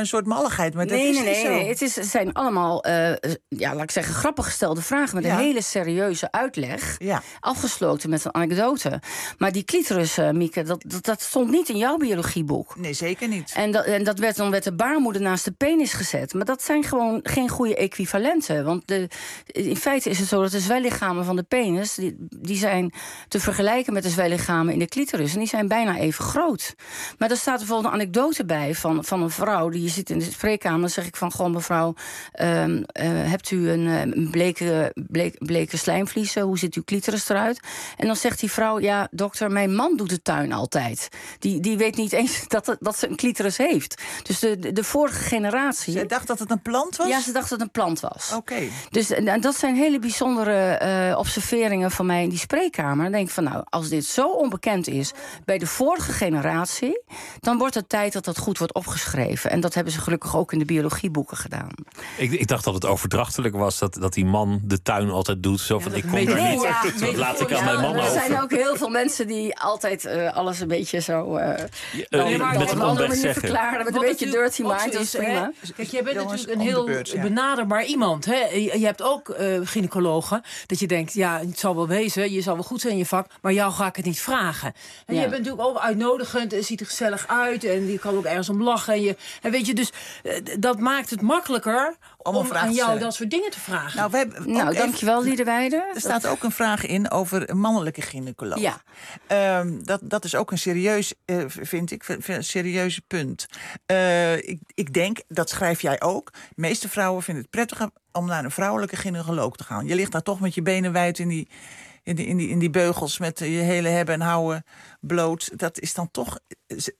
malligheid, maar dat nee, is nee, niet nee, zo. nee. Het, is, het zijn allemaal, uh, ja, laat ik zeggen, grappig gestelde vragen... met Ja. een hele serieuze uitleg. Ja. Afgesloten met een anekdote. Maar die clitoris, uh, Mieke, dat, dat, dat stond niet in jouw biologieboek. Nee, zeker niet. En, dat, en dat werd, dan werd de baarmoeder naast de penis gezet. Maar dat zijn gewoon geen goede equivalenten. Want de, in feite is het zo dat de zwellichamen van de penis... Die, die zijn te vergelijken met de zwellichamen in de clitoris. En die zijn bijna even groot. Maar er staat bijvoorbeeld een anekdote bij van, van een vrouw... die zit in de spreekkamer. Dan zeg ik van, gewoon mevrouw... Um, uh, hebt u een uh, bleke, bleke, bleke slijmvlies? Hoe ziet uw clitoris eruit? En dan zegt die vrouw, ja, dokter, mijn man doet de tuin altijd. Die, die weet niet eens dat, dat ze een clitoris heeft. Dus de, de, de vorige generatie... Zij dacht dat het een plant was? Ja, ze dacht dat het een plant was. Oké. Okay. Dus en dat zijn hele bijzondere uh, observeringen van mij in die spreekkamer. Dan denk ik van, nou, als dit zo onbekend is bij de vorige generatie... dan wordt het tijd dat dat goed wordt opgeschreven. En dat hebben ze gelukkig ook in de biologieboeken gedaan. Ik, ik dacht dat het overdrachtelijk was dat, dat die man de tuin altijd doet. Zo van, ja, ik kom er nee, niet. Ja, dat laat ik aan ja, mijn man er over. Er zijn ook heel veel mensen die altijd uh, alles een beetje zo... Uh, ja, dan, uh, met een andere manier verklaren, met een beetje dirty mind. Dat is prima. Kijk, jij bent Jongens, natuurlijk een heel beurt, ja. benaderbaar iemand. Hè? Je, je hebt ook uh, gynaecologen dat je denkt, ja, het zal wel wezen, je zal wel goed zijn in je vak, maar jou ga ik het niet vragen. En ja. je bent natuurlijk ook uitnodigend en ziet er gezellig uit en je kan ook ergens om lachen. En, je, en weet je, dus uh, dat maakt het makkelijker om, om aan jou dat soort dingen te vragen. Nou, we hebben nou even, dankjewel, Liederwijde. Er staat ook een vraag in over mannelijke gynaecoloog. Ja. Um, dat, dat is ook een serieus, uh, vind ik, een serieus punt. Uh, ik, ik denk, dat schrijf jij ook, de meeste vrouwen vinden het prettiger om naar een vrouwelijke gynaecoloog te gaan. Je ligt daar toch met je benen wijd in die, in die, in die, in die beugels met je hele hebben en houden bloot. Dat is dan toch... Het,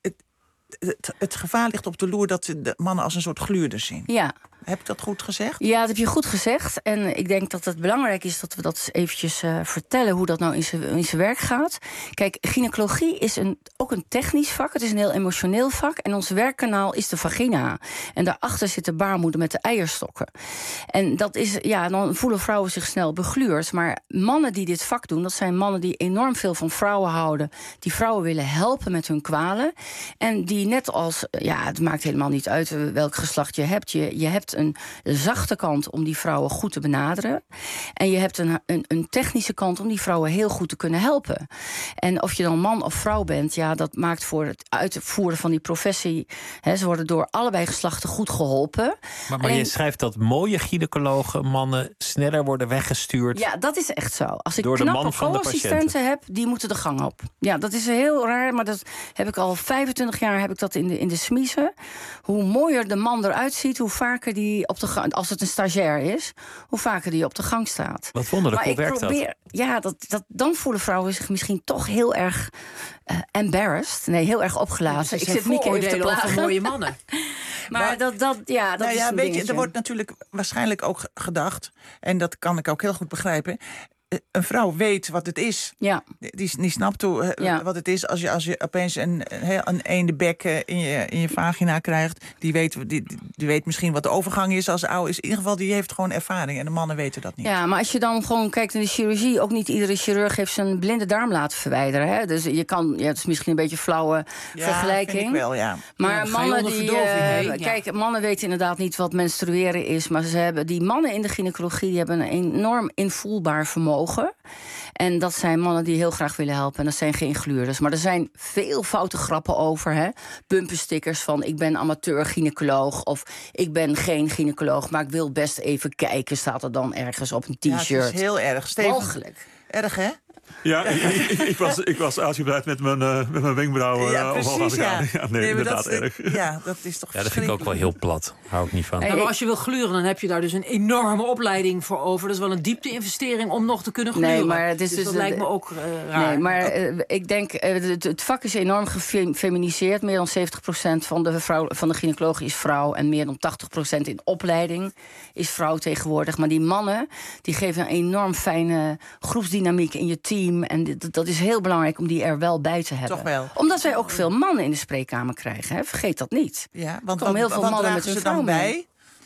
het, het gevaar ligt op de loer dat de mannen als een soort gluurders zien. Ja. Heb ik dat goed gezegd? Ja, dat heb je goed gezegd. En ik denk dat het belangrijk is dat we dat eventjes uh, vertellen... hoe dat nou in zijn werk gaat. Kijk, gynaecologie is een, ook een technisch vak. Het is een heel emotioneel vak. En ons werkkanaal is de vagina. En daarachter zit de baarmoeder met de eierstokken. En dat is, ja, dan voelen vrouwen zich snel begluurd. Maar mannen die dit vak doen, dat zijn mannen die enorm veel van vrouwen houden. Die vrouwen willen helpen met hun kwalen. En die net als, ja, het maakt helemaal niet uit welk geslacht je hebt. Je, je hebt een zachte kant om die vrouwen goed te benaderen. En je hebt een, een, een technische kant om die vrouwen heel goed te kunnen helpen. En of je dan man of vrouw bent, ja, dat maakt voor het uitvoeren van die professie... Hè, ze worden door allebei geslachten goed geholpen. Maar, maar Alleen, je schrijft dat mooie gynaecologen mannen sneller worden weggestuurd. Ja, dat is echt zo. Als ik door de knappe man van de co-assistenten heb, die moeten de gang op. Ja, dat is heel raar, maar dat heb ik al vijfentwintig jaar heb ik dat in de, in de smiezen. Hoe mooier de man eruit ziet, hoe vaker die op de gang, als het een stagiair is, hoe vaker die op de gang staat. Wat wonderlijk, hoe maar werkt probeer, dat? Ja, dat, dat, dan voelen vrouwen zich misschien toch heel erg uh, embarrassed. Nee, heel erg opgelaten. Dus ik zit Mieke even te plagen. Over mooie mannen. maar, maar dat, dat, ja, dat nou is ja, een weet je, dingetje. er wordt natuurlijk waarschijnlijk ook gedacht, en dat kan ik ook heel goed begrijpen. Een vrouw weet wat het is. Ja. Die, die snapt hoe, ja. wat het is als je, als je opeens een, een eende bek in je, in je vagina krijgt. Die weet, die, die weet misschien wat de overgang is als ze oud is. In ieder geval, die heeft gewoon ervaring. En de mannen weten dat niet. Ja, maar als je dan gewoon kijkt naar de chirurgie, ook niet iedere chirurg heeft zijn blinde darm laten verwijderen. Hè? Dus je kan, ja, het is misschien een beetje een flauwe ja, vergelijking. Vind ik wel, ja. Maar ja, mannen die, uh, heen, ja. kijk, mannen weten inderdaad niet wat menstrueren is. Maar ze hebben, die mannen in de gynaecologie die hebben een enorm invoelbaar vermogen. En dat zijn mannen die heel graag willen helpen. En dat zijn geen gluurders. Maar er zijn veel foute grappen over. Hè? Bumperstickers van ik ben amateur gynaecoloog. Of ik ben geen gynaecoloog, maar ik wil best even kijken. Staat er dan ergens op een t-shirt. Ja, het is heel erg. Steven, mogelijk. Erg, hè? Ja, ik, ik, ik, was, ik was uitgebreid met mijn, uh, met mijn wenkbrauwen. Ja, uh, precies, ja. ja. Ja, nee, nee inderdaad dat, erg. Ja, dat is toch Ja, dat vind ik ook wel heel plat. Hou ik niet van. Ja, maar als je wil gluren, dan heb je daar dus een enorme opleiding voor over. Dat is wel een diepte-investering om nog te kunnen gluren. Nee, maar het is dus dus dat de, lijkt me ook uh, raar. Nee, maar uh, ik denk, uh, het, het vak is enorm gefeminiseerd. Meer dan zeventig procent van de, vrouw, van de gynaecologie is vrouw. En meer dan tachtig procent in opleiding is vrouw tegenwoordig. Maar die mannen, die geven een enorm fijne groepsdynamiek in je team. En dat, dat is heel belangrijk om die er wel bij te hebben. Toch wel. Omdat wij ook veel mannen in de spreekkamer krijgen. Hè? Vergeet dat niet. Ja, want er komen wat, heel veel wat mannen met dragen hun ze dan vrouw bij? mee.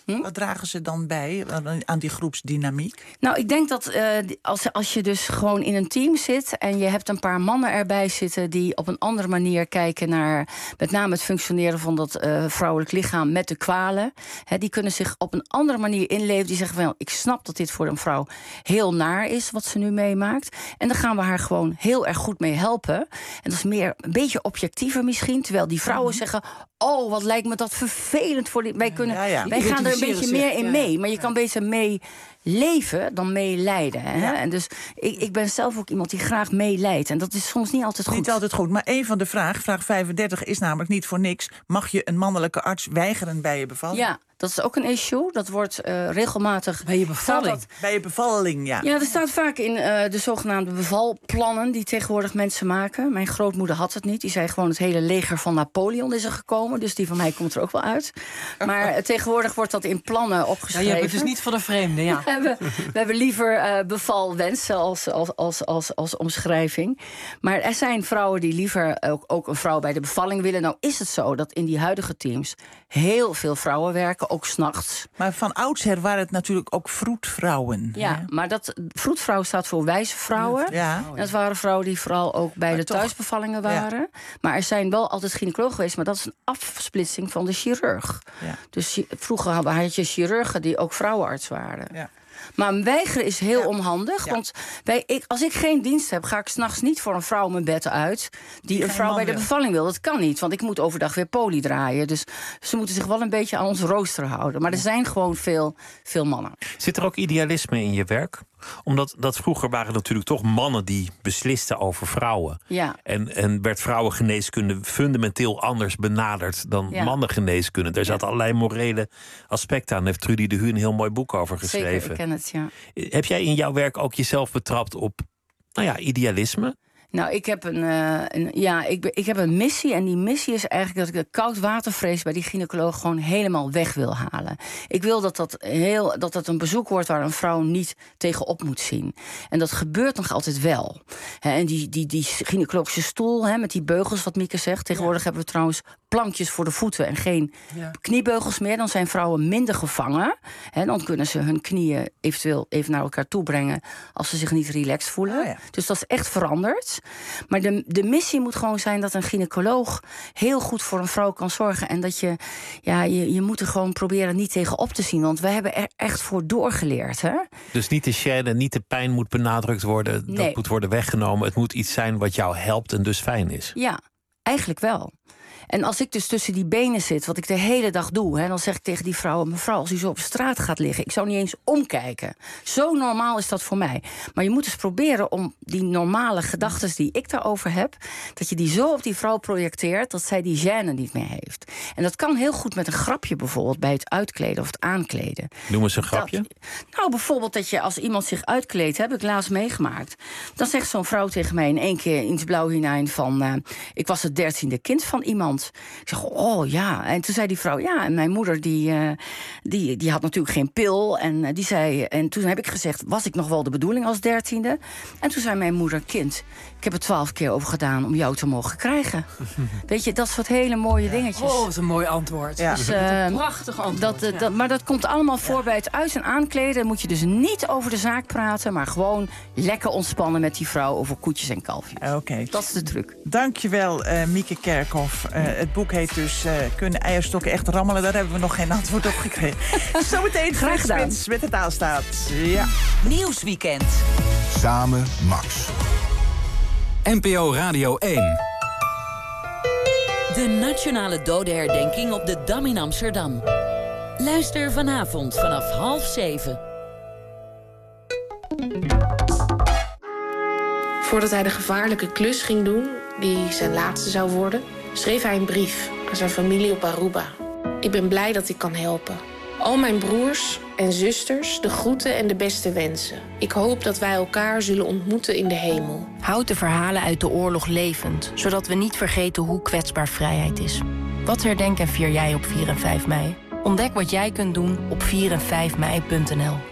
Hm? Wat dragen ze dan bij aan die groepsdynamiek? Nou, ik denk dat uh, als, als je dus gewoon in een team zit en je hebt een paar mannen erbij zitten die op een andere manier kijken naar met name het functioneren van dat uh, vrouwelijk lichaam met de kwalen. He, die kunnen zich op een andere manier inleven. Die zeggen van, ik snap dat dit voor een vrouw heel naar is wat ze nu meemaakt. En dan gaan we haar gewoon heel erg goed mee helpen. En dat is meer een beetje objectiever misschien. Terwijl die vrouwen mm-hmm. zeggen, oh, wat lijkt me dat vervelend voor die. Wij, kunnen, ja, ja. wij gaan er een beetje meer in mee. Maar je kan beter mee leven dan meelijden. Hè? Ja. En dus ik, ik ben zelf ook iemand die graag meelijdt. En dat is soms niet altijd goed. Niet altijd goed. Maar een van de vragen, vraag vijfendertig, is namelijk niet voor niks. Mag je een mannelijke arts weigeren bij je bevalling? Ja, dat is ook een issue. Dat wordt uh, regelmatig... Bij je bevalling? Dat, bij je bevalling, ja. Ja, dat staat vaak in uh, de zogenaamde bevalplannen die tegenwoordig mensen maken. Mijn grootmoeder had het niet. Die zei gewoon het hele leger van Napoleon is er gekomen. Dus die van mij komt er ook wel uit. Maar uh, tegenwoordig wordt dat in plannen opgeschreven. Ja, je hebt het dus niet van de vreemde, ja. we, hebben, we hebben liever uh, bevalwensen als, als, als, als, als omschrijving. Maar er zijn vrouwen die liever ook, ook een vrouw bij de bevalling willen. Nou is het zo dat in die huidige teams heel veel vrouwen werken, ook 's nachts. Maar van oudsher waren het natuurlijk ook vroedvrouwen. Ja, hè? Maar dat vroedvrouw staat voor wijze vrouwen. Ja. En dat waren vrouwen die vooral ook bij maar de toch, thuisbevallingen waren. Ja. Maar er zijn wel altijd gynaecologen geweest, maar dat is een afsplitsing van de chirurg. Ja. Dus vroeger had je chirurgen die ook vrouwenarts waren. Ja. Maar weigeren is heel ja. onhandig. Ja. Want bij, ik, als ik geen dienst heb, ga ik 's nachts niet voor een vrouw mijn bed uit die een vrouw bij de bevalling wil. Dat kan niet, want ik moet overdag weer poli draaien. Dus ze moeten zich wel een beetje aan ons rooster houden. Maar er zijn gewoon veel, veel mannen. Zit er ook idealisme in je werk? Omdat dat vroeger waren natuurlijk toch mannen die beslisten over vrouwen. Ja. En, en werd vrouwengeneeskunde fundamenteel anders benaderd dan ja. mannengeneeskunde. Daar zat ja. allerlei morele aspecten aan. Daar heeft Trudy de Hu een heel mooi boek over geschreven. Zeker, ik ken het, ja. Heb jij in jouw werk ook jezelf betrapt op, nou ja, idealisme? Nou, ik heb een, uh, een, ja, ik, ben, ik heb een missie. En die missie is eigenlijk dat ik de koudwatervrees bij die gynaecoloog gewoon helemaal weg wil halen. Ik wil dat dat, heel, dat dat een bezoek wordt waar een vrouw niet tegenop moet zien. En dat gebeurt nog altijd wel. He, en die, die, die gynaecologische stoel, he, met die beugels, wat Mieke zegt. Tegenwoordig ja. hebben we trouwens plankjes voor de voeten en geen ja. kniebeugels meer. Dan zijn vrouwen minder gevangen. He, dan kunnen ze hun knieën eventueel even naar elkaar toe brengen als ze zich niet relaxed voelen. Oh ja. Dus dat is echt veranderd. Maar de, de missie moet gewoon zijn dat een gynaecoloog heel goed voor een vrouw kan zorgen. En dat je, ja, je, je moet er gewoon proberen niet tegenop te zien. Want we hebben er echt voor doorgeleerd. Hè? Dus niet de chaîne, niet de pijn moet benadrukt worden. Nee. Dat moet worden weggenomen. Het moet iets zijn wat jou helpt en dus fijn is. Ja, eigenlijk wel. En als ik dus tussen die benen zit, wat ik de hele dag doe, hè, dan zeg ik tegen die vrouw: mevrouw, als u zo op straat gaat liggen, ik zou niet eens omkijken. Zo normaal is dat voor mij. Maar je moet dus proberen om die normale gedachten die ik daarover heb, dat je die zo op die vrouw projecteert dat zij die gêne niet meer heeft. En dat kan heel goed met een grapje bijvoorbeeld bij het uitkleden of het aankleden. Noem eens een grapje. Dat, nou, bijvoorbeeld dat je als iemand zich uitkleedt, heb ik laatst meegemaakt. Dan zegt zo'n vrouw tegen mij in één keer in het blauw hinein van: uh, ik was het dertiende kind van iemand. Ik zeg, oh ja. En toen zei die vrouw, ja, en mijn moeder die, uh, die, die had natuurlijk geen pil. En uh, die zei, en toen heb ik gezegd, was ik nog wel de bedoeling als dertiende? En toen zei mijn moeder, kind, ik heb er twaalf keer over gedaan om jou te mogen krijgen. Weet je, dat soort hele mooie dingetjes. Oh, wat een mooi antwoord. Ja. Dus, uh, een prachtig antwoord. Dat, uh, ja. dat, maar dat komt allemaal voor ja. bij het uit- en aankleden. Dan moet je dus niet over de zaak praten, maar gewoon lekker ontspannen met die vrouw over koetjes en kalfjes. Oké. Okay. Dat is de truc. Dankjewel, uh, Mieke Kerkhoff. Uh, het boek heet dus uh, Kunnen eierstokken echt rammelen? Daar hebben we nog geen antwoord op gekregen. Zometeen graag gedaan met het aanstaat. Ja. Nieuwsweekend. Samen Max. N P O Radio één. De nationale dodenherdenking op de Dam in Amsterdam. Luister vanavond vanaf half zeven. Voordat hij de gevaarlijke klus ging doen, die zijn laatste zou worden, schreef hij een brief aan zijn familie op Aruba. Ik ben blij dat ik kan helpen. Al mijn broers en zusters, de groeten en de beste wensen. Ik hoop dat wij elkaar zullen ontmoeten in de hemel. Houd de verhalen uit de oorlog levend, zodat we niet vergeten hoe kwetsbaar vrijheid is. Wat herdenk en vier jij op vier en vijf mei? Ontdek wat jij kunt doen op vier en vijf mei punt n l.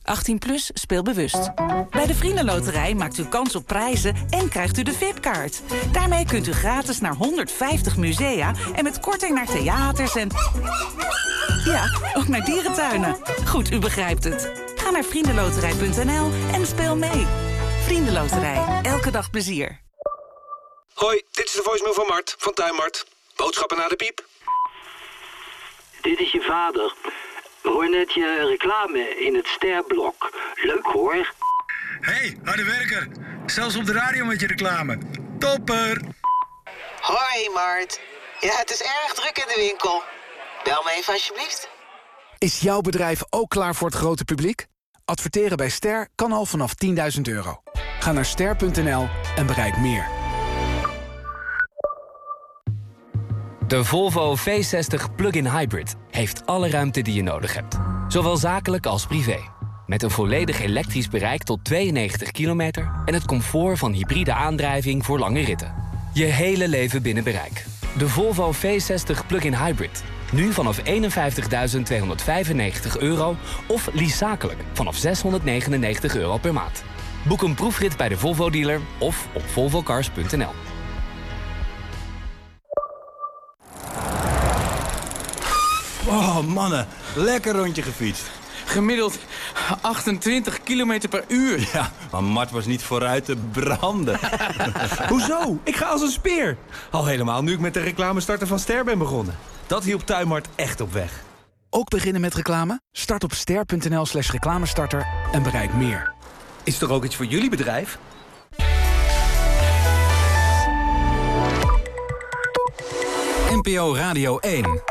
achttien plus, speel bewust. Bij de Vriendenloterij maakt u kans op prijzen en krijgt u de V I P-kaart. Daarmee kunt u gratis naar honderdvijftig musea en met korting naar theaters en... ja, ook naar dierentuinen. Goed, u begrijpt het. Ga naar vriendenloterij punt n l en speel mee. Vriendenloterij, elke dag plezier. Hoi, dit is de voicemail van Mart, van Tuinmart. Boodschappen naar de piep. Dit is je vader. Hoor net je reclame in het Sterblok. Leuk hoor. Hey, harde werker. Zelfs op de radio met je reclame. Topper. Hoi Mart. Ja, het is erg druk in de winkel. Bel me even alsjeblieft. Is jouw bedrijf ook klaar voor het grote publiek? Adverteren bij Ster kan al vanaf tienduizend euro. Ga naar ster punt n l en bereik meer. De Volvo V zestig Plug-in Hybrid heeft alle ruimte die je nodig hebt. Zowel zakelijk als privé. Met een volledig elektrisch bereik tot tweeënnegentig kilometer... en het comfort van hybride aandrijving voor lange ritten. Je hele leven binnen bereik. De Volvo V zestig Plug-in Hybrid. Nu vanaf eenenvijftigduizend tweehonderdvijfennegentig euro of lease zakelijk vanaf zeshonderdnegenennegentig euro per maand. Boek een proefrit bij de Volvo-dealer of op volvo cars punt n l. Oh, mannen. Lekker rondje gefietst. Gemiddeld achtentwintig kilometer per uur. Ja, maar Mart was niet vooruit te branden. Hoezo? Ik ga als een speer. Al helemaal nu ik met de reclame starten van Ster ben begonnen. Dat hielp Tuinmart echt op weg. Ook beginnen met reclame? Start op ster punt n l slash reclamestarter en bereik meer. Is er ook iets voor jullie bedrijf? N P O Radio één.